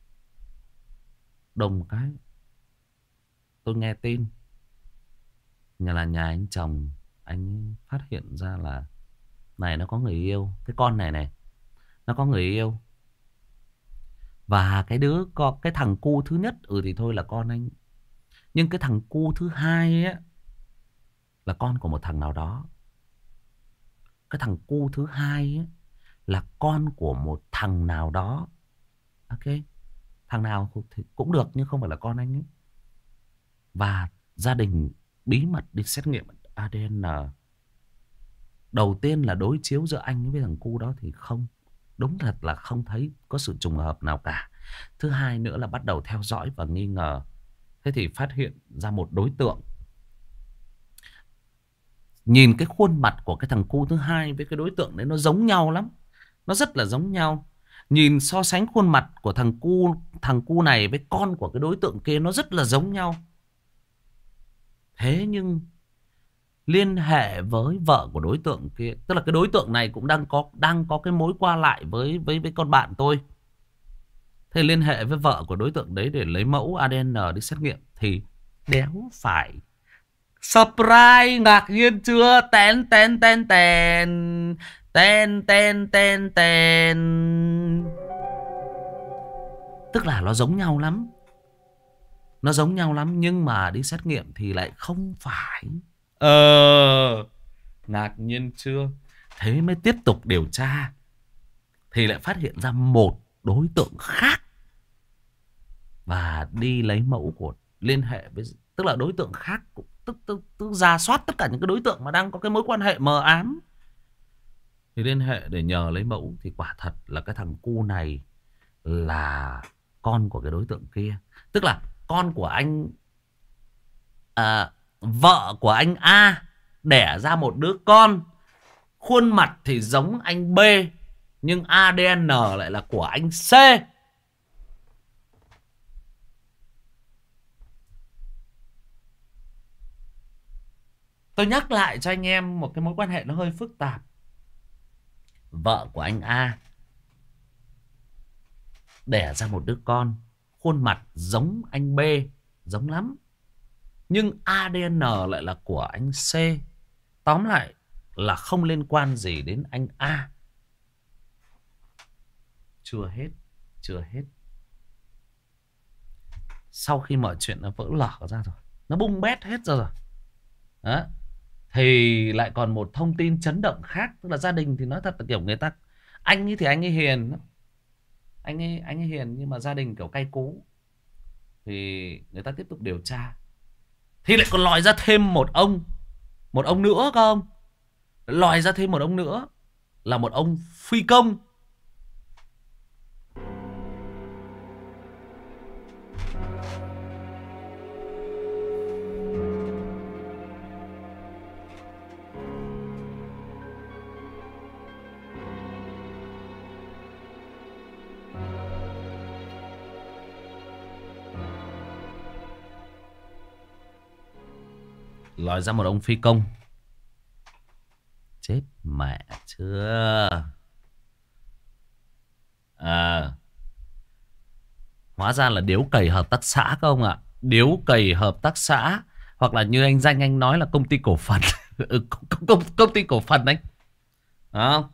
Đùng cái tôi nghe tin nhà là nhà anh chồng, anh phát hiện ra là này nó có người yêu. Cái con này này nó có người yêu. Và cái đứa có cái thằng cu thứ nhất ừ thì thôi là con anh, nhưng cái thằng cu thứ hai á là con của một thằng nào đó. Cái thằng cu thứ hai á là con của một thằng nào đó. Ok, thằng nào thì cũng được nhưng không phải là con anh ấy. Và gia đình bí mật đi xét nghiệm a đê en. Đầu tiên là đối chiếu giữa anh với thằng cu đó thì không, đúng thật là không thấy có sự trùng hợp nào cả. Thứ hai nữa là bắt đầu theo dõi và nghi ngờ. Thế thì phát hiện ra một đối tượng. Nhìn cái khuôn mặt của cái thằng cu thứ hai với cái đối tượng đấy nó giống nhau lắm. Nó rất là giống nhau. Nhìn so sánh khuôn mặt của thằng cu Thằng cu này với con của cái đối tượng kia nó rất là giống nhau. Thế nhưng liên hệ với vợ của đối tượng kia, tức là cái đối tượng này cũng đang có đang có cái mối qua lại với với với con bạn tôi. Thế liên hệ với vợ của đối tượng đấy để lấy mẫu a đê en đi xét nghiệm thì đéo phải. Surprise, ngạc nhiên chưa? Ten ten ten ten ten ten ten ten. Tức là nó giống nhau lắm. Nó giống nhau lắm nhưng mà đi xét nghiệm thì lại không phải. Ờ, ngạc nhiên chưa? Thế mới tiếp tục điều tra thì lại phát hiện ra một đối tượng khác. Và đi lấy mẫu của liên hệ với, tức là đối tượng khác cũng tức tức tức ra soát tất cả những cái đối tượng mà đang có cái mối quan hệ mờ ám thì liên hệ để nhờ lấy mẫu. Thì quả thật là cái thằng cu này là con của cái đối tượng kia. Tức là con của anh à, vợ của anh A đẻ ra một đứa con, khuôn mặt thì giống anh B, nhưng a đê en lại là của anh C. Tôi nhắc lại cho anh em một cái mối quan hệ nó hơi phức tạp. Vợ của anh A đẻ ra một đứa con, khuôn mặt giống anh B, giống lắm, nhưng a đê en lại là của anh C. Tóm lại là không liên quan gì đến anh A. Chưa hết. Chưa hết. Sau khi mọi chuyện nó vỡ lở ra rồi, nó bung bét hết ra rồi. Đó. Thì lại còn một thông tin chấn động khác. Tức là gia đình thì nói thật là kiểu người ta, anh ấy thì anh ấy hiền, anh ấy anh ấy hiền, nhưng mà gia đình kiểu cay cú. Thì người ta tiếp tục điều tra, thì lại còn lòi ra thêm một ông, một ông nữa cơ ông. Lòi ra thêm một ông nữa, là một ông phi công. Lòi ra một ông phi công. Chết mẹ chưa. À, hóa ra là điếu cày hợp tác xã các ông ạ. Điếu cày hợp tác xã, hoặc là như anh Danh anh nói là công ty cổ phần. ừ, công, công, công ty cổ phần anh. Đó.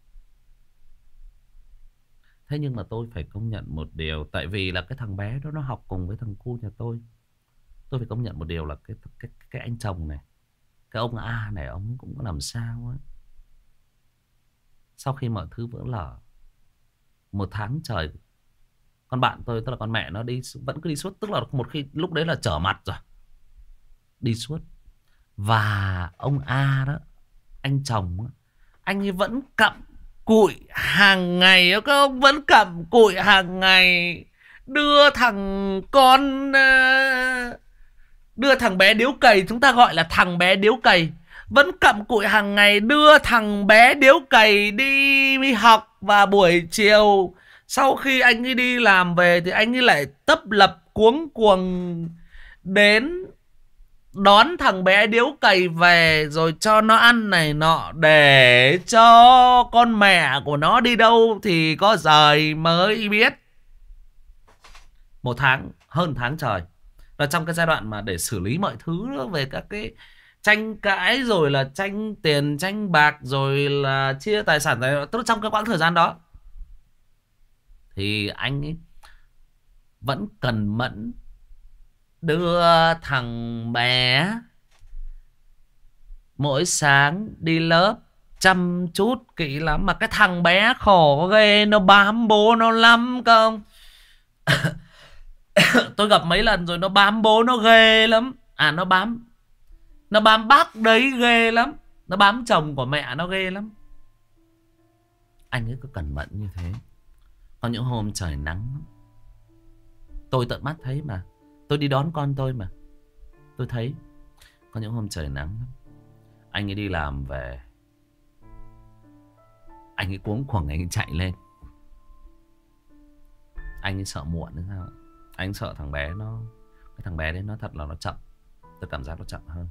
Thế nhưng mà tôi phải công nhận một điều. Tại vì là cái thằng bé đó nó học cùng với thằng cu nhà tôi. Tôi phải công nhận một điều là cái, cái, cái anh chồng này, cái ông A này, ông cũng có làm sao ấy. Sau khi mọi thứ vỡ lở, một tháng trời, con bạn tôi, tức là con mẹ nó đi, vẫn cứ đi suốt. Tức là một khi lúc đấy là trở mặt rồi, đi suốt. Và ông A đó, anh chồng đó, anh ấy vẫn cặm cụi hàng ngày. Các ông vẫn cặm cụi hàng ngày, đưa thằng con, đưa thằng bé điếu cày, chúng ta gọi là thằng bé điếu cày, vẫn cặm cụi hàng ngày đưa thằng bé điếu cày đi học. Và buổi chiều sau khi anh ấy đi làm về thì anh ấy lại tấp lập cuống cuồng đến đón thằng bé điếu cày về, rồi cho nó ăn này nọ, để cho con mẹ của nó đi đâu thì có giời mới biết. Một tháng, hơn tháng trời. Và trong cái giai đoạn mà để xử lý mọi thứ đó, về các cái tranh cãi, rồi là tranh tiền, tranh bạc, rồi là chia tài sản, tức là trong cái quãng thời gian đó, thì anh ấy vẫn cần mẫn đưa thằng bé mỗi sáng đi lớp, chăm chút kỹ lắm. Mà cái thằng bé khổ ghê, nó bám bố nó lắm không. Tôi gặp mấy lần rồi, nó bám bố nó ghê lắm. À, nó bám Nó bám bác đấy ghê lắm. Nó bám chồng của mẹ nó ghê lắm. Anh ấy cứ cẩn mẫn như thế. Có những hôm trời nắng, tôi tận mắt thấy mà. Tôi đi đón con tôi mà, tôi thấy. Có những hôm trời nắng lắm, anh ấy đi làm về, anh ấy cuống cuồng anh ấy chạy lên. Anh ấy sợ muộn nữa sao. Anh sợ thằng bé nó, cái thằng bé đấy nó thật là nó chậm. Tôi cảm giác nó chậm hơn.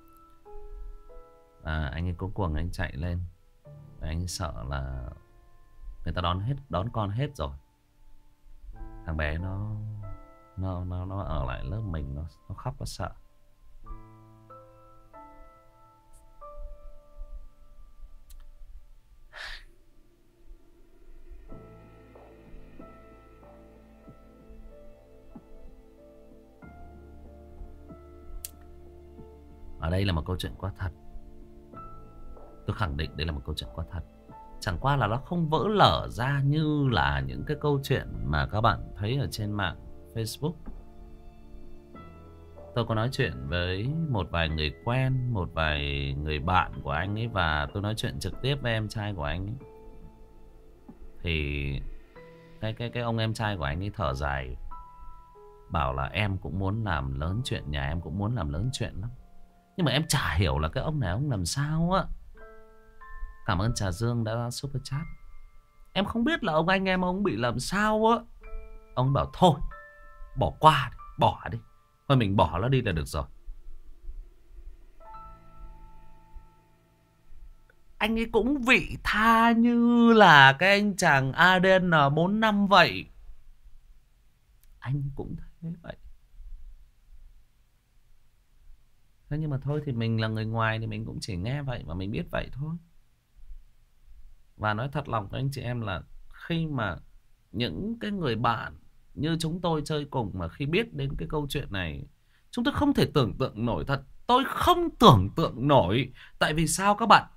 À, anh ấy cuống cuồng anh chạy lên. Và anh ấy sợ là người ta đón hết, đón con hết rồi, thằng bé nó nó nó nó ở lại lớp mình, nó nó khóc, nó sợ. Ở đây là một câu chuyện quá thật. Tôi khẳng định đây là một câu chuyện quá thật. Chẳng qua là nó không vỡ lở ra như là những cái câu chuyện mà các bạn thấy ở trên mạng Facebook. Tôi có nói chuyện với một vài người quen, một vài người bạn của anh ấy, và tôi nói chuyện trực tiếp với em trai của anh ấy. Thì cái cái cái ông em trai của anh ấy thở dài, bảo là em cũng muốn làm lớn chuyện, nhà em cũng muốn làm lớn chuyện lắm. Nhưng mà em chả hiểu là cái ông này ông làm sao á. Cảm ơn Trà Dương đã super chat. Em không biết là ông anh em ông bị làm sao á. Ông bảo thôi, bỏ qua đi, bỏ đi, thôi mình bỏ nó đi là được rồi. Anh ấy cũng vị tha như là cái anh chàng a đê en bốn năm vậy. Anh cũng thế vậy. Thế nhưng mà thôi thì mình là người ngoài thì mình cũng chỉ nghe vậy và mình biết vậy thôi. Và nói thật lòng với anh chị em là khi mà những cái người bạn như chúng tôi chơi cùng mà khi biết đến cái câu chuyện này, chúng tôi không thể tưởng tượng nổi thật. Tôi không tưởng tượng nổi. Tại vì sao các bạn?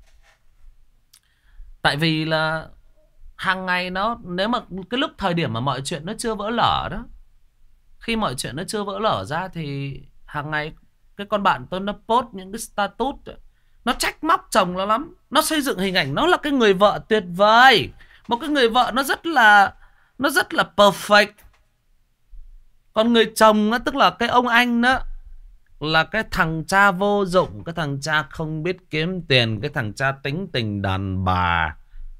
Tại vì là hàng ngày nó, nếu mà cái lúc thời điểm mà mọi chuyện nó chưa vỡ lở đó, khi mọi chuyện nó chưa vỡ lở ra thì hàng ngày cái con bạn tôi nó post những cái status, nó trách móc chồng nó lắm. Nó xây dựng hình ảnh nó là cái người vợ tuyệt vời, một cái người vợ nó rất là nó rất là perfect. Còn người chồng á, tức là cái ông anh đó, là cái thằng cha vô dụng, cái thằng cha không biết kiếm tiền, cái thằng cha tính tình đàn bà.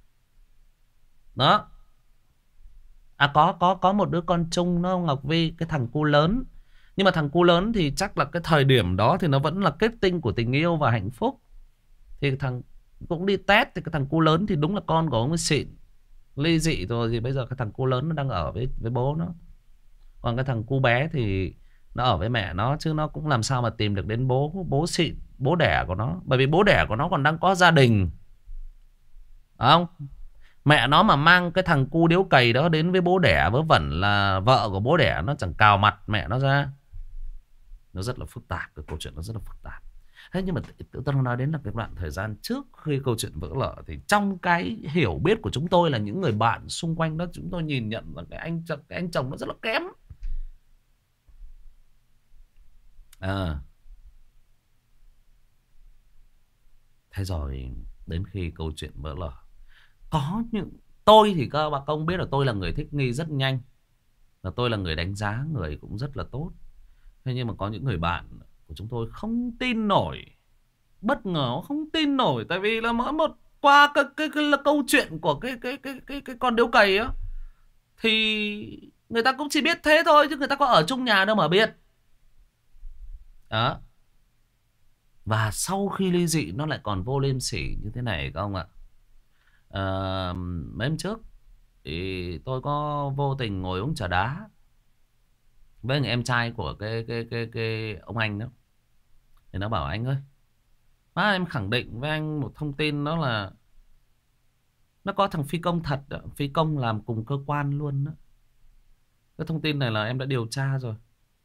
Đó. À có có có một đứa con chung nó Ngọc Vi, cái thằng cu lớn. Nhưng mà thằng cu lớn thì chắc là cái thời điểm đó thì nó vẫn là kết tinh của tình yêu và hạnh phúc. Thì thằng cũng đi test, thì cái thằng cu lớn thì đúng là con của ông ấy xịn. Ly dị rồi thì bây giờ cái thằng cu lớn nó đang ở với với bố nó. Còn cái thằng cu bé thì nó ở với mẹ nó, chứ nó cũng làm sao mà tìm được đến bố bố xịn, bố đẻ của nó. Bởi vì bố đẻ của nó còn đang có gia đình. Đúng không? Mẹ nó mà mang cái thằng cu điếu cày đó đến với bố đẻ vớ vẩn là vợ của bố đẻ, nó chẳng cào mặt mẹ nó ra. Nó rất là phức tạp, cái câu chuyện nó rất là phức tạp. Thế nhưng mà tôi đang nói đến là cái đoạn thời gian trước khi câu chuyện vỡ lở, thì trong cái hiểu biết của chúng tôi là những người bạn xung quanh đó, chúng tôi nhìn nhận là cái anh cái anh chồng nó rất là kém. À. Thế rồi đến khi câu chuyện vỡ lở, có những tôi thì các bà công biết là tôi là người thích nghi rất nhanh, là tôi là người đánh giá người cũng rất là tốt. Thế nhưng mà có những người bạn của chúng tôi không tin nổi, bất ngờ không tin nổi. Tại vì là mỗi một qua cái cái, cái, cái câu chuyện của cái cái cái cái cái con điếu cày á, thì người ta cũng chỉ biết thế thôi, chứ người ta có ở chung nhà đâu mà biết. Đó. Và sau khi ly dị nó lại còn vô liêm sỉ như thế này các ông ạ. À, mấy hôm trước thì tôi có vô tình ngồi uống trà đá với người em trai của cái cái cái cái ông anh đó. Thì nó bảo anh ơi, má em khẳng định với anh một thông tin, đó là nó có thằng phi công thật đó, phi công làm cùng cơ quan luôn đó. Cái thông tin này là em đã điều tra rồi.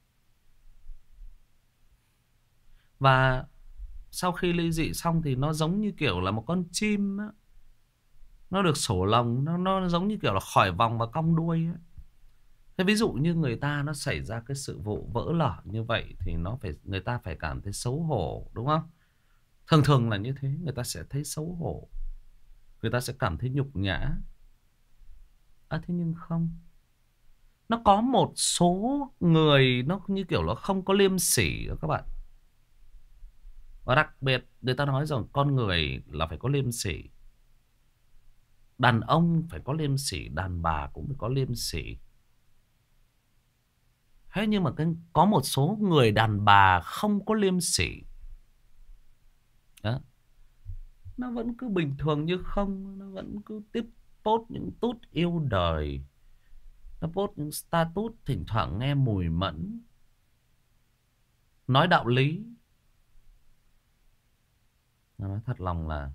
Và sau khi ly dị xong thì nó giống như kiểu là một con chim đó. Nó được sổ lồng, nó, nó giống như kiểu là khỏi vòng và cong đuôi ấy. Thế ví dụ như người ta nó xảy ra cái sự vụ vỡ lở như vậy thì nó phải, người ta phải cảm thấy xấu hổ, đúng không? Thường thường là như thế, người ta sẽ thấy xấu hổ, người ta sẽ cảm thấy nhục nhã. À, thế nhưng không. Nó có một số người nó như kiểu nó không có liêm sỉ đó các bạn. Và đặc biệt người ta nói rằng con người là phải có liêm sỉ. Đàn ông phải có liêm sỉ, đàn bà cũng phải có liêm sỉ. Thế nhưng mà cái, có một số người đàn bà không có liêm sỉ. Đó. Nó vẫn cứ bình thường như không. Nó vẫn cứ tiếp post những tút yêu đời. Nó post những status thỉnh thoảng nghe mùi mẫn, nói đạo lý. Nó nói thật lòng là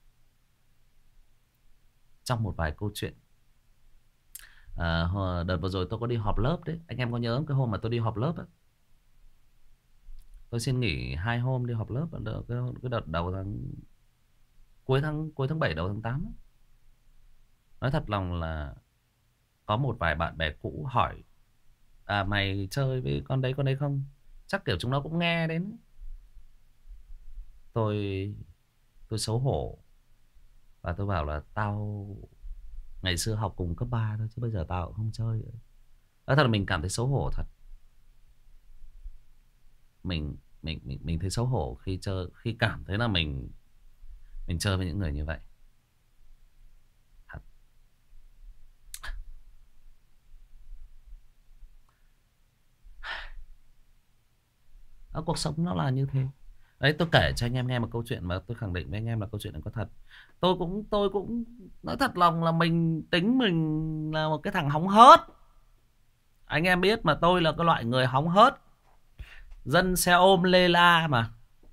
trong một vài câu chuyện, à, đợt vừa rồi tôi có đi họp lớp đấy. Anh em có nhớ cái hôm mà tôi đi họp lớp ấy? Tôi xin nghỉ hai hôm đi họp lớp. Cái, cái đợt đầu tháng Cuối tháng cuối tháng bảy đầu tháng tám ấy. Nói thật lòng là có một vài bạn bè cũ hỏi, à mày chơi với con đấy con đấy không? Chắc kiểu chúng nó cũng nghe đến. Tôi Tôi xấu hổ. Và tôi bảo là tao ngày xưa học cùng cấp ba thôi, chứ bây giờ tao cũng không chơi nữa. Nói thật là mình cảm thấy xấu hổ thật. Mình mình mình mình thấy xấu hổ khi chơi, khi cảm thấy là mình mình chơi với những người như vậy. Thật. Ở cuộc sống nó là như thế. Đấy, tôi kể cho anh em nghe một câu chuyện mà tôi khẳng định với anh em là câu chuyện này có thật. Tôi cũng tôi cũng nói thật lòng là mình tính mình là một cái thằng hóng hớt. Anh em biết mà, tôi là cái loại người hóng hớt, dân xe ôm lê la mà.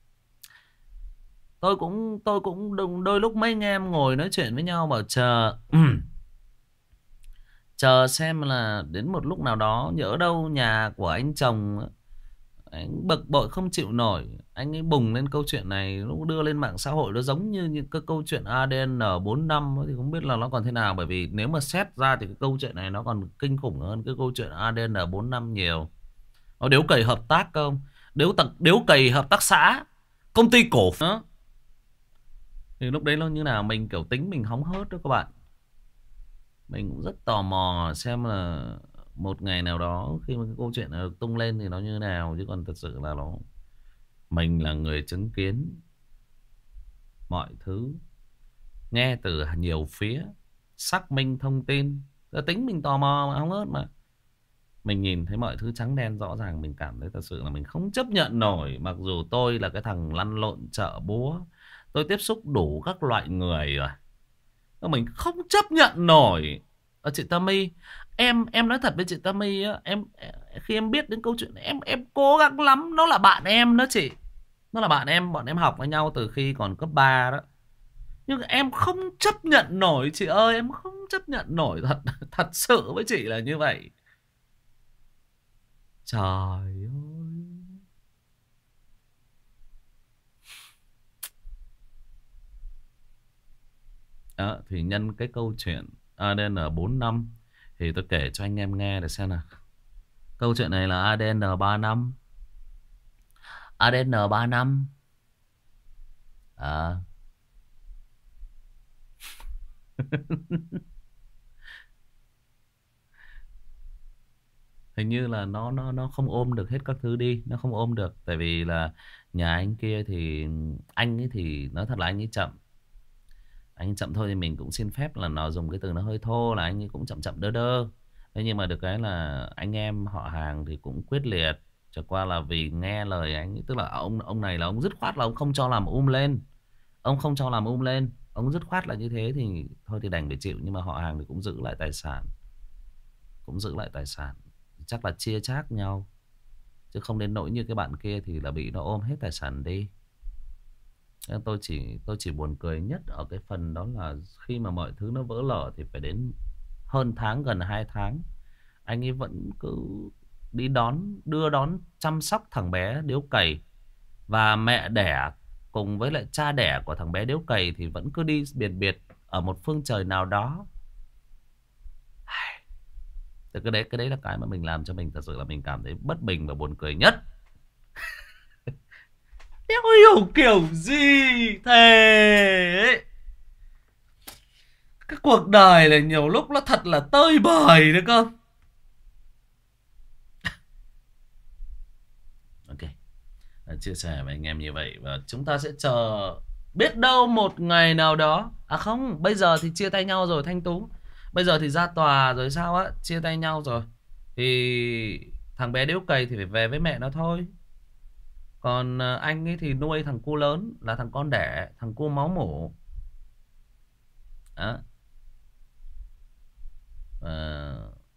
Tôi cũng tôi cũng đôi lúc mấy anh em ngồi nói chuyện với nhau bảo chờ Chờ xem là đến một lúc nào đó, nhỡ đâu nhà của anh chồng anh bực bội không chịu nổi, anh ấy bùng lên câu chuyện này, nó đưa lên mạng xã hội, nó giống như những cái câu chuyện a đê en bốn năm ấy, thì không biết là nó còn thế nào. Bởi vì nếu mà xét ra thì cái câu chuyện này nó còn kinh khủng hơn cái câu chuyện a đê en bốn năm nhiều. Nó đếu cày hợp tác không, đếu tặc đếu cày hợp tác xã, công ty cổ đó. Thì lúc đấy nó như nào, mình kiểu tính mình hóng hớt đó các bạn. Mình cũng rất tò mò xem là một ngày nào đó khi mà cái câu chuyện này được tung lên thì nó như nào. Chứ còn thật sự là nó, mình là người chứng kiến mọi thứ, nghe từ nhiều phía, xác minh thông tin. Tính mình tò mò mà không ớt mà. Mình nhìn thấy mọi thứ trắng đen rõ ràng, mình cảm thấy thật sự là mình không chấp nhận nổi. Mặc dù tôi là cái thằng lăn lộn chợ búa, tôi tiếp xúc đủ các loại người rồi, mình không chấp nhận nổi. Ở chị Tammy, em em nói thật với chị Tammy á, em khi em biết đến câu chuyện này, em em cố gắng lắm. Nó là bạn em đó chị, nó là bạn em, bọn em học với nhau từ khi còn cấp ba đó. Nhưng em không chấp nhận nổi chị ơi, em không chấp nhận nổi thật. Thật sự với chị là như vậy. Trời ơi. Đó, thì nhân cái câu chuyện a đê en bốn năm thì tôi kể cho anh em nghe để xem nào. Câu chuyện này là a đê en ba năm. a đê en ba năm à. Hình như là nó nó nó không ôm được hết các thứ đi, nó không ôm được. Tại vì là nhà anh kia thì anh ấy thì nói thật là anh ấy chậm. Anh ấy chậm thôi, thì mình cũng xin phép là nó dùng cái từ nó hơi thô, là anh ấy cũng chậm chậm đơ đơ. Thế nhưng mà được cái là anh em họ hàng thì cũng quyết liệt. Chẳng qua là vì nghe lời anh ấy, tức là ông ông này là ông dứt khoát là ông không cho làm um lên. Ông không cho làm um lên, ông dứt khoát là như thế, thì thôi thì đành phải chịu. Nhưng mà họ hàng thì cũng giữ lại tài sản, cũng giữ lại tài sản, chắc là chia chác nhau, chứ không đến nỗi như cái bạn kia thì là bị nó ôm hết tài sản đi. Nên tôi chỉ tôi chỉ buồn cười nhất ở cái phần đó là khi mà mọi thứ nó vỡ lở thì phải đến hơn tháng, gần hai tháng, anh ấy vẫn cứ đi đón, đưa đón, chăm sóc thằng bé điếu cày. Và mẹ đẻ cùng với lại cha đẻ của thằng bé điếu cày thì vẫn cứ đi biệt biệt ở một phương trời nào đó. Từ cái đấy, cái đấy là cái mà mình làm cho mình thật sự là mình cảm thấy bất bình và buồn cười nhất. Đéo hiểu kiểu gì thế. Cái cuộc đời này nhiều lúc nó thật là tơi bời đấy cơ. Ok, chia sẻ với anh em như vậy. Và chúng ta sẽ chờ, biết đâu một ngày nào đó. À không, bây giờ thì chia tay nhau rồi Thanh Tú. Bây giờ thì ra tòa rồi sao á, chia tay nhau rồi thì thằng bé điếu cày thì phải về với mẹ nó thôi. Còn anh ấy thì nuôi thằng cu lớn là thằng con đẻ, thằng cu máu mủ đó. À,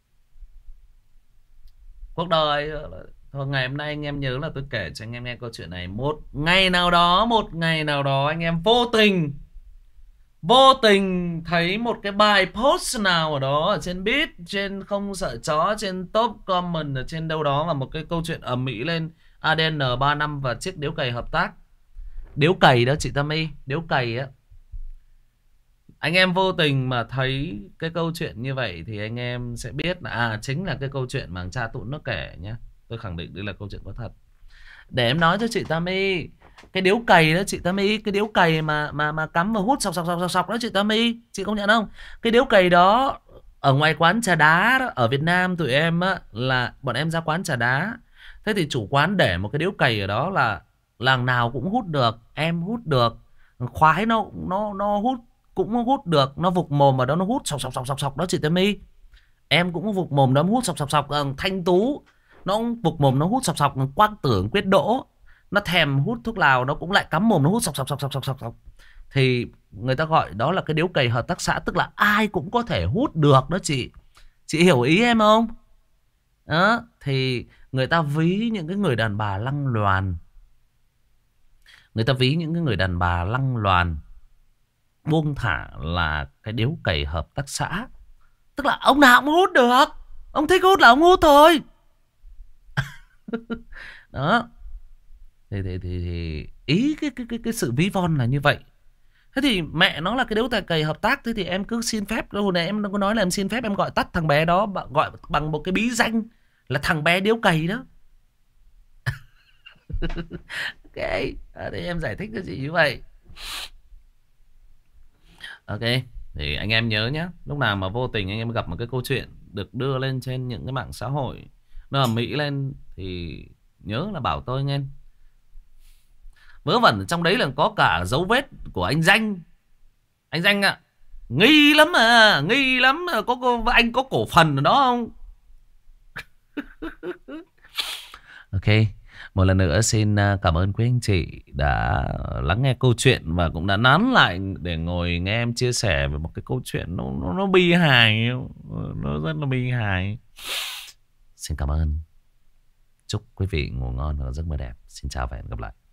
cuộc đời thôi. Ngày hôm nay anh em nhớ là tôi kể cho anh em nghe câu chuyện này. Một ngày nào đó, một ngày nào đó anh em vô tình Vô tình thấy một cái bài post nào ở đó ở trên Beat, trên Không Sợ Chó, trên top comment ở trên đâu đó, và một cái câu chuyện ầm ĩ lên a đê en ba năm và chiếc điếu cày hợp tác. Điếu cày đó chị Tammy, điếu cày á. Anh em vô tình mà thấy cái câu chuyện như vậy thì anh em sẽ biết là à, chính là cái câu chuyện mà cha Tụn nó kể nhé. Tôi khẳng định đây là câu chuyện có thật. Để em nói cho chị Tammy, cái điếu cày đó chị Tammy, cái điếu cày mà mà mà cắm và hút sọc sọc sọc sọc sọc đó chị Tammy, chị công nhận không? Cái điếu cày đó ở ngoài quán trà đá đó, ở Việt Nam tụi em á, là bọn em ra quán trà đá. Thế thì chủ quán để một cái điếu cày ở đó là làng nào cũng hút được, em hút được, khoái nó nó nó hút cũng hút được, nó vục mồm vào đó nó hút sọc sọc sọc sọc sọc đó chị Tammy. Em cũng vục mồm nó hút sọc sọc sọc. Thanh Tú nó vục mồm nó hút sọc sọc. Quang Tưởng, Quyết Đỗ nó thèm hút thuốc lào, nó cũng lại cắm mồm nó hút sọc sọc sọc sọc sọc sọc sọc. Thì người ta gọi đó là cái điếu cày hợp tác xã, tức là ai cũng có thể hút được đó chị. Chị hiểu ý em không? Đó, thì người ta ví những cái người đàn bà lăng loàn, người ta ví những cái người đàn bà lăng loàn buông thả là cái điếu cày hợp tác xã. Tức là ông nào cũng hút được. Ông thích hút là ông hút thôi. Đó. Thì, thì, thì, thì ý cái, cái, cái, cái sự ví von là như vậy. Thế thì mẹ nó là cái điếu tài cày hợp tác. Thế thì em cứ xin phép. Hồi nãy em có nói là em xin phép em gọi tắt thằng bé đó, gọi bằng một cái bí danh là thằng bé điếu cày đó. Ok. À, thì em giải thích cho chị như vậy. Ok. Thì anh em nhớ nhé, lúc nào mà vô tình anh em gặp một cái câu chuyện được đưa lên trên những cái mạng xã hội nó ầm ĩ lên thì nhớ là bảo tôi nghe. Vớ vẩn trong đấy là có cả dấu vết của anh Danh. Anh Danh ạ, à, nghi lắm à, nghi lắm à. Có, có anh có cổ phần ở đó không? Ok. Một lần nữa xin cảm ơn quý anh chị đã lắng nghe câu chuyện và cũng đã nán lại để ngồi nghe em chia sẻ về một cái câu chuyện nó nó, nó bi hài, nó rất là bi hài. Xin cảm ơn. Chúc quý vị ngủ ngon và giấc mơ đẹp. Xin chào và hẹn gặp lại.